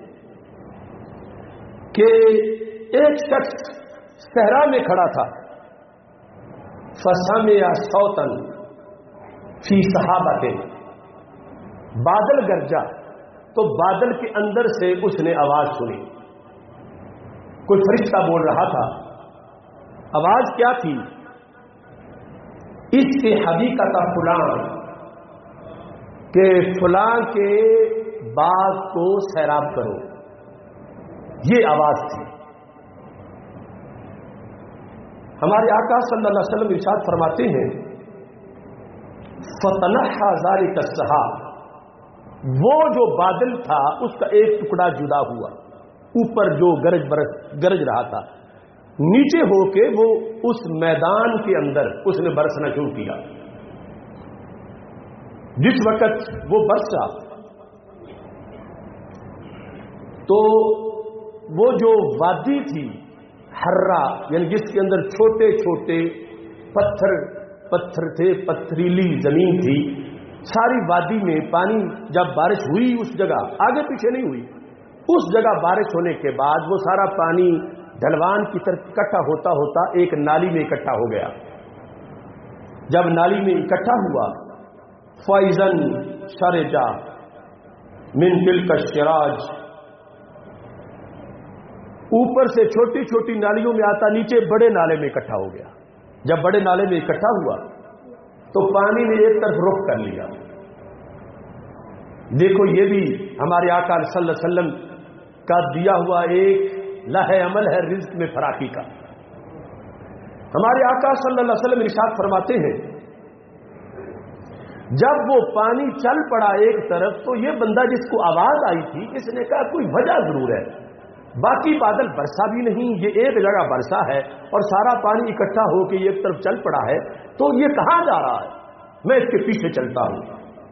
کہ ایک شخص صحرا میں کھڑا تھا، فسمع صوتا فی صحابۃ، بادل گرجا تو بادل کے اندر سے اس نے آواز سنی، کوئی فرشتہ بول رہا تھا۔ آواز کیا تھی؟ اس کے حدیقہ فلاں، کہ فلاں کے باغ کو سیراب کرو، یہ آواز تھی۔ ہمارے آقا صلی اللہ علیہ وسلم ارشاد فرماتے ہیں فَتَنَحَّى ذَلِكَ السَّحَابُ، وہ جو بادل تھا اس کا ایک ٹکڑا جدا ہوا، اوپر جو گرج رہا تھا نیچے ہو کے وہ اس میدان کے اندر اس نے برسنا شروع کیا۔ جس وقت وہ برسا تو وہ جو وادی تھی ہررا، یعنی جس کے اندر چھوٹے چھوٹے پتھر تھے، پتھریلی زمین تھی، ساری وادی میں پانی جب بارش ہوئی اس جگہ، آگے پیچھے نہیں ہوئی، اس جگہ بارش ہونے کے بعد وہ سارا پانی ڈھلوان کی طرف اکٹھا ہوتا ہوتا ایک نالی میں اکٹھا ہو گیا۔ جب نالی میں اکٹھا ہوا، فَإِذَنْ شَرِجَ مِنْ تِلْكَ الشِّرَاجِ، اوپر سے چھوٹی چھوٹی نالیوں میں آتا نیچے بڑے نالے میں اکٹھا ہو گیا۔ جب بڑے نالے میں اکٹھا ہوا تو پانی نے ایک طرف رخ کر لیا۔ دیکھو یہ بھی ہمارے آقا صلی اللہ علیہ وسلم کا دیا ہوا ایک لہے عمل ہے رزق میں فراخی کا۔ ہمارے آقا صلی اللہ علیہ وسلم ارشاد فرماتے ہیں جب وہ پانی چل پڑا ایک طرف تو یہ بندہ جس کو آواز آئی تھی اس نے کہا کوئی وجہ ضرور ہے، باقی بادل برسا بھی نہیں، یہ ایک جگہ برسا ہے اور سارا پانی اکٹھا ہو کے ایک طرف چل پڑا ہے، تو یہ کہاں جا رہا ہے، میں اس کے پیچھے چلتا ہوں۔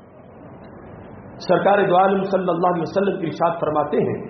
سرکار دو عالم صلی اللہ علیہ وسلم ارشاد فرماتے ہیں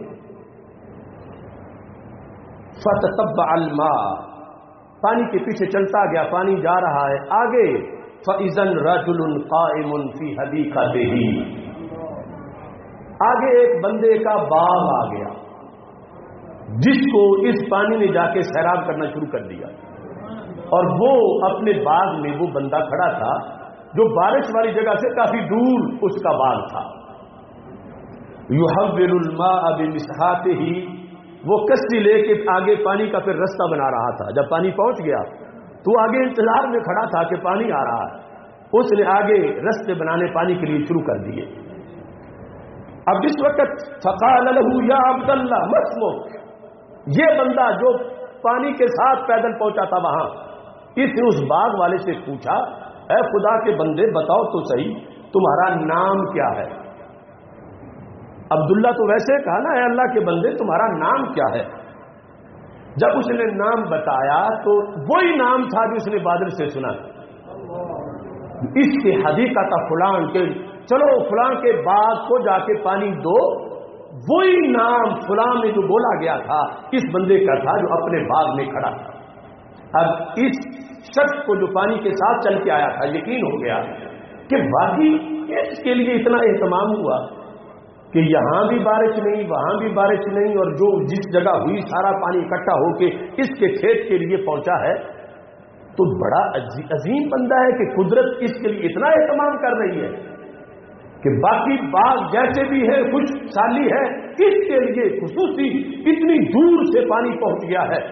فتتبع الماء، پانی کے پیچھے چلتا گیا، پانی جا رہا ہے آگے، فَإِذَنْ رَجُلٌ قَائِمٌ فِي حَدِيقَتِهِ، آگے ایک بندے کا باغ آ گیا جس کو اس پانی نے جا کے سیراب کرنا شروع کر دیا، اور وہ اپنے باغ میں وہ بندہ کھڑا تھا جو بارش والی جگہ سے کافی دور اس کا باغ تھا۔ يُحَوِّلُ الْمَاءَ بِمِسْحَاتِهِ، وہ کشتی لے کے آگے پانی کا پھر رستہ بنا رہا تھا۔ جب پانی پہنچ گیا تو آگے انتظار میں کھڑا تھا کہ پانی آ رہا ہے، اس نے آگے رستے بنانے پانی کے لیے شروع کر دیے۔ اب اس وقت فقال له یا عبد اللہ ما اسمک، یہ بندہ جو پانی کے ساتھ پیدل پہنچا تھا وہاں، اس نے اس باغ والے سے پوچھا اے خدا کے بندے بتاؤ تو صحیح تمہارا نام کیا ہے؟ عبداللہ تو ویسے کہا نا اے اللہ کے بندے تمہارا نام کیا ہے؟ جب اس نے نام بتایا تو وہی نام تھا جو اس نے بادل سے سنا، اس کے حدیقہ فلان کے، چلو فلان کے باغ کو جا کے پانی دو، وہی نام فلان میں جو بولا گیا تھا اس بندے کا تھا جو اپنے باغ میں کھڑا تھا۔ اب اس شخص کو جو پانی کے ساتھ چل کے آیا تھا یقین ہو گیا کہ واقعی اس کے لیے اتنا اہتمام ہوا کہ یہاں بھی بارش نہیں وہاں بھی بارش نہیں، اور جو جس جگہ ہوئی سارا پانی اکٹھا ہو کے اس کے کھیت کے لیے پہنچا ہے، تو بڑا عظیم بندہ ہے کہ قدرت اس کے لیے اتنا اہتمام کر رہی ہے کہ باقی باغ جیسے بھی ہے خوش سالی ہے، اس کے لیے خصوصی اتنی دور سے پانی پہنچ گیا ہے۔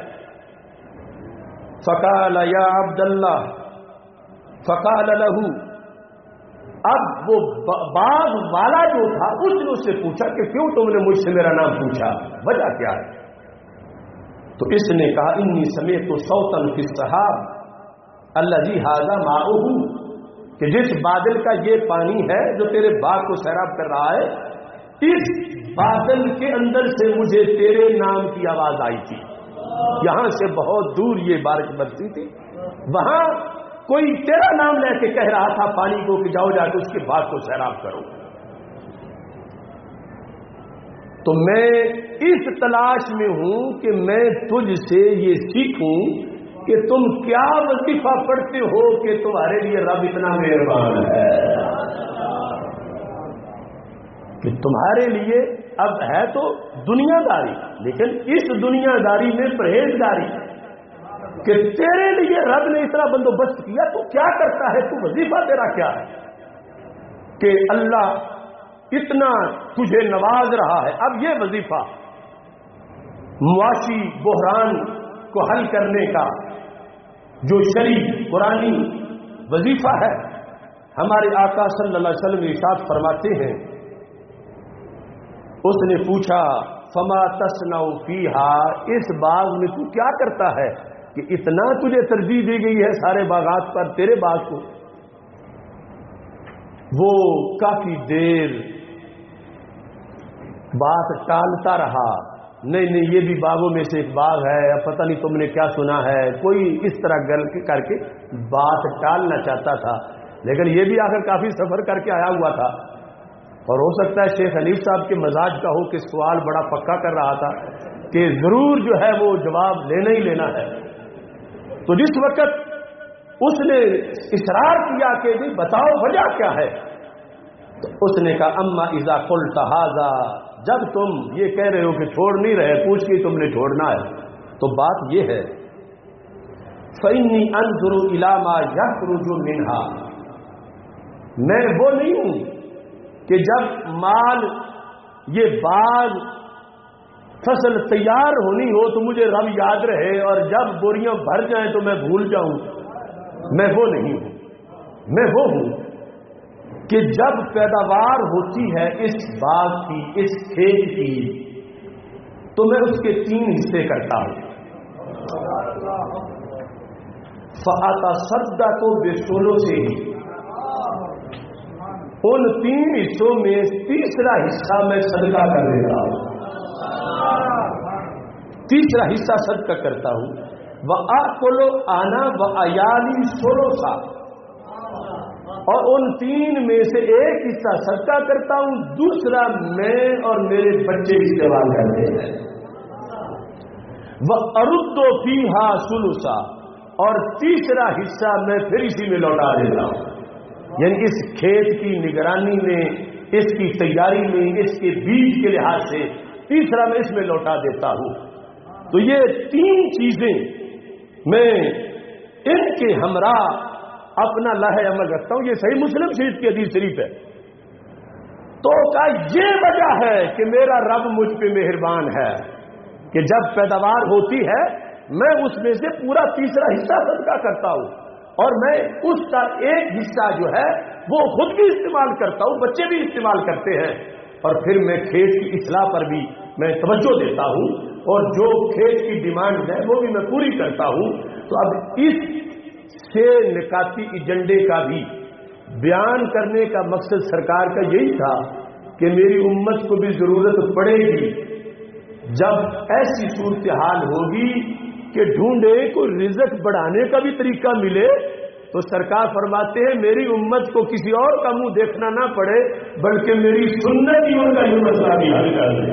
فقال یا عبد اللہ، فقال له، اب وہ باغ والا جو تھا اس نے اس سے پوچھا کہ کیوں تم نے مجھ سے میرا نام پوچھا، وجہ کیا ہے؟ تو اس نے کہا انی سمعت صوتا فی السحاب الذی ھذا ماؤہ، کہ جس بادل کا یہ پانی ہے جو تیرے باغ کو سیراب کر رہا ہے، اس بادل کے اندر سے مجھے تیرے نام کی آواز آئی تھی۔ یہاں سے بہت دور یہ بارش برسی تھی، وہاں کوئی تیرا نام لے کے کہہ رہا تھا پانی کو کہ جاؤ جا کے اس کے باغ کو سیراب کرو۔ تو میں اس تلاش میں ہوں کہ میں تجھ سے یہ سیکھوں کہ تم کیا وظیفہ پڑھتے ہو کہ تمہارے لیے رب اتنا مہربان ہے کہ تمہارے لیے اب ہے تو دنیا داری، لیکن اس دنیا داری میں پرہیزگاری کہ تیرے لیے رب نے اتنا بندوبست کیا، تو کیا کرتا ہے، تو وظیفہ تیرا کیا ہے کہ اللہ اتنا تجھے نواز رہا ہے۔ اب یہ وظیفہ معاشی بحران کو حل کرنے کا جو شرعی قرآنی وظیفہ ہے، ہمارے آقا صلی اللہ علیہ وسلم ارشاد فرماتے ہیں، اس نے پوچھا فما تصنع فیہا، اس باغ میں تو کیا کرتا ہے کہ اتنا تجھے ترجیح دی گئی ہے سارے باغات پر تیرے باغ کو؟ وہ کافی دیر بات ٹالتا رہا، نہیں یہ بھی باغوں میں سے ایک باغ ہے، اب پتہ نہیں تم نے کیا سنا ہے، کوئی اس طرح گل کر کے بات ٹالنا چاہتا تھا، لیکن یہ بھی آخر کافی سفر کر کے آیا ہوا تھا۔ اور ہو سکتا ہے شیخ حنیف صاحب کے مزاج کا ہو کہ سوال بڑا پکا کر رہا تھا کہ ضرور جو ہے وہ جواب لینا ہی لینا ہے. تو جس وقت اس نے اصرار کیا کہ جی بتاؤ وجہ کیا ہے، تو اس نے کہا اما اذا قلت ھذا، جب تم یہ کہہ رہے ہو کہ چھوڑ نہیں رہے، پوچھ کے تم نے چھوڑنا ہے، تو بات یہ ہے فإنی انظر الی ما یخرج منها، میں وہ نہیں ہوں کہ جب مال یہ باغ فصل تیار ہونی ہو تو مجھے رب یاد رہے اور جب بوریاں بھر جائیں تو میں بھول جاؤں. میں وہ نہیں ہوں. میں وہ ہوں کہ جب پیداوار ہوتی ہے اس باغ کی، اس کھیت کی، تو میں اس کے 3 حصے کرتا ہوں. فَأَتَصَدَّقُ بِثُلُثِهِ، ان 3 حصوں میں تیسرا حصہ میں صدقہ کر دیتا ہوں. تیسرا حصہ صدقہ کرتا ہوں. وَآكُلُ أَنَا وَعِيَالِي ثُلُثًا، اور ان 3 میں سے ایک حصہ صدقہ کرتا ہوں، دوسرا میں اور میرے بچے استعمال کرتے ہیں. وَأَرُدُّ فِيهَا ثُلُثًا، اور تیسرا حصہ میں پھر اسی میں لوٹا دیتا ہوں. یعنی اس کھیت کی نگرانی میں، اس کی تیاری میں، اس کے بیج کے لحاظ سے تیسرا میں اس میں لوٹا دیتا ہوں. تو یہ 3 چیزیں میں ان کے ہمراہ اپنا لہے عمل رکھتا ہوں. یہ صحیح مسلم شریف کی حدیث شریف ہے. تو کہا یہ وجہ ہے کہ میرا رب مجھ پہ مہربان ہے کہ جب پیداوار ہوتی ہے میں اس میں سے پورا تیسرا حصہ صدقہ کرتا ہوں، اور میں اس کا ایک حصہ جو ہے وہ خود بھی استعمال کرتا ہوں، بچے بھی استعمال کرتے ہیں، اور پھر میں کھیت کی اصلاح پر بھی میں توجہ دیتا ہوں، اور جو کھیت کی ڈیمانڈ ہے وہ بھی میں پوری کرتا ہوں. تو اب اس سے نکاتی ایجنڈے کا بھی بیان کرنے کا مقصد سرکار کا یہی تھا کہ میری امت کو بھی ضرورت پڑے گی جب ایسی صورتحال ہوگی کہ ڈھونڈے کوئی رزق بڑھانے کا بھی طریقہ ملے، تو سرکار فرماتے ہیں میری امت کو کسی اور کا منہ دیکھنا نہ پڑے بلکہ میری سنت ہی ان کا یہ مسئلہ بھی حل کر دے.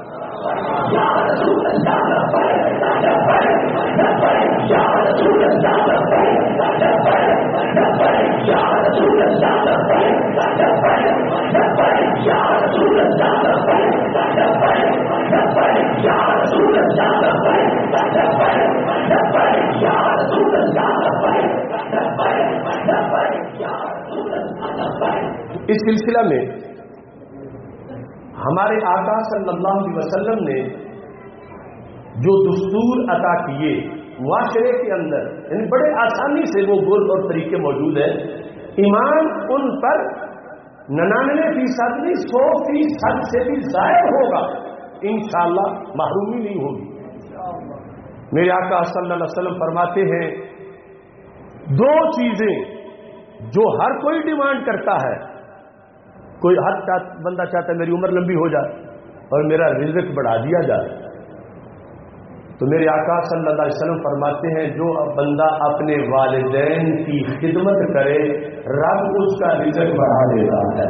اس سلسلہ میں ہمارے آقا صلی اللہ علیہ وسلم نے جو دستور عطا کیے معاشرے کے اندر، یعنی بڑے آسانی سے وہ گول اور طریقے موجود ہیں. ایمان ان پر 99% نہیں 100% سے بھی ظاہر ہوگا، انشاءاللہ محرومی نہیں ہوگی. میرے آقا صلی اللہ علیہ وسلم فرماتے ہیں 2 چیزیں جو ہر کوئی ڈیمانڈ کرتا ہے. کوئی ہر بندہ چاہتا ہے میری عمر لمبی ہو جائے اور میرا رزق بڑھا دیا جائے، تو میرے آقا صلی اللہ علیہ وسلم فرماتے ہیں جو بندہ اپنے والدین کی خدمت کرے رب اس کا رزق بڑھا دیتا ہے.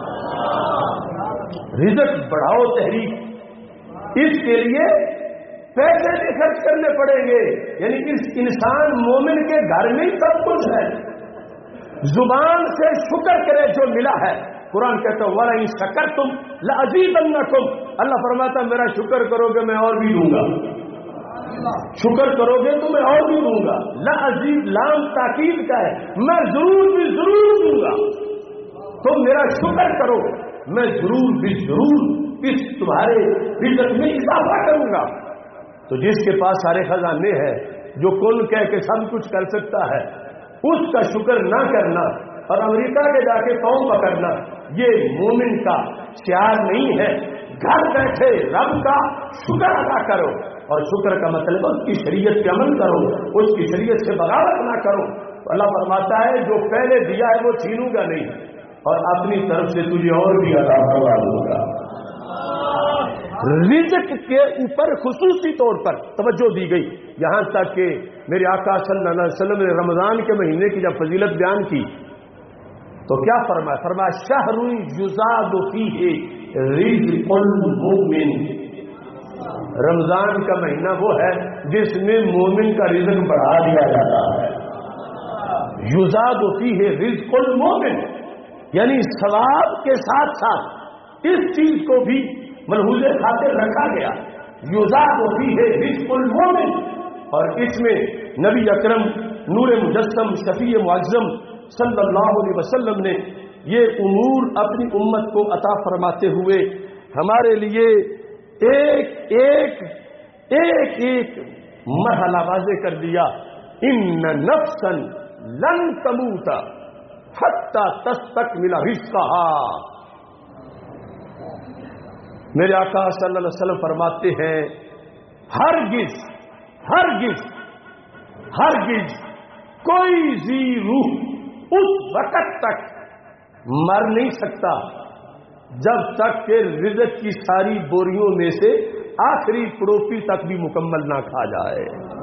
رزق بڑھاؤ تحریک، اس کے لیے پیسے بھی خرچ کرنے پڑیں گے. یعنی اس انسان مومن کے گھر میں سب کچھ ہے. زبان سے شکر کرے جو ملا ہے. قرآن کہتا ہے وَلَئِن شَكَرْتُمْ لَأَزِيدَنَّكُمْ، اللہ فرماتا میرا شکر کرو گے میں اور بھی دوں گا. شکر کرو گے تو میں اور بھی دوں گا. لَأَزِيد لام تاکید کا ہے، میں ضرور بھی ضرور دوں گا. تم میرا شکر کرو میں ضرور بھی ضرور اس تمہارے رزق میں اضافہ کروں گا. تو جس کے پاس سارے خزانے ہیں، جو کل کہہ کے سب کچھ کر سکتا ہے، اس کا شکر نہ کرنا اور امریکہ کے جا کے پاؤں پکڑنا یہ مومن کا شعار نہیں ہے. گھر بیٹھے رب کا شکر ادا کرو، اور شکر کا مطلب اس کی شریعت پہ عمل کرو، اس کی شریعت سے بغاوت نہ کرو. اللہ فرماتا ہے جو پہلے دیا ہے وہ چھینوں گا نہیں، اور اپنی طرف سے تجھے اور بھی عطا فرما دوں گا. رزق کے اوپر خصوصی طور پر توجہ دی گئی، یہاں تک کہ میرے آقا صلی اللہ علیہ وسلم نے رمضان کے مہینے کی جب فضیلت بیان کی تو کیا فرمایا؟ فرمایا شہر یزاد فیہ رزق المؤمن، رمضان کا مہینہ وہ ہے جس میں مومن کا رزق بڑھا دیا جاتا ہے. یزاد فیہ رزق المؤمن، یعنی ثواب کے ساتھ ساتھ اس چیز کو بھی ملحوظ خاطر رکھا گیا، یزاد فیہ رزق المؤمن. اور اس میں نبی اکرم نور مجسم شفیع معظم صلی اللہ علیہ وسلم نے یہ امور اپنی امت کو عطا فرماتے ہوئے ہمارے لیے ایک ایک ایک ایک مرحلہ واضح کر دیا. ان نفسا لن تموت حتی تستکمل رزقها. میرے آقا صلی اللہ علیہ وسلم فرماتے ہیں ہرگز ہرگز ہرگز کوئی ذی روح اس وقت تک مر نہیں سکتا جب تک کہ رزق کی ساری بوریوں میں سے آخری پڑوپی تک بھی مکمل نہ کھا جائے.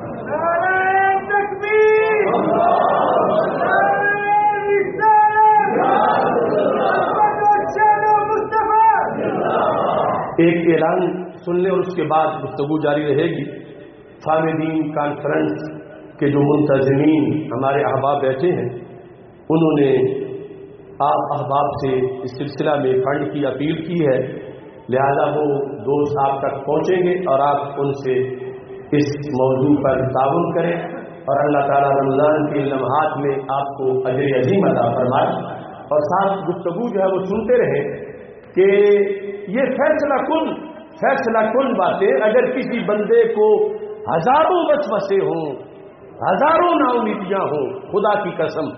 ایک اعلان سن لیں اور اس کے بعد گفتگو جاری رہے گی. فامدین کانفرنس کے جو منتظمین ہمارے احباب بیٹھے ہیں انہوں نے آپ احباب سے اس سلسلہ میں فنڈ کی اپیل کی ہے، لہذا وہ دوست آپ تک پہنچیں گے اور آپ ان سے اس موضوع پر تعاون کریں اور اللہ تعالیٰ رمضان کے لمحات میں آپ کو اجر عظیم عطا فرمائے. اور ساتھ گفتگو جو ہے وہ سنتے رہیں کہ یہ فیصلہ کن باتیں اگر کسی بندے کو ہزاروں وسوسے ہوں، ہزاروں ناامیدیاں ہوں، خدا کی قسم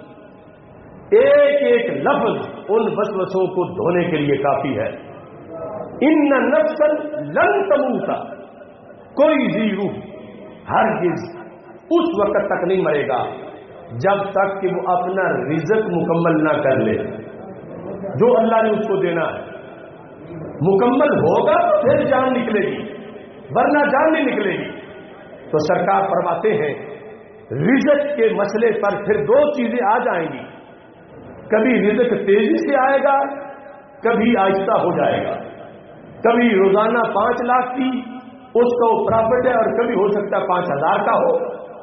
ایک ایک لفظ ان وسوسوں کو دھونے کے لیے کافی ہے. ان نفسا لن تموت، کوئی ذی روح ہرگز اس وقت تک نہیں مرے گا جب تک کہ وہ اپنا رزق مکمل نہ کر لے. جو اللہ نے اس کو دینا ہے مکمل ہوگا تو پھر جان نکلے گی، ورنہ جان نہیں نکلے گی. تو سرکار فرماتے ہیں رزق کے مسئلے پر پھر دو چیزیں آ جائیں گی، کبھی رزق تیزی سے آئے گا، کبھی آہستہ ہو جائے گا. کبھی روزانہ 5 لاکھ کی اس کا پرافٹ ہے اور کبھی ہو سکتا ہے 5,000 کا ہو.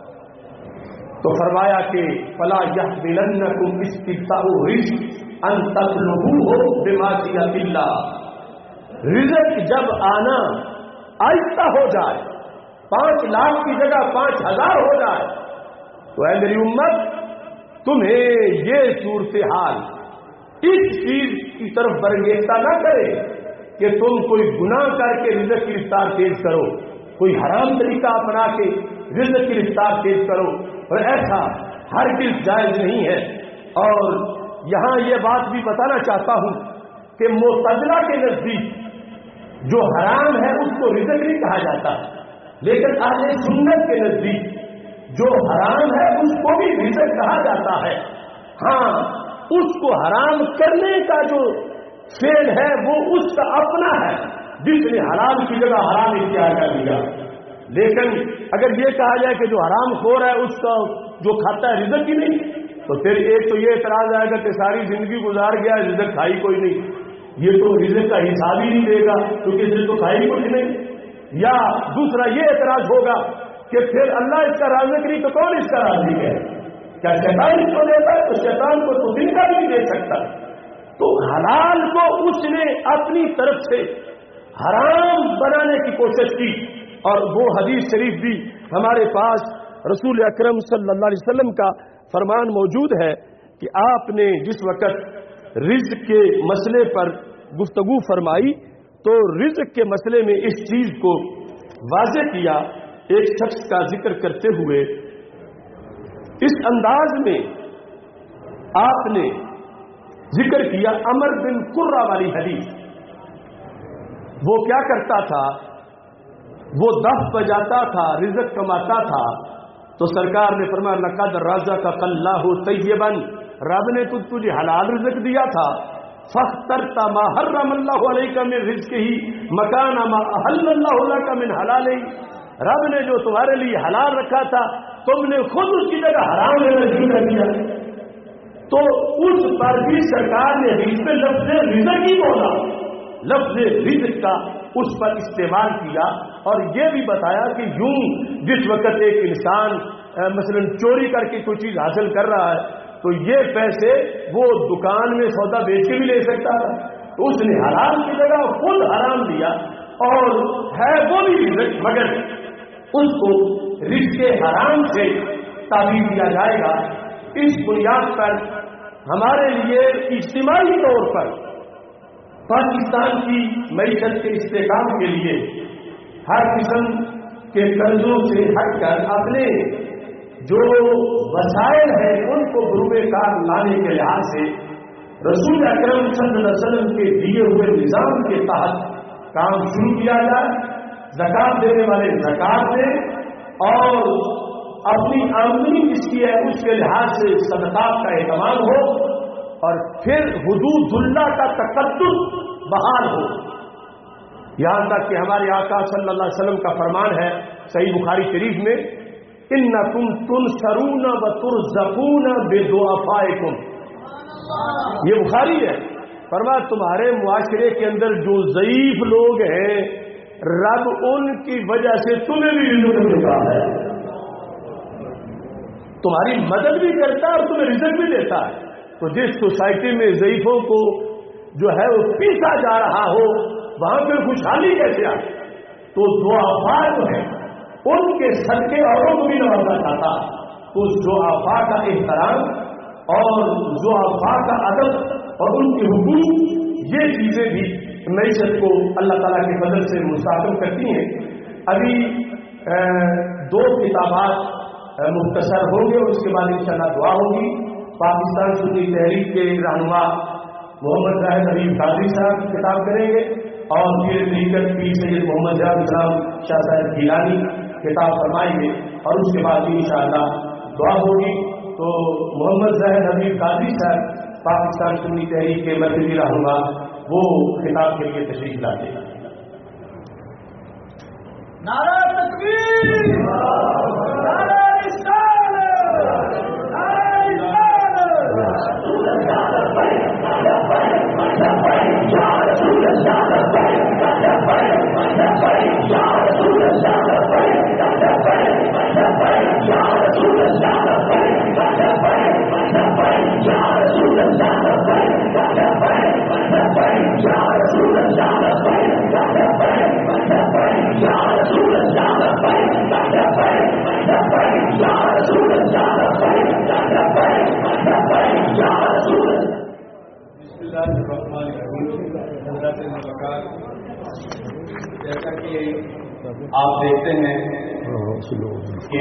تو فرمایا کہ فلا یحملنکم استبطاء الرزق ان تطلبوه بمعصیۃ اللہ. رزق جب آنا آہستہ ہو جائے، 5 لاکھ کی جگہ 5,000 ہو جائے، تو اے میری امت تمہیں یہ صورتحال اس چیز کی طرف برگیزتا نہ کرے کہ تم کوئی گناہ کر کے رزق کی رفتار تیز کرو، کوئی حرام طریقہ اپنا کے رزق کی رفتار تیز کرو، اور ایسا ہرگز جائز نہیں ہے. اور یہاں یہ بات بھی بتانا چاہتا ہوں کہ معتزلہ کے نزدیک جو حرام ہے اس کو رزق نہیں کہا جاتا، لیکن اہل سنت کے نزدیک جو حرام ہے اس کو بھی رزق کہا جاتا ہے. ہاں اس کو حرام کرنے کا جو فعل ہے وہ اس کا اپنا ہے جس نے حرام کی جگہ حرام اختیار کر دیا. لیکن اگر یہ کہا جائے کہ جو حرام خور ہے اس کا جو کھاتا ہے رزق ہی نہیں، تو پھر ایک تو یہ اعتراض آئے گا کہ ساری زندگی گزار گیا رزق کھائی کوئی نہیں، یہ تو رزق کا حساب ہی نہیں دے گا کیونکہ اس نے تو کھائی کچھ نہیں. یا دوسرا یہ اعتراض ہوگا کہ پھر اللہ اس کا رازق نہیں تو کون اس کا رازق ہے؟ کیا شیطان اس کو دیتا ہے؟ تو شیطان کو تو دن کا بھی نہیں دے سکتا. تو حلال کو اس نے اپنی طرف سے حرام بنانے کی کوشش کی. اور وہ حدیث شریف بھی ہمارے پاس رسول اکرم صلی اللہ علیہ وسلم کا فرمان موجود ہے کہ آپ نے جس وقت رزق کے مسئلے پر گفتگو فرمائی تو رزق کے مسئلے میں اس چیز کو واضح کیا. ایک شخص کا ذکر کرتے ہوئے اس انداز میں آپ نے ذکر کیا عمر بن قرہ والی حدیث. وہ کیا کرتا تھا؟ وہ دف بجاتا تھا، رزق کماتا تھا. تو سرکار نے فرمایا لقد رزقک اللہ طیبا، رب نے تجھے حلال رزق دیا تھا. فاخترت ما حرم اللہ علیک من رزقہ مکان ما احل اللہ لک من حلالہ. رب نے جو تمہارے لیے حلال رکھا تھا تم نے خود اس کی جگہ حرام لینا شروع کر دیا. تو اس پر بھی سرکار نے حدیث میں لفظ رزق ہی بولا، لفظ رزق کا اس پر استعمال کیا، اور یہ بھی بتایا کہ یوں جس وقت ایک انسان مثلا چوری کر کے کوئی چیز حاصل کر رہا ہے تو یہ پیسے وہ دکان میں سودا بیچ کے بھی لے سکتا ہے، تو اس نے حرام کی جگہ خود حرام دیا، اور ہے وہ بھی رزق مگر اس کو رزق حرام سے تعبیر دیا جائے گا۔ اس بنیاد پر ہمارے لیے اجتماعی طور پر پاکستان کی معیشت کے استحکام کے لیے ہر قسم کے قرضوں سے ہٹ کر اپنے جو وسائل ہیں ان کو بروئے کار لانے کے لحاظ سے رسول اکرم صلی اللہ علیہ وسلم کے دیے ہوئے نظام کے تحت کام شروع کیا جائے، زکات دینے والے زکات دیں، اور اپنی آمدنی جس کی ہے اس کے لحاظ سے صدقات کا اہتمام ہو، اور پھر حدود اللہ کا تقدس بحال ہو، یہاں تک کہ ہمارے آقا صلی اللہ علیہ وسلم کا فرمان ہے صحیح بخاری شریف میں، انکم تنصرون وترزقون بضعفائکم، یہ بخاری ہے، فرمایا تمہارے معاشرے کے اندر جو ضعیف لوگ ہیں رب ان کی وجہ سے تمہیں بھی رزق دیتا ہے، تمہاری مدد بھی کرتا ہے اور تمہیں رزق بھی دیتا ہے۔ تو جس سوسائٹی میں ضعیفوں کو جو ہے وہ پیسا جا رہا ہو وہاں پہ خوشحالی کیسے آئے؟ تو ضعفاء جو ہیں ان کے صدقے اوروں کو بھی نوازنا چاہتا، تو ضعفاء کا احترام اور ضعفاء کا ادب اور ان کے حقوق، یہ چیزیں بھی معیشت کو اللہ تعالیٰ کے فضل سے مستحکم کرتی ہیں۔ ابھی 2 کتابات مختصر ہوں گے اور اس کے بعد انشاءاللہ دعا ہوگی۔ پاکستان سنی تحریک کے رہنما محمد زاہد حبیب قادری صاحب کی کتاب کریں گے، اور پیر طریقت پیر سید محمد جاوید اسلام شاہ صاحب گیلانی کتاب فرمائیں گے، اور اس کے بعد بھی انشاءاللہ دعا ہوگی۔ تو محمد زاہد حبیب قادری صاحب پاکستان سنی تحریک کے مرکزی رہنما وہ خطاب کے لیے تشریف لاتے ہیں۔ نعرہ تکبیر، نعرہ رسالت، جیسا کہ آپ دیکھتے ہیں کہ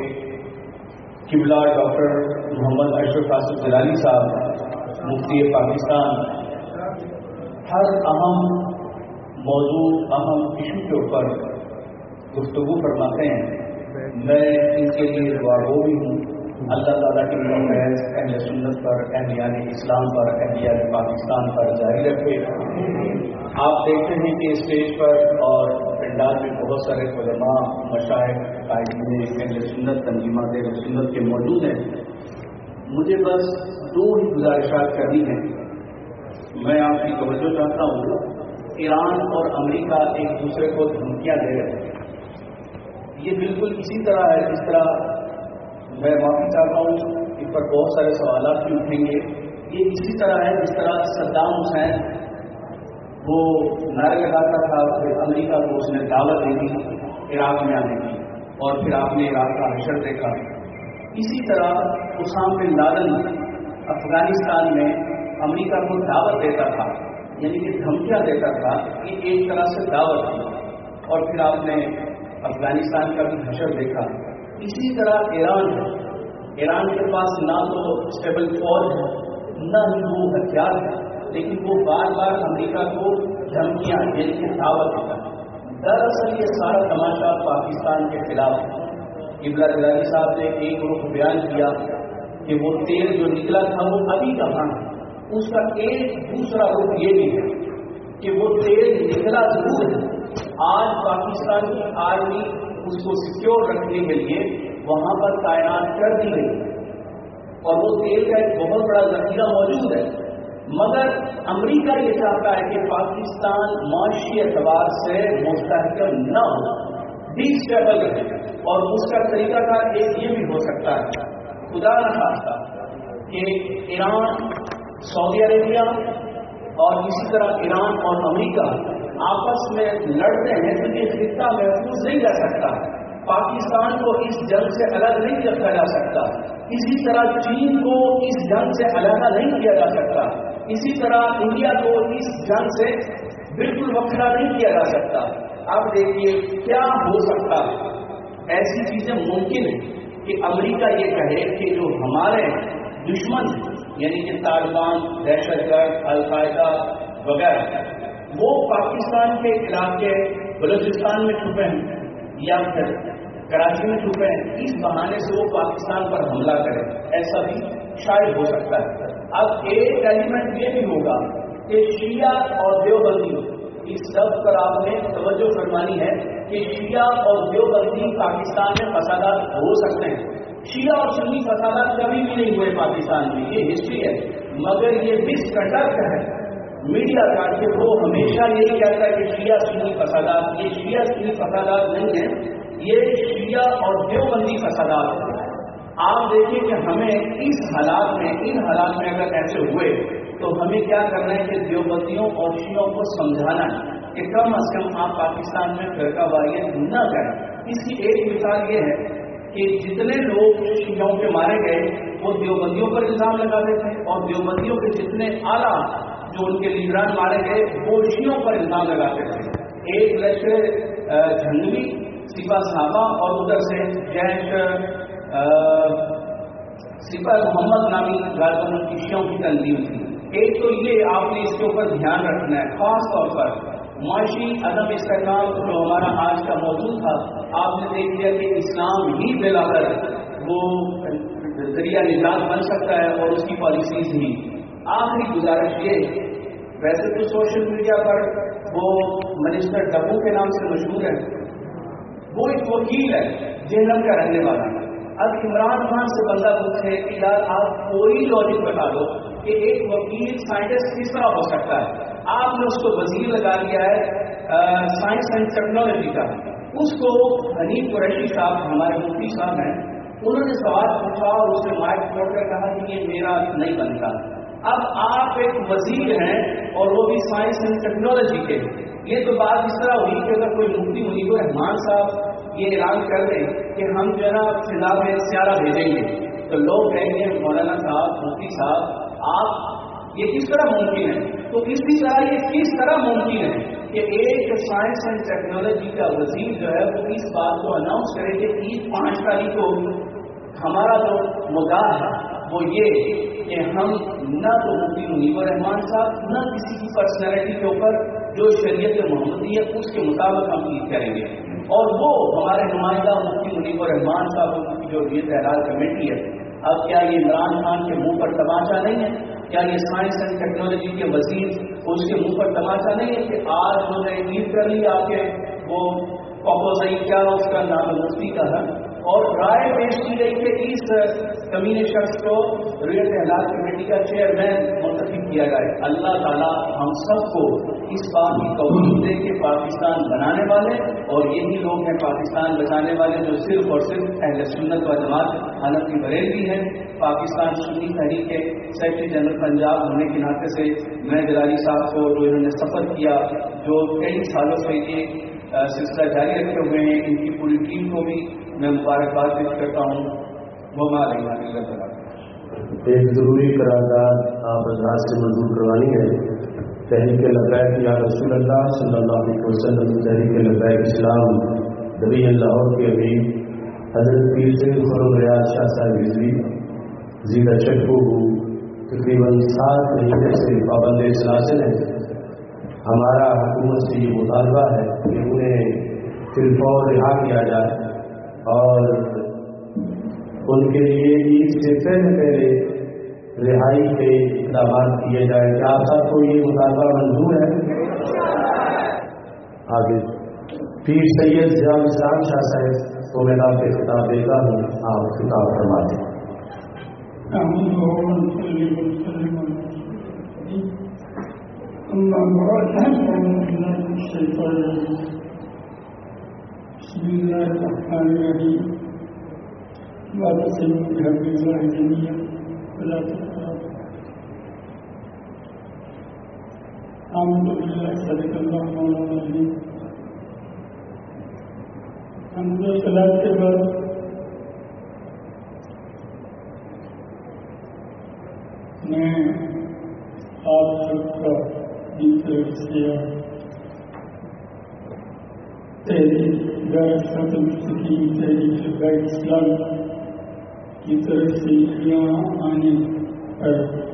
قبلہ ڈاکٹر محمد اشرف قاسم جلالی صاحب مفتی پاکستان ہر اہم موضوع، اہم ایشو کے اوپر گفتگو فرماتے ہیں۔ میں ان کے لیے دعاگو بھی ہوں، اللہ تعالیٰ کی فیض اہل سنت پر، اہلیان اسلام پر، اہلیان پاکستان پر جاری رکھے۔ آپ دیکھتے ہیں کہ اسٹیج پر اور پنڈال میں بہت سارے علماء، مشائخ، قائدین اہل سنت، تنظیمات اہل سنت کے موجود ہیں۔ مجھے بس 2 ہی گزارشات کرنی ہیں۔ میں آپ کی توجہ چاہتا ہوں، ایران اور امریکہ ایک دوسرے کو دھمکیاں دے رہے ہیں۔ یہ بالکل اسی طرح ہے جس طرح، میں معافی چاہتا ہوں اس پر بہت سارے سوالات بھی اٹھیں گے، یہ اسی طرح ہے جس طرح صدام حسین وہ نعرے لگاتا تھا، پھر امریکہ کو اس نے دعوت دے دی عراق میں آنے کی، اور پھر آپ نے عراق کا حشر دیکھا۔ اسی طرح اسامہ بن لادن افغانستان میں امریکہ کو دعوت دیتا تھا، یعنی کہ دھمکیاں دیتا تھا، کہ ایک طرح سے دعوت دی، اور پھر آپ نے افغانستان کا بھی حشر دیکھا۔ اسی طرح ایران ہے، ایران کے پاس نہ تو اسٹیبل فوج ہے، نہ ہی وہ ہتھیار ہے، لیکن وہ بار بار امریکہ کو دھمکیاں یعنی کہ دعوت دیتا ہے۔ دراصل یہ سارا تماشا پاکستان کے خلاف ہے۔ قبلہ جلالی صاحب نے ایک رخ بیان کیا کہ وہ تیل جو نکلا تھا وہ ابھی کہاں ہے، اس کا ایک دوسرا رخ یہ بھی ہے کہ وہ تیل نکلا ضرور ہے، آج پاکستان کی آرمی اس کو سیکیور رکھنے کے لیے وہاں پر تعینات کر دی گئی، اور وہ تیل کا ایک بہت بڑا ذخیرہ موجود ہے، مگر امریکہ یہ چاہتا ہے کہ پاکستان معاشی اعتبار سے مستحکم نہ ہو، ڈیسٹیبل رہے، اور اس کا طریقہ کار ایک یہ بھی ہو سکتا ہے خدا نہ خواستہ کہ ایران، سعودی عربیہ اور اسی طرح ایران اور امریکہ آپس میں لڑتے ہیں تو یہ خطہ محفوظ نہیں رہ سکتا، پاکستان کو اس جنگ سے الگ نہیں رکھا جا سکتا، اسی طرح چین کو اس جنگ سے علیحدہ نہیں کیا جا سکتا، اسی طرح انڈیا کو اس جنگ سے بالکل وکھرا نہیں کیا جا سکتا۔ اب دیکھیے کیا ہو سکتا ہے، ایسی چیزیں ممکن ہیں کہ امریکہ یہ کہے کہ جو ہمارے دشمن یعنی کہ طالبان، دہشت گرد، القاعدہ وغیرہ، وہ پاکستان کے علاقے بلوچستان میں چھپے ہیں یا پھر کراچی میں چھپے ہیں، اس بہانے سے وہ پاکستان پر حملہ کرے، ایسا بھی شاید ہو سکتا ہے۔ اب ایک ایلیمنٹ یہ بھی ہوگا کہ شیعہ اور دیوبندی، اس سب پر آپ نے توجہ فرمانی ہے کہ شیعہ اور دیوبندی پاکستان میں فسادات ہو سکتے ہیں، شیعہ اور سنی فسادات کبھی بھی نہیں ہوئے پاکستان میں، یہ ہسٹری ہے، مگر یہ مس کنڈکٹ ہے میڈیا کا کہ وہ ہمیشہ یہی کہتا ہے کہ شیعہ سنی فسادات، یہ شیعہ سنی فسادات نہیں ہے، یہ شیعہ اور دیوبندی فسادات ہیں۔ آپ دیکھیں کہ ہمیں اس حالات میں، ان حالات میں اگر ایسے ہوئے تو ہمیں کیا کرنا ہے کہ دیوبندیوں اور شیعوں کو سمجھانا ہے کہ کم از کم آپ پاکستان میں فرقہ واریت نہ کریں۔ اس کی ایک مثال یہ ہے کہ جتنے لوگ شیعوں کے مارے گئے وہ دیوبندیوں پر الزام لگاتے تھے، اور دیوبندیوں کے جتنے اعلیٰ جو ان کے لیڈران مارے گئے وہ شیعوں پر الزام لگاتے تھے۔ ایک لشکر جھنگوی، سپاہ صحابہ، اور ادھر سے جیش سپاہ محمد نامی غالباً کی شیعوں کی تنظیم تھی۔ ایک تو یہ آپ نے اس کے اوپر دھیان رکھنا ہے، خاص طور پر معاشی عدم استحکام جو ہمارا آج کا موضوع تھا، آپ نے دیکھ لیا کہ اسلام ہی بلا کر وہ ذریعہ نجات بن سکتا ہے اور اس کی پالیسیز ہی۔ آخری گزارش یہ، ویسے تو سوشل میڈیا پر وہ منسٹر ڈبو کے نام سے مشہور ہے، وہ ایک وکیل ہے جہلم کا رہنے والا۔ اب عمران خان سے بندہ پوچھے کہ یار آپ کوئی لاجک بتا دو کہ ایک وکیل سائنٹسٹ کس طرح ہو سکتا ہے، آپ نے اس کو وزیر لگا دیا ہے سائنس اینڈ ٹیکنالوجی کا۔ اس کو حنیف قریشی صاحب ہمارے مفتی صاحب ہیں، انہوں نے سوال پوچھا اور اس نے مائک چھوڑ کر کہا کہ یہ میرا نہیں بنتا۔ اب آپ ایک وزیر ہیں اور وہ بھی سائنس اینڈ ٹیکنالوجی کے، یہ تو بات اس طرح ہوئی کہ اگر کوئی مفتی منیب الرحمان صاحب یہ اعلان کر دیں کہ ہم جو ہے نا فضا میں سیارہ بھیجیں گے تو لوگ کہیں گے مولانا صاحب، مفتی صاحب، آپ یہ کس طرح ممکن ہے؟ تو اسی طرح یہ کس طرح ممکن ہے کہ ایک سائنس اینڈ ٹیکنالوجی کا وزیر جو ہے وہ اس بات کو اناؤنس کرے کہ عید 5 تاریخ کو ہمارا جو مدعا ہے وہ یہ کہ ہم نہ تو مفتی منیب الرحمان صاحب نہ کسی کی پرسنالٹی کے اوپر جو شریعت محمدی ہے اس کے مطابق ہم عید کریں گے، اور وہ ہمارے نمائندہ مفتی منیب الرحمان صاحب کی جو یہ اعلان کمیٹی ہے۔ اب کیا یہ عمران خان کے منہ پر تماچا نہیں ہے؟ کیا یہ سائنس اینڈ ٹیکنالوجی کے وزیر اس کے منہ پر تماچا نہیں ہے کہ آج انہوں نے عید کر لی آپ کے وہ پاپوزئی کیا اس کا نام مفتی کا ہے، اور رائے پیش کی گئی کہ اس کمینے شخص کو ریٹ اعلان کمیٹی کا چیئرمین منتخب کیا جائے۔ اللہ تعالیٰ ہم سب کو اس بات کی توفیق دے کہ پاکستان بنانے والے اور یہی لوگ ہیں پاکستان بچانے والے جو صرف اور صرف اہل سنت و جماعت حنفی بریلوی ہیں۔ پاکستان سنی تحریک کے سیکرٹری جنرل پنجاب ہونے کے ناطے سے میں جلالی صاحب کو جو انہوں نے سفر کیا، جو کئی سالوں سے یہ سلسلہ جاری رکھے ہوئے ہیں، ان کی پوری ٹیم کو بھی میں مبارکباد پیش کرتا ہوں۔ ایک ضروری قرارداد آپ حضرات سے منظور کروانی ہے۔ تحریک لبیک یا رسول اللہ صلی اللہ علیہ وسلم، تحریک لبیک اسلام دبی لاہور کے امیر حضرت پیر سید خرم ریاض شاہ صاحب رضوی زیدہ چٹو تقریباً 7 مہینے سے پابند سلاسل ہیں۔ ہمارا حکومت سے یہ مطالبہ ہے کہ انہیں فی الفور رہا کیا جائے اور ان کے لیے عید سے پہلے رہائی کے اقدامات کیے جائیں۔ کیا آپ سب کو یہ مطالبہ منظور ہے؟ آگے پیر سید ضیاء الاسلام شاہ صاحب کو میں آپ کے خطاب دیتا ہوں، آپ خطاب فرماتے ہیں۔ نحمده ونصلي ونسلم على أما بعد فأعوذ بالله من الشيطان الرجيم بسم الله الرحمن الرحيم واعتصموا بحبل الله جميعا ولا تفرقوا آمنت بالله صدق الله مولانا العظيم حمد و صلاۃ کے بعد میں آپ سب کا تحریک دارالاسلام المستقیم تحریک شفاء اسلام کی طرف سے یہاں آنے پر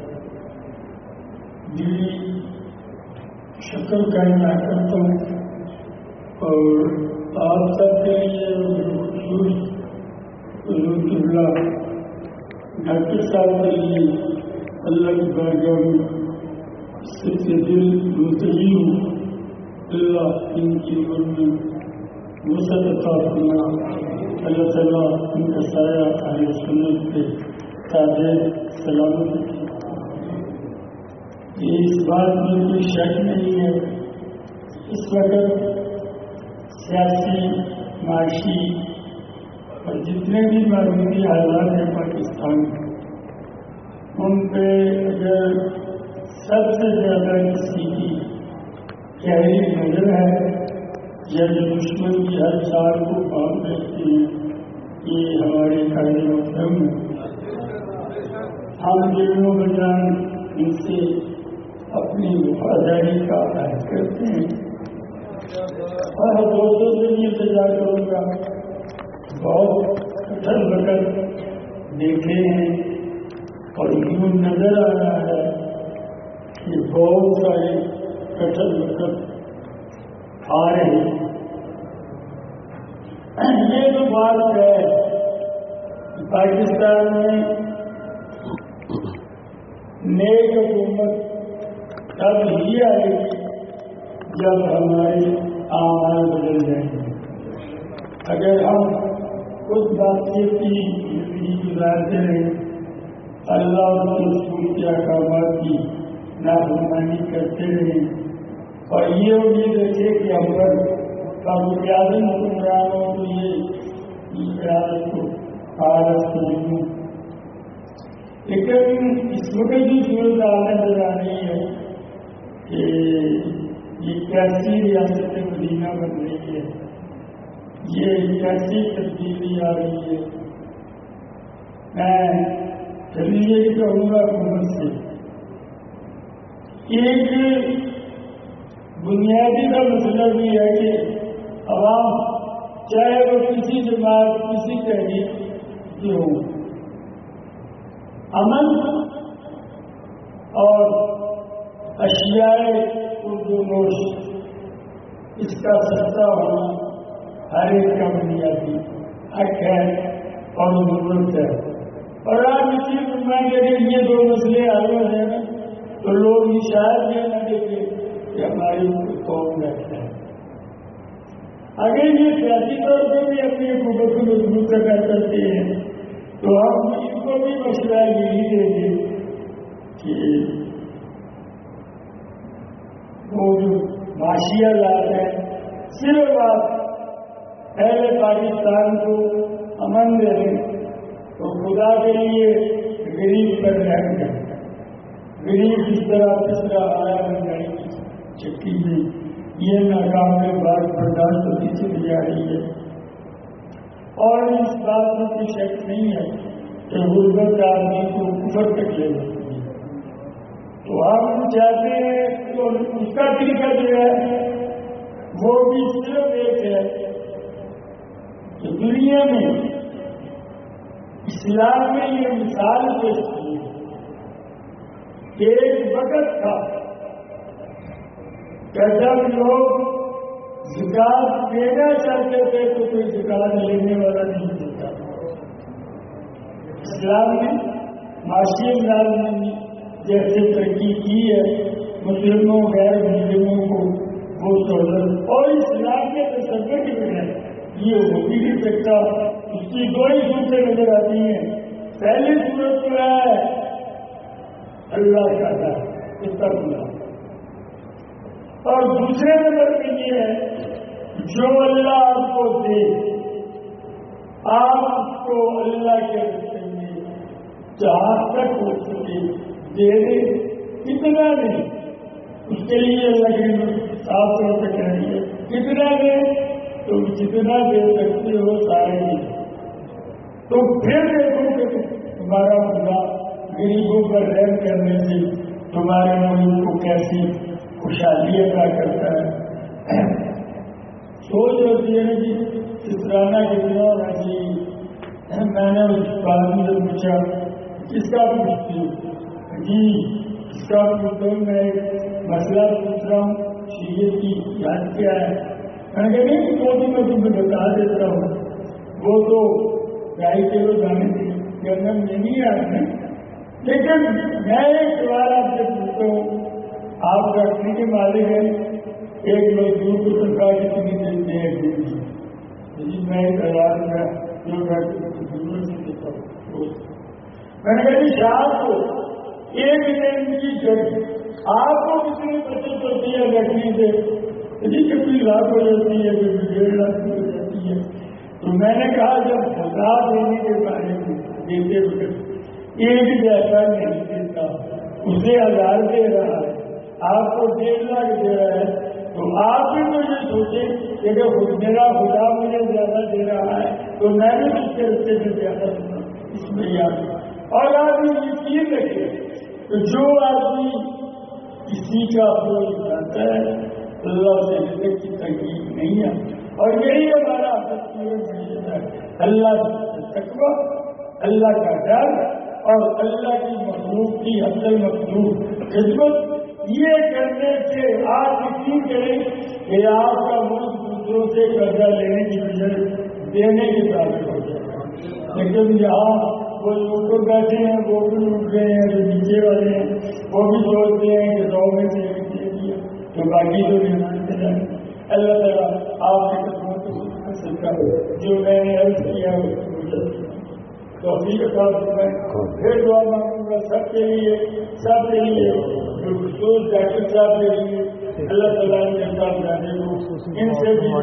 دلی شکر کا اظہار کرتا ہوں اور آپ سب کے لیے خصوص حضرت اللہ ڈاکٹر صاحب کے لیے اللہ کی بارگاہ میں سے دل متجی ہوں اللہ ان کی عمر میں وسعت عطا فرما اللہ تعالیٰ ان کا سایہ اہل سنت پہ تابع سلامت رکھے یہ اس بات میں کوئی شک نہیں ہے اس وقت سیاسی معاشی اور جتنے بھی معمولی حالات ہیں پاکستان ان پہ اگر سب سے زیادہ کسی کی گہری نظر ہے یا جو دشمن کی ہر چال کو کام کرتے ہیں یہ ہمارے قائد محترم ہیں ہم دنوں بجان ان سے اپنی وفاداری کا عہد کرتے ہیں اور دوستوں سے بھی انتظار کروں گا بہت کٹھن وقت دیکھے ہیں اور یوں نظر آ رہا ہے کہ بہت سارے کٹھن وقت آ رہے ہیں یہ جو بات ہے پاکستان میں نیک حکومت تب ہی آئے گی جب ہمارے اعمال بدل جائیں گے اگر ہم خود باتیں کی زندگی گزارتے رہیں اللہ اور رسول کے احکامات کی نافرمانی کرتے رہیں اور یہ امید رکھے کہ ہم پر کامیابی حکمران ہو تو یہ قیادت کو حالت سمجھوں لیکن اس وقت جو صورت نظر آ رہی ہے کہ یہ کیسی ریاست مدینہ بن رہی ہے یہ کیسی تبدیلی آ رہی ہے میں چلیے کہوں گا حکومت سے ایک بنیادی کا مسئلہ بھی ہے کہ عوام چاہے وہ کسی جماعت کسی تحریک کی ہو امن اور اشیاء اردو نوش اس کا سستا ہونا ہر ایک کا بنیادی حق ہے اور ضرورت ہے اور آج اسی فرمائیں گے کہ یہ دو مسئلے حل ہو جائیں نا تو لوگ شاید یہ نہ دیکھیں کہ ہماری قوم بیٹھا ہے اگر یہ سیاسی طور پر بھی اپنی حکومت کو مضبوط کر کرتے ہیں تو ہم ان کو بھی مشورہ یہی دیں گے کہ وہ جو معاشی حالات ہیں صرف آپ پہلے پاکستان کو امن دے دیں تو خدا کے لیے غریب پر رحم کریں غریب اس طرح آیا مہنگائی کی چکی میں یہ ناکام میں بات برداشت ہوتی چلی جا رہی ہے اور اس بات میں کوئی شک نہیں ہے کہ غربت آدمی کو کفر تک لے جاتی ہے تو ہم چاہتے ہیں تو اس کا طریقہ جو ہے وہ بھی صرف ایک ہے کہ دنیا میں اسلام میں یہ مثال پیش کی ایک وقت تھا کہ جب لوگ زکات دینا چاہتے تھے تو کوئی زکات لینے والا نہیں دیتا اسلام نے معاشی انداز میں جیسے ترقی کی ہے مسلموں غیر مسلموں کو وہ سہولت اور اسلام کے تصور کے بغیر یہ ہو بھی نہیں سکتا اس کی دو ہی صورتیں نظر آتی ہیں پہلی صورت جو ہے اللہ کا ڈر، اتقوا، اور دوسرے نمبر پہ یہ ہے جو اللہ آپ کو دے آپ اس کو اللہ کے رستے میں جہاں تک ہو سکے دے دے، کتنا نہیں اس کے لیے اللہ کے صاف طور پہ کہہ رہی ہے کتنا دے، تم جتنا دے سکتے ہو سارے دے، تو پھر دیکھو کہ تمہارا خدا غریبوں پر رحم کرنے سے تمہارے ملک کو کیسی خوشحالی عطا کرتا ہے۔ سوچ ہوتی ہے کہ کسرانہ کتنا ہونا چاہیے۔ میں نے اس آدمی سے پوچھا کس کا پوچھتی ہوں؟ جی اس کا پوچھتا ہوں، میں ایک مسئلہ پوچھ رہا ہوں شریعت کی یاد کیا ہے؟ میں نے کہا نہیں وہ بھی میں تمہیں بتا دیتا ہوں، وہ تو گائے کے لوگ گانے کرنا میں نہیں آتے، لیکن میں ایک سوال آپ سے پوچھتا ہوں، آپ فیکٹری کے مالک ہیں، ایک مزدور کو تنخواہ کتنی دیتے ہیں جی میں ایک ہزار روپیہ جو فیکٹری سے دیتا ہوں، میں نے کہا جی شام کو ایک دن کی جب آپ کو کتنی بچت ہوتی ہے فیکٹری سے؟ جی کتنی لاکھ ہو جاتی ہے، کبھی 1.5 لاکھ ہو جاتی ہے۔ تو میں نے کہا جب خدا دینے کے بارے میں دیتے ہوئے ایک جیسا نہیں دیتا، اسے 1000 دے رہا ہے، آپ کو 1.5 لاکھ دے رہا ہے، تو آپ بھی تو یہ سوچیں کہ میرا خدا مجھے زیادہ دے رہا ہے تو میں بھی اس کے رستے میں زیادہ دوں، اس میں یاد اور آدمی یقین رکھے تو جو آدمی کسی کا بوجھ اٹھاتا ہے اللہ سے رزق کی تنقید نہیں ہے، اور یہی ہمارا معیشت ہے، اللہ کا تقویٰ، اللہ کا ڈر اور اللہ کی مخلوق کی اصل مخلوق خدمت، یہ کرنے سے آپ یقین کریں کہ آپ کا ملک دوسروں سے قرضہ لینے کی بجائے دینے کے قابل ہو جائے گا۔ لیکن یہاں وہ لوگ بیٹھے ہیں، وہ بھی لوٹ رہے ہیں، جو نیچے والے ہیں وہ بھی سوچتے ہیں کہ 100 میں سے ایک دے دیا تو باقی تو نہیں مانتے جائیں۔ اللہ تعالیٰ آپ کے قدموں کو حاصل کر جو میں نے عرض کیا تو میں پھر دعا مانگوں گا سب کے لیے، سب کے لیے خصوص ڈاکٹر صاحب کے لیے اللہ تعالیٰ نے صاحب جانے کو ان سے بھی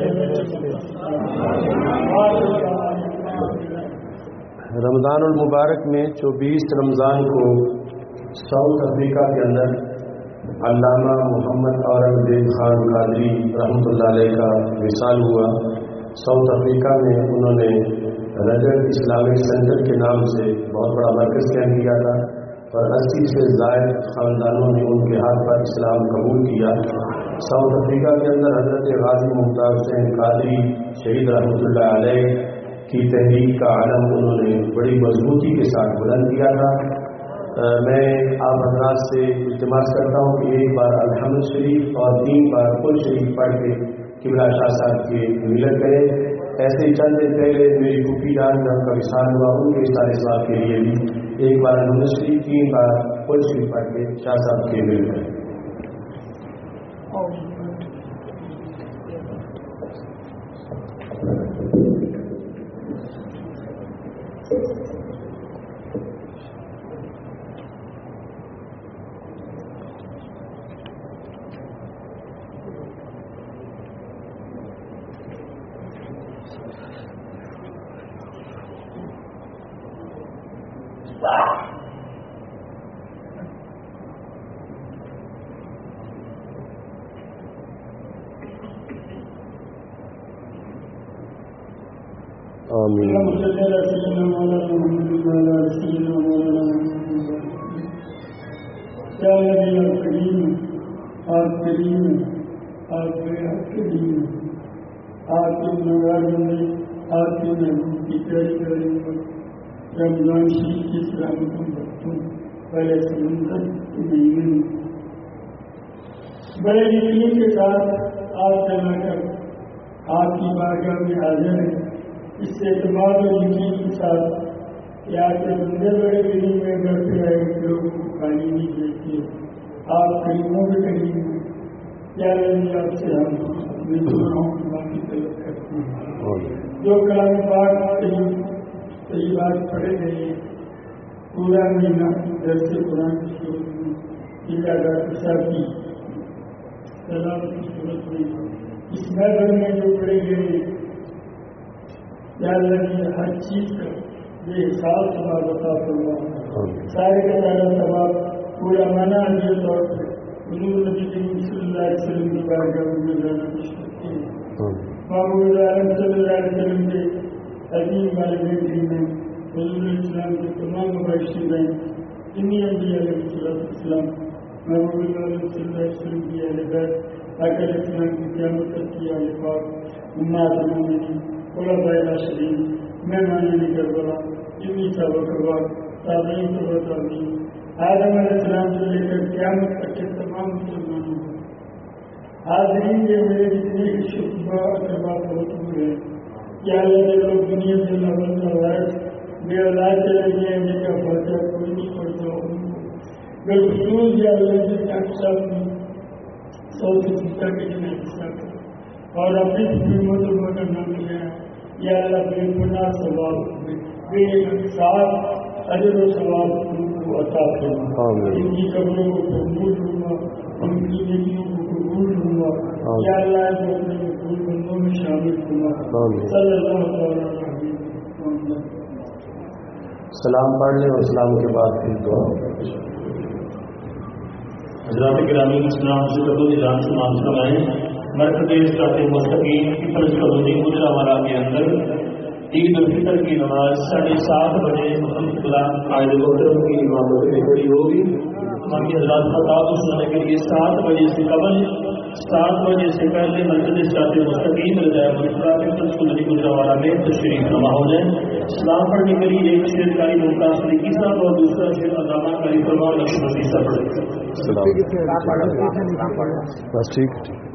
رمضان المبارک میں 24 رمضان کو ساؤتھ افریقہ کے اندر علامہ محمد اورنگزیب خان قادری رحمۃ اللہ علیہ کا وصال ہوا۔ ساؤتھ افریقہ میں انہوں نے رجب اسلامک سینٹر کے نام سے بہت بڑا مرکز قائم کیا تھا اور 80 سے زائد خاندانوں نے ان کے ہاتھ پر اسلام قبول کیا۔ ساؤتھ افریقہ کے اندر حضرت غازی ممتاز حسین قادری شہید رحمۃ اللہ علیہ کی تحریک کا علم انہوں نے بڑی مضبوطی کے ساتھ بلند کیا تھا۔ میں آپ حضرات سے التماس کرتا ہوں کہ ایک بار الحمد شریف اور 3 بار قل شریف پڑھ کے قبلہ شاہ صاحب کی ملت کرے۔ ایسے ہی چند دن پہلے میری پھوپھی جان جب کا وصال ہوا، ان کے سارے صاحب کے لیے بھی ایک بار الحمد شریف 3 بار قل شریف پڑھ کے شاہ صاحب کی ملت کرے۔ آمین۔ کیا نبی کریم، آپ کریم، آپ کریم، آپ کے مغرب میں آپ کے محبوب کی پیاری پیاری رمضان شریف کی سلامتوں بختوں پہلے سمندر کے مہینے میں بڑے یقین کے ساتھ آپ چلا کر آپ کی بارگاہ میں حاضر ہے، اس سے اعتماد اور یقین کے ساتھ کہ آپ کے بندے بڑے دنوں میں گھر پہ آئے لوگوں کو پانی نہیں دیتے، آپ کریموں کے قریب ہیں، کیا لگی آپ سے ہم اپنے دونوں کی طلب کرتے ہیں۔ جو کلام پاک صحیح بات پڑھے گئے پورا مہینہ درس قرآن کی صورت میں کی سلام کی صورت میں اس محفل میں جو پڑے گئے یا اللہ کی ہر چیز کا بے حساب ثواب عطا فرما، سارے کا سارا ثواب پورا مانا علی طور پہ حضور نبی کریم صلی اللہ علیہ وسلم کی بارگاہ میں جانا پیش کرتے ہیں۔ محمود عالم صلی اللہ علیہ وسلم کے عظیم والدین میں حضور اسلام کے تمام مبشرین ہیں، انہی انبیاء علیہ السلام محمود عالم صلی اللہ علیہ وسلم کی اہل بیت آقا علیہ السلام کی قیامت تک کی اہل پاک امہات المومنین خلفاء راشدین مہمان کربلا ابن صحابہ کربلا تابعین تبع تابعین آدم علیہ السلام سے لے کر قیامت تک کے تمام مسلمانوں کو حاضرین کے میرے جتنے بھی شکبہ اقربا بہت ہوئے ہیں کیا اللہ کے لوگ دنیا سے اللہ وارث بے اولاد چلے گئے ہیں جن کا خرچہ کوئی نہیں پڑتا ان کو بالخصوص یا اللہ کے صاحب نے 100 کے جنہیں حصہ کر اور اپنی حکومت و کا نام لیا یا اللہ بے گناہ ثواب بے انصاف اجر و ثواب ان کو عطا فرما، ان کی قبروں کو قبول فرما، ان کی نیکیوں کو قبول فرما، یا اللہ کو اپنے مقبول بندوں میں شامل فرما، صلی اللہ تعالیٰ علیہ وسلم۔ سلام پڑھ لیں اور سلام کے بعد پھر دعا۔ حضرات گرامی اسلام سے قبول نظام سلام فرمائیں۔ مرکز اسرات مستقیم پیپلز کالونی گجرانوالہ کے اندر عید الفطر کی نماز 7:30 بجے الحمدللہ قائد محترم کی امامت میں پڑھی ہوگی۔ باقی حضرات خطاب سننے کے لیے 7 بجے سے قبل 7 بجے سے پہلے مرکز اسرات مستقیم رضائے مشورہ پیپلز کالونی گجرانوالہ میں تشریف فرما ہو جائیں۔ سلام پڑھنے کے لیے ایک شعر قاری ممتاز صدیقی صاحب اور دوسرا شعر علامہ قاری فرما لکشمن صاحب پڑھیں۔ بس ٹھیک